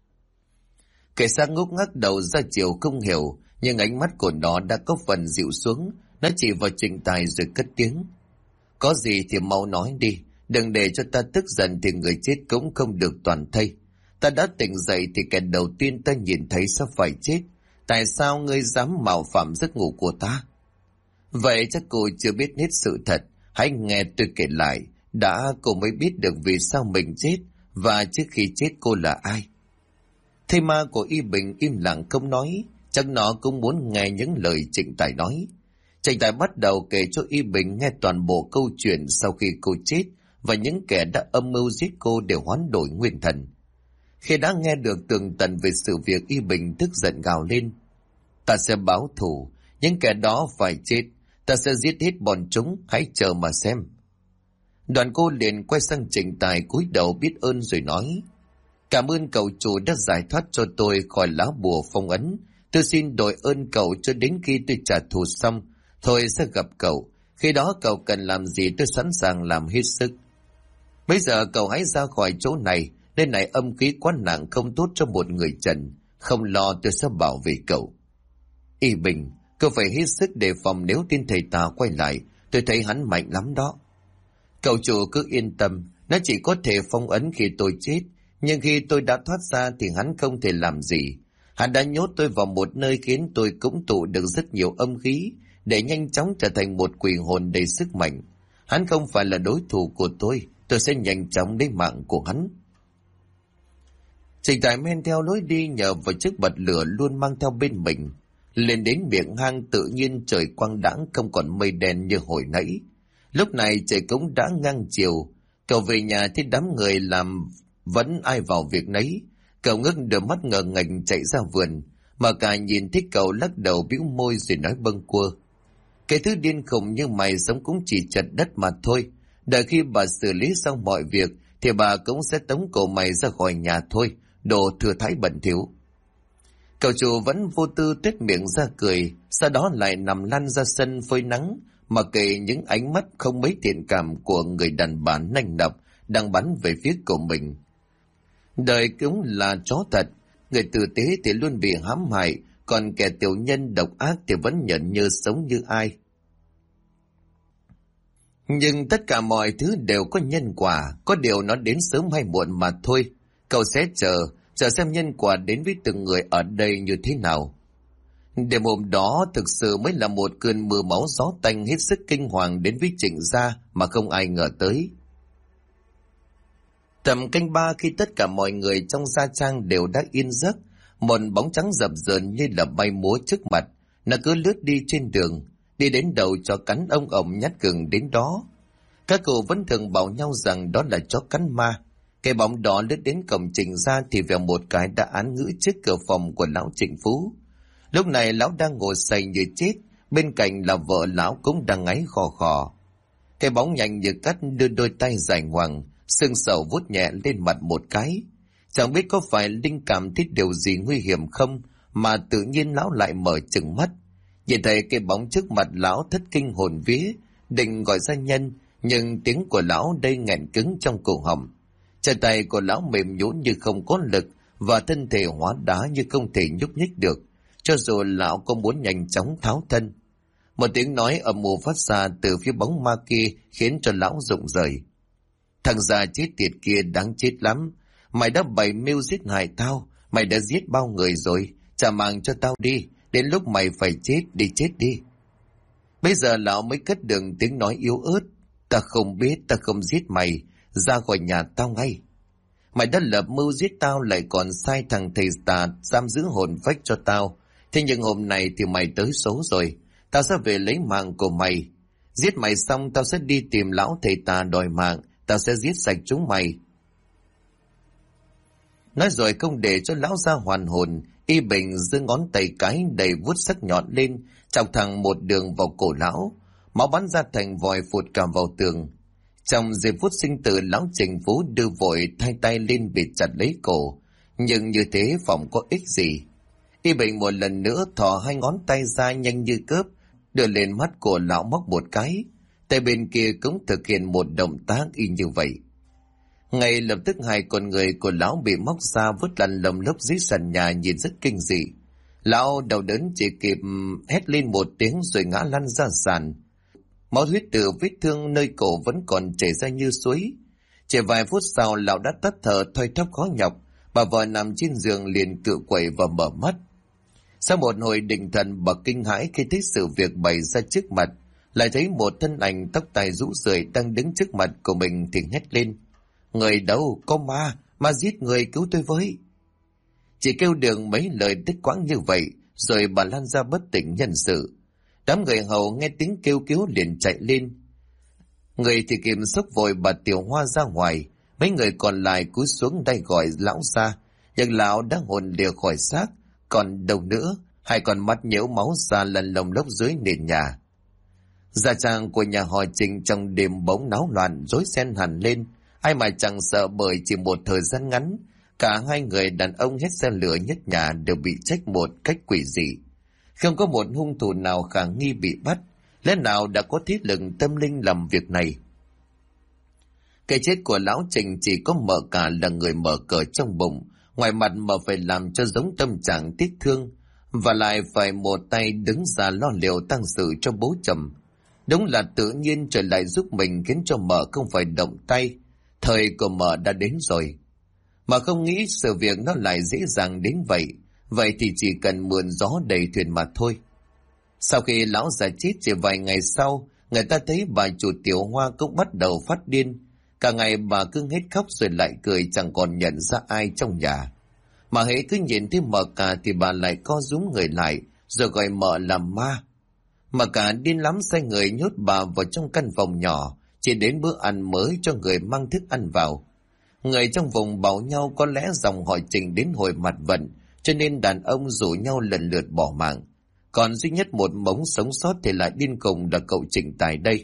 Kẻ xác ngốc ngác đầu ra chiều không hiểu, nhưng ánh mắt của nó đã có phần dịu xuống. Nó chỉ vào Trịnh Tài rồi cất tiếng. Có gì thì mau nói đi, đừng để cho ta tức giận thì người chết cũng không được toàn thây. Ta đã tỉnh dậy thì kẻ đầu tiên ta nhìn thấy sẽ phải chết. Tại sao ngươi dám mạo phạm giấc ngủ của ta? Vậy chắc cô chưa biết hết sự thật. Hãy nghe tôi kể lại, đã cô mới biết được vì sao mình chết, và trước khi chết cô là ai. Thây ma của Y Bình im lặng không nói, chắc nó cũng muốn nghe những lời Trịnh Tài nói. Trịnh Tài bắt đầu kể cho Y Bình nghe toàn bộ câu chuyện sau khi cô chết, và những kẻ đã âm mưu giết cô để hoán đổi nguyên thần. Khi đã nghe được tường tận về sự việc, Y Bình tức giận gào lên. Ta sẽ báo thù, những kẻ đó phải chết, ta sẽ giết hết bọn chúng, hãy chờ mà xem. Đoàn cô liền quay sang Trịnh Tài cúi đầu biết ơn rồi nói. Cảm ơn cậu chủ đã giải thoát cho tôi khỏi lá bùa phong ấn. Tôi xin đội ơn cậu cho đến khi tôi trả thù xong, tôi sẽ gặp cậu. Khi đó cậu cần làm gì tôi sẵn sàng làm hết sức. Bây giờ cậu hãy ra khỏi chỗ này, nơi này âm khí quá nặng không tốt cho một người trần. Không lo, tôi sẽ bảo vệ cậu. Y Bình, cậu phải hết sức đề phòng nếu tên thầy tà quay lại, tôi thấy hắn mạnh lắm đó. Cậu chủ cứ yên tâm, nó chỉ có thể phong ấn khi tôi chết, nhưng khi tôi đã thoát ra thì hắn không thể làm gì. Hắn đã nhốt tôi vào một nơi khiến tôi cũng tụ được rất nhiều âm khí, để nhanh chóng trở thành một quỷ hồn đầy sức mạnh. Hắn không phải là đối thủ của tôi sẽ nhanh chóng lấy mạng của hắn. Trình Tài men theo lối đi nhờ vào chiếc bật lửa luôn mang theo bên mình. Lên đến miệng hang tự nhiên trời quang đãng, không còn mây đen như hồi nãy. Lúc này trời cũng đã ngang chiều. Cậu về nhà thấy đám người làm vẫn ai vào việc nấy. Cậu ngước đôi mắt ngờ ngành chạy ra vườn, mà cả nhìn thấy cậu lắc đầu bĩu môi rồi nói bâng quơ: cái thứ điên khùng như mày sống cũng chỉ chật đất mà thôi. Đợi khi bà xử lý xong mọi việc thì bà cũng sẽ tống cổ mày ra khỏi nhà thôi, đồ thừa thãi bẩn thỉu. Cậu chủ vẫn vô tư tuét miệng ra cười, sau đó lại nằm lăn ra sân phơi nắng, mà kệ những ánh mắt không mấy thiện cảm của người đàn bà nanh nọc đang bắn về phía của mình. Đời cũng là chó thật, người tử tế thì luôn bị hãm hại, còn kẻ tiểu nhân độc ác thì vẫn nhận như sống như ai. Nhưng tất cả mọi thứ đều có nhân quả, có điều nó đến sớm hay muộn mà thôi. Cậu sẽ chờ xem nhân quả đến với từng người ở đây như thế nào. Đêm hôm đó thực sự mới là một cơn mưa máu gió tanh hết sức kinh hoàng đến với Trịnh gia mà không ai ngờ tới. Tầm canh 3, khi tất cả mọi người trong gia trang đều đã yên giấc, một bóng trắng dập dờn như là bay múa trước mặt, nó cứ lướt đi trên đường, đi đến đầu chó cắn ông ổng nhát gừng đến đó. Các cụ vẫn thường bảo nhau rằng đó là chó cắn ma. Cái bóng đó lướt đến cổng Trịnh gia thì vèo một cái đã án ngữ trước cửa phòng của lão Trịnh Phú. Lúc này lão đang ngồi say như chết, bên cạnh là vợ lão cũng đang ngáy khò khò. Cái bóng nhanh như cắt đưa đôi tay dài ngoằng, sưng sầu vuốt nhẹ lên mặt một cái. Chẳng biết có phải linh cảm thấy điều gì nguy hiểm không, mà tự nhiên lão lại mở trừng mắt. Nhìn thấy cái bóng trước mặt lão thất kinh hồn vía, định gọi gia nhân, nhưng tiếng của lão đây nghẹn cứng trong cổ họng. Chân tay của lão mềm nhũn như không có lực, và thân thể hóa đá như không thể nhúc nhích được, cho dù lão có muốn nhanh chóng tháo thân. Một tiếng nói ầm ầm phát ra từ phía bóng ma kia khiến cho lão rụng rời. Thằng già chết tiệt kia đáng chết lắm. Mày đã bày mưu giết hại tao, mày đã giết bao người rồi, trả mạng cho tao đi, đến lúc mày phải chết đi. Bây giờ lão mới cất được tiếng nói yếu ớt: ta không biết, ta không giết mày, ra khỏi nhà tao ngay. Mày đã lập mưu giết tao, lại còn sai thằng thầy tà giam giữ hồn phách cho tao. Thế nhưng hôm nay thì mày tới số rồi, tao sẽ về lấy mạng của mày. Giết mày xong tao sẽ đi tìm lão thầy tà đòi mạng, tao sẽ giết sạch chúng mày. Nói rồi không để cho lão ra hoàn hồn, Y Bình giơ ngón tay cái đầy vuốt sắc nhọn lên, chọc thẳng một đường vào cổ lão. Máu bắn ra thành vòi phụt cả vào tường. Trong giây phút sinh tử, lão Trịnh Phú đưa vội thay tay lên bịt chặt lấy cổ, nhưng như thế phòng có ích gì. Y Bình một lần nữa thò hai ngón tay ra nhanh như cớp, đưa lên mắt của lão móc một cái. Tay bên kia cũng thực hiện một động tác y như vậy. Ngay lập tức hai con người của lão bị móc ra vứt lăn lồng lốc dưới sàn nhà, nhìn rất kinh dị. Lão đau đớn chỉ kịp hét lên một tiếng rồi ngã lăn ra sàn. Máu huyết từ vết thương nơi cổ vẫn còn chảy ra như suối. Chỉ vài phút sau lão đã tắt thở thoi thóp khó nhọc. Bà vợ nằm trên giường liền cự quậy và mở mắt. Sau một hồi định thần, bà kinh hãi khi thấy sự việc bày ra trước mặt, lại thấy một thân ảnh tóc tai rũ rượi đang đứng trước mặt của mình thì hét lên: người đâu, có ma giết người, cứu tôi với. Chỉ kêu đường mấy lời đứt quãng như vậy rồi bà lan ra bất tỉnh nhân sự. Đám người hầu nghe tiếng kêu cứu liền chạy lên. Người thì kìm xốc vội bà Tiểu Hoa ra ngoài, mấy người còn lại cúi xuống đây gọi lão ra, nhưng lão đã hồn lìa khỏi xác, còn đâu nữa, hai con mắt nhễu máu ra lần lồng lốc dưới nền nhà. Gia trang của nhà họ Trịnh trong đêm bỗng náo loạn rối ren hẳn lên, ai mà chẳng sợ, bởi chỉ một thời gian ngắn, cả hai người đàn ông hết xe lửa nhất nhà đều bị trách một cách quỷ dị. Không có một hung thủ nào khả nghi bị bắt, lẽ nào đã có thế lực tâm linh làm việc này? Cái chết của lão Trịnh chỉ có mợ cả là người mở cờ trong bụng, ngoài mặt mà phải làm cho giống tâm trạng tiếc thương, và lại phải một tay đứng ra lo liệu tang sự cho bố chồng. Đúng là tự nhiên trời lại giúp mình, khiến cho mợ không phải động tay. Thời của mợ đã đến rồi. Mà không nghĩ sự việc nó lại dễ dàng đến vậy. Vậy thì chỉ cần mượn gió đầy thuyền mà thôi. Sau khi lão già chết, chỉ vài ngày sau, người ta thấy bà chủ tiểu Hoa cũng bắt đầu phát điên. Cả ngày bà cứ hết khóc rồi lại cười, chẳng còn nhận ra ai trong nhà. Mà hễ cứ nhìn thấy mợ cả thì bà lại co rúm người lại, rồi gọi mợ là ma. Mà cả điên lắm, sai người nhốt bà vào trong căn phòng nhỏ, chỉ đến bữa ăn mới cho người mang thức ăn vào. Người trong vùng bảo nhau có lẽ dòng họ Trình đến hồi mặt vận, cho nên đàn ông rủ nhau lần lượt bỏ mạng. Còn duy nhất một mống sống sót thì lại điên cùng là cậu Trình Tài đây.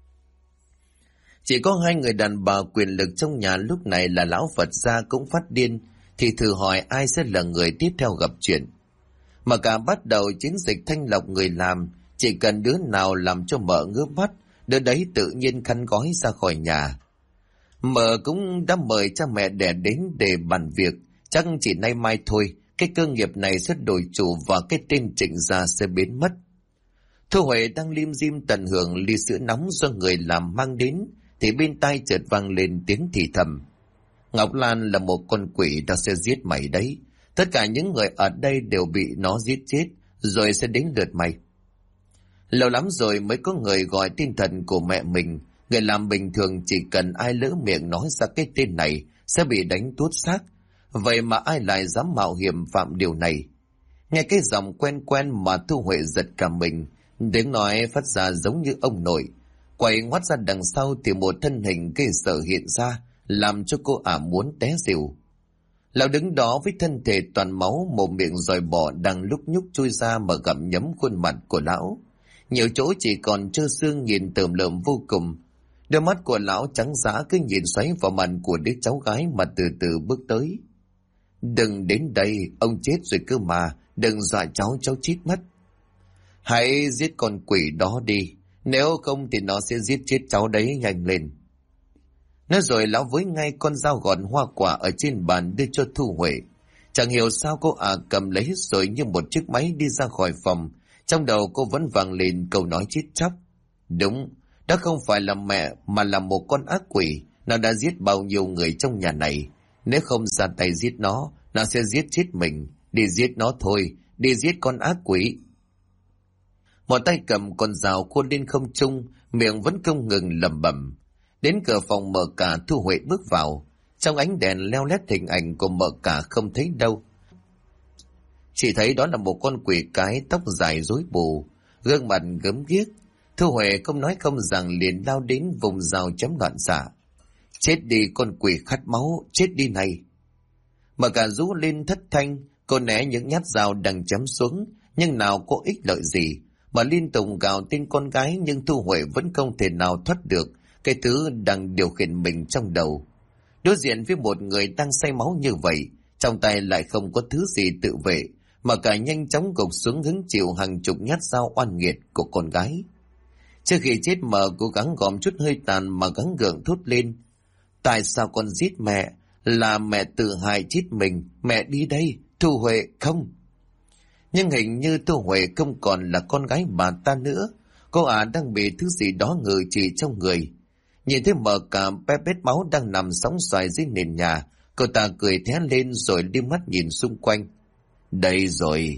Chỉ có hai người đàn bà quyền lực trong nhà lúc này là lão Phật gia cũng phát điên, thì thử hỏi ai sẽ là người tiếp theo gặp chuyện. Mà cả bắt đầu chiến dịch thanh lọc người làm, chỉ cần đứa nào làm cho mợ ngứa mắt, đứa đấy tự nhiên khăn gói ra khỏi nhà. Mợ cũng đã mời cha mẹ đẻ đến để bàn việc, chắc chỉ nay mai thôi, cái cơ nghiệp này sẽ đổi chủ và cái tên Trịnh gia sẽ biến mất. Thu Huệ đang lim dim tận hưởng ly sữa nóng do người làm mang đến, thì bên tai chợt vang lên tiếng thì thầm. Ngọc Lan là một con quỷ, ta sẽ giết mày đấy. Tất cả những người ở đây đều bị nó giết chết, rồi sẽ đến lượt mày. Lâu lắm rồi mới có người gọi tên thần của mẹ mình. Người làm bình thường chỉ cần ai lỡ miệng nói ra cái tên này sẽ bị đánh tuốt xác. Vậy mà ai lại dám mạo hiểm phạm điều này? Nghe cái giọng quen quen mà Thu Huệ giật cả mình. Tiếng nói phát ra giống như ông nội. Quay ngoắt ra đằng sau thì một thân hình ghê sợ hiện ra, làm cho cô ả muốn té xỉu. Lão đứng đó với thân thể toàn máu, mồm miệng dòi bọ đang lúc nhúc chui ra mà gặm nhấm khuôn mặt của lão. Nhiều chỗ chỉ còn trơ xương, nhìn tởm lợm vô cùng. Đôi mắt của lão trắng dã cứ nhìn xoáy vào mặt của đứa cháu gái mà từ từ bước tới. Đừng đến đây, ông chết rồi cơ mà, đừng dọa cháu chết mất. Hãy giết con quỷ đó đi, nếu không thì nó sẽ giết chết cháu đấy, nhanh lên. Nói rồi lão với ngay con dao gọt hoa quả ở trên bàn đưa cho Thu Huệ. Chẳng hiểu sao cô cầm lấy rồi như một chiếc máy đi ra khỏi phòng. Trong đầu cô vẫn vang lên câu nói chết chóc. Đúng, đó không phải là mẹ mà là một con ác quỷ. Nó đã giết bao nhiêu người trong nhà này. Nếu không ra tay giết nó sẽ giết chết mình. Đi giết nó thôi, đi giết con ác quỷ. Một tay cầm con dao cô lên không trung, miệng vẫn không ngừng lẩm bẩm. Đến cửa phòng Mợ Cả, Thu Huệ bước vào. Trong ánh đèn leo lét hình ảnh của Mợ Cả không thấy đâu. Chỉ thấy đó là một con quỷ cái, tóc dài rối bù, gương mặt gớm ghiếc. Thu Huệ không nói không rằng liền lao đến vùng dao chém loạn xạ. Chết đi con quỷ khát máu, chết đi này. Mợ Cả rú lên thất thanh, cô né những nhát dao đang chém xuống, nhưng nào có ích lợi gì, mà liên tục gào tên con gái, nhưng Thu Huệ vẫn không thể nào thoát được cái thứ đang điều khiển mình trong đầu. Đối diện với một người đang say máu như vậy, trong tay lại không có thứ gì tự vệ, mà cả nhanh chóng gục xuống hứng chịu hàng chục nhát dao oan nghiệt của con gái. Trước khi chết, Mợ cố gắng gom chút hơi tàn mà gắng gượng thốt lên. Tại sao con giết mẹ? Là mẹ tự hại chết mình. Mẹ đi đây, Thu Huệ không. Nhưng hình như Thu Huệ không còn là con gái bà ta nữa. Cô đang bị thứ gì đó ngự trị trong người. Nhìn thấy Mợ Cả bé bết máu đang nằm sóng xoài dưới nền nhà, cô ta cười thé lên rồi đưa mắt nhìn xung quanh. Đây rồi.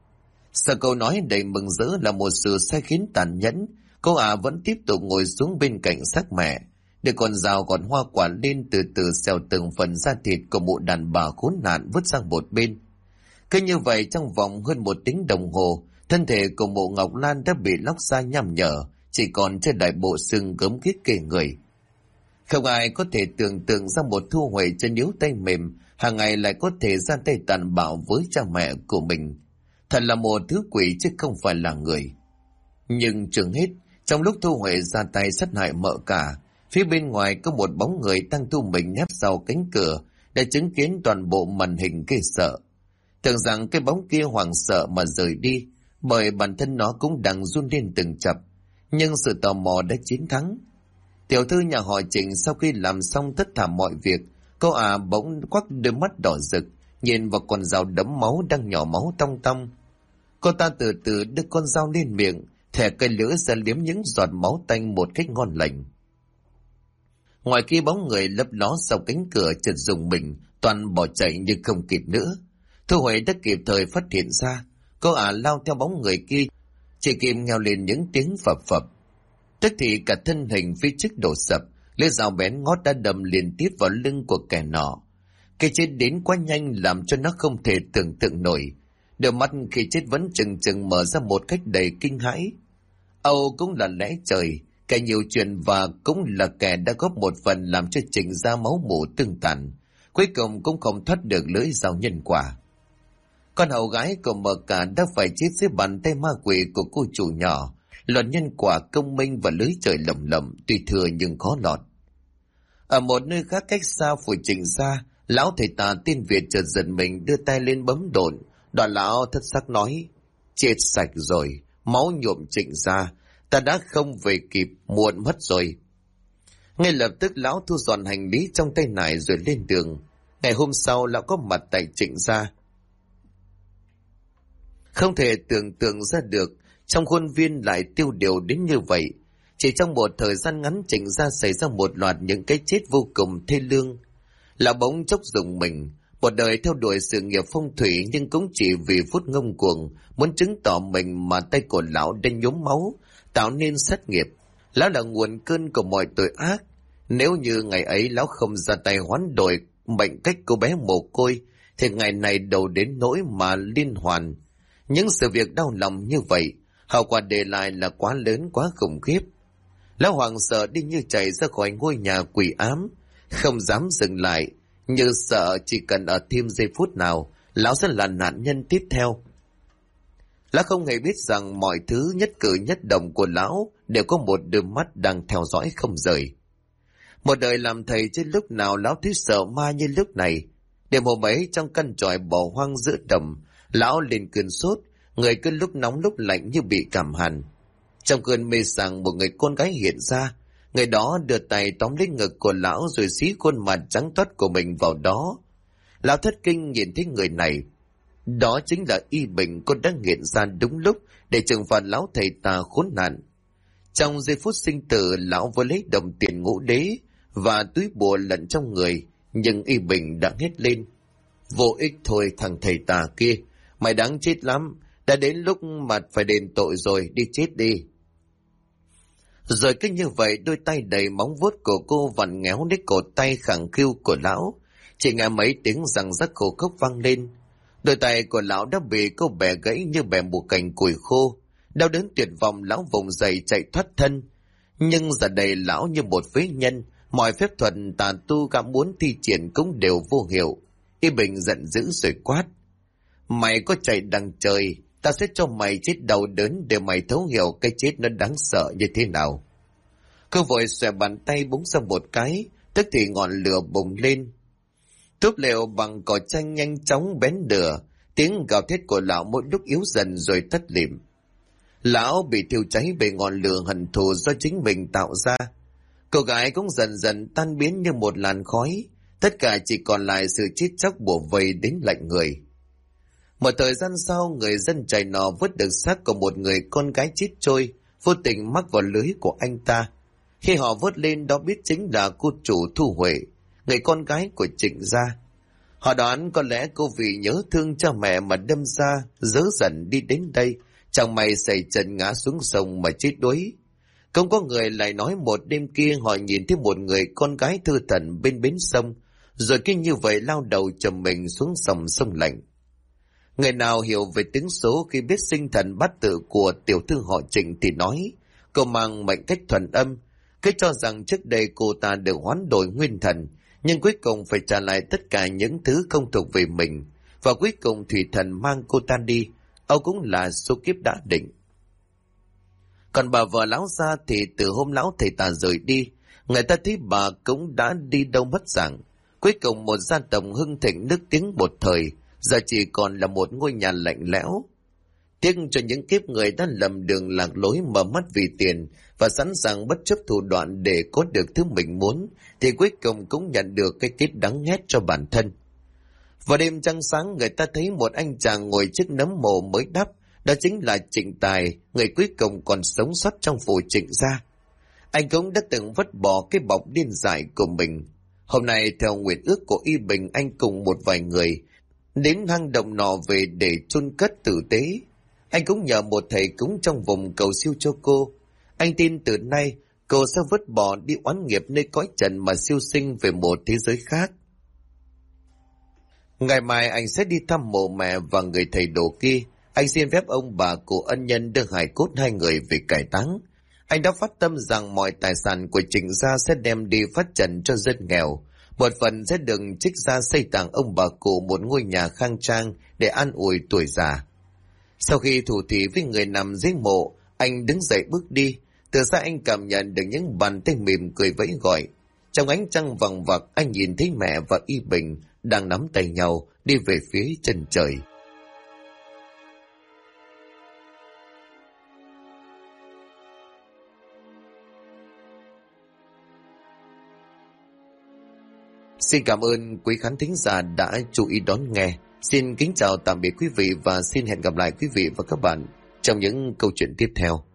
Sau câu nói đầy mừng rỡ là một sự sai khiến tàn nhẫn, cô vẫn tiếp tục ngồi xuống bên cạnh xác mẹ, để con dao gọt hoa quả lên, từ từ xèo từng phần da thịt của mụ đàn bà khốn nạn vứt sang một bên. Cứ như vậy trong vòng hơn 1 tiếng đồng hồ, thân thể của mụ Ngọc Lan đã bị lóc ra nham nhở, chỉ còn trên đại bộ xương gớm ghiếc kề người. Không ai có thể tưởng tượng ra một Thu Huệ chân yếu tay mềm, hàng ngày lại có thể ra tay tàn bạo với cha mẹ của mình. Thật là một thứ quỷ chứ không phải là người. Nhưng chừng hết, trong lúc Thu Huệ ra tay sát hại Mợ Cả, phía bên ngoài có một bóng người đang thu mình nép sau cánh cửa để chứng kiến toàn bộ màn hình ghê sợ. Tưởng rằng cái bóng kia hoảng sợ mà rời đi, bởi bản thân nó cũng đang run lên từng chập. Nhưng sự tò mò đã chiến thắng. Tiểu thư nhà họ Trịnh sau khi làm xong tất cả mọi việc, cô bỗng quắc đôi mắt đỏ rực, nhìn vào con dao đẫm máu đang nhỏ máu tong tong. Cô ta từ từ đưa con dao lên miệng, thè cây lưỡi ra liếm những giọt máu tanh một cách ngon lành. Ngoài kia bóng người lấp ló sau cánh cửa chợt rùng mình, toàn bỏ chạy nhưng không kịp nữa. Thu Huệ đã kịp thời phát hiện ra, cô ả lao theo bóng người kia, chỉ kịp nghèo lên những tiếng phập phập. Tức thì cả thân hình phía trước đổ sập, lưỡi dao bén ngót đã đâm liên tiếp vào lưng của kẻ nọ. Cái chết đến quá nhanh làm cho nó không thể tưởng tượng nổi. Đôi mắt khi chết vẫn chừng chừng mở ra một cách đầy kinh hãi. Âu cũng là lẽ trời, kẻ nhiều chuyện và cũng là kẻ đã góp một phần làm cho Trịnh gia máu mủ tương tàn, cuối cùng cũng không thoát được lưỡi dao nhân quả. Con hầu gái của Mờ Cả đã phải chết dưới bàn tay ma quỷ của cô chủ nhỏ. Luật nhân quả công minh và lưới trời lồng lộng, tuy thừa nhưng khó lọt. Ở một nơi khác cách xa phủ Trịnh gia, lão thầy tà tên Việt chợt giật mình đưa tay lên bấm độn. Đoạn lão thất sắc nói: chết sạch rồi, máu nhuộm Trịnh gia, ta đã không về kịp, muộn mất rồi. Ngay lập tức lão thu dọn hành lý trong tay nải rồi lên đường. Ngày hôm sau lão có mặt tại Trịnh gia. Không thể tưởng tượng ra được trong khuôn viên lại tiêu điều đến như vậy. Chỉ trong một thời gian ngắn, Trịnh gia xảy ra một loạt những cái chết vô cùng thê lương. Lão bỗng chốc rùng mình, một đời theo đuổi sự nghiệp phong thủy nhưng cũng chỉ vì phút ngông cuồng muốn chứng tỏ mình mà tay của lão đã nhuốm máu, tạo nên sát nghiệp. Lão là nguồn cơn của mọi tội ác. Nếu như ngày ấy lão không ra tay hoán đổi mệnh cách cô bé mồ côi, thì ngày này đầu đến nỗi mà liên hoàn. Những sự việc đau lòng như vậy, hậu quả để lại là quá lớn, quá khủng khiếp. Lão hoảng sợ đi như chạy ra khỏi ngôi nhà quỷ ám, không dám dừng lại, như sợ chỉ cần ở thêm giây phút nào, lão sẽ là nạn nhân tiếp theo. Lão không hề biết rằng mọi thứ nhất cử nhất động của lão đều có một đôi mắt đang theo dõi không rời. Một đời làm thầy chứ lúc nào lão thấy sợ ma như lúc này. Đêm hôm ấy trong căn tròi bỏ hoang giữa đồng, lão lên cơn sốt, người cứ lúc nóng lúc lạnh như bị cảm hàn. Trong cơn mê sảng, một người con gái hiện ra. Người đó đưa tay tóm lấy ngực của lão rồi xí khuôn mặt trắng toát của mình vào đó. Lão thất kinh nhìn thấy người này. Đó chính là Y Bình, con đã hiện ra đúng lúc để trừng phạt lão thầy tà khốn nạn. Trong giây phút sinh tử, lão vừa lấy đồng tiền ngũ đế và túi bùa lẫn trong người, nhưng Y Bình đã hét lên: vô ích thôi thằng thầy tà kia, mày đáng chết lắm, đã đến lúc mà phải đền tội rồi, đi chết đi. Rồi cứ như vậy, đôi tay đầy móng vuốt của cô vặn ngéo lấy cổ tay khẳng khiu của lão. Chỉ nghe mấy tiếng răng rắc khô khốc vang lên. Đôi tay của lão đã bị cô bẻ gãy như bẻ một cành củi khô. Đau đớn tuyệt vọng, lão vùng dậy chạy thoát thân. Nhưng giờ đây lão như một phế nhân, mọi phép thuật tà tu gã muốn thi triển cũng đều vô hiệu. Y Bình giận dữ rồi quát: mày có chạy đằng trời, ta sẽ cho mày chết đau đớn để mày thấu hiểu cái chết nó đáng sợ như thế nào. Cô vội xòe bàn tay búng ra một cái, tức thì ngọn lửa bùng lên. Thuốc lều bằng cỏ tranh nhanh chóng bén lửa, tiếng gào thét của lão mỗi lúc yếu dần rồi tắt lịm. Lão bị thiêu cháy bởi ngọn lửa hận thù do chính mình tạo ra. Cô gái cũng dần dần tan biến như một làn khói, tất cả chỉ còn lại sự chết chóc bủa vây đến lạnh người. Một thời gian sau, người dân Chài Nọ vớt được xác của một người con gái chết trôi, vô tình mắc vào lưới của anh ta. Khi họ vớt lên, đó biết chính là cô chủ Thu Huệ, người con gái của Trịnh gia. Họ đoán có lẽ cô vì nhớ thương cha mẹ mà đâm ra dớ dần đi đến đây, chẳng may xảy chân ngã xuống sông mà chết đuối. Không có người lại nói một đêm kia họ nhìn thấy một người con gái thư thần bên bến sông, rồi cứ như vậy lao đầu chầm mình xuống dòng sông lạnh. Người nào hiểu về tiếng số khi biết sinh thần bát tự của tiểu thư họ Trịnh thì nói cô mang mệnh cách thuần âm, cứ cho rằng trước đây cô ta được hoán đổi nguyên thần, nhưng cuối cùng phải trả lại tất cả những thứ không thuộc về mình, và cuối cùng thủy thần mang cô ta đi, Âu cũng là số kiếp đã định. Còn bà vợ lão gia thì từ hôm lão thầy tà rời đi, người ta thấy bà cũng đã đi đâu mất dạng. Cuối cùng một gia tộc hưng thịnh nức tiếng một thời, giờ chỉ còn là một ngôi nhà lạnh lẽo. Tiếc cho những kiếp người đã lầm đường lạc lối mở mắt vì tiền và sẵn sàng bất chấp thủ đoạn để có được thứ mình muốn, thì cuối cùng cũng nhận được cái kết đắng nghét cho bản thân. Vào đêm trăng sáng, người ta thấy một anh chàng ngồi trước nấm mồ mới đắp, Đó chính là Trịnh Tài, người cuối cùng còn sống sót trong phủ Trịnh gia. Anh cũng đã từng vứt bỏ cái bọc điên dại của mình. Hôm nay theo nguyện ước của Y Bình, anh cùng một vài người đến hang động nọ về để chôn cất tử tế. Anh cũng nhờ một thầy cúng trong vùng cầu siêu cho cô. Anh tin từ nay cô sẽ vứt bỏ đi oán nghiệp nơi cõi trần mà siêu sinh về một thế giới khác. Ngày mai anh sẽ đi thăm mộ mẹ và người thầy đồ kia. Anh xin phép ông bà cụ ân nhân đưa hài cốt hai người về cải táng. Anh đã phát tâm rằng mọi tài sản của Trịnh gia sẽ đem đi phát trần cho dân nghèo. Một phần sẽ được trích ra xây tặng ông bà cụ một ngôi nhà khang trang để an ủi tuổi già. Sau khi thủ thỉ với người nằm dưới mộ, anh đứng dậy bước đi. Từ xa anh cảm nhận được những bàn tay mỉm cười vẫy gọi. Trong ánh trăng vằng vặc, anh nhìn thấy mẹ và Y Bình đang nắm tay nhau đi về phía chân trời. Xin cảm ơn quý khán thính giả đã chú ý đón nghe. Xin kính chào tạm biệt quý vị và xin hẹn gặp lại quý vị và các bạn trong những câu chuyện tiếp theo.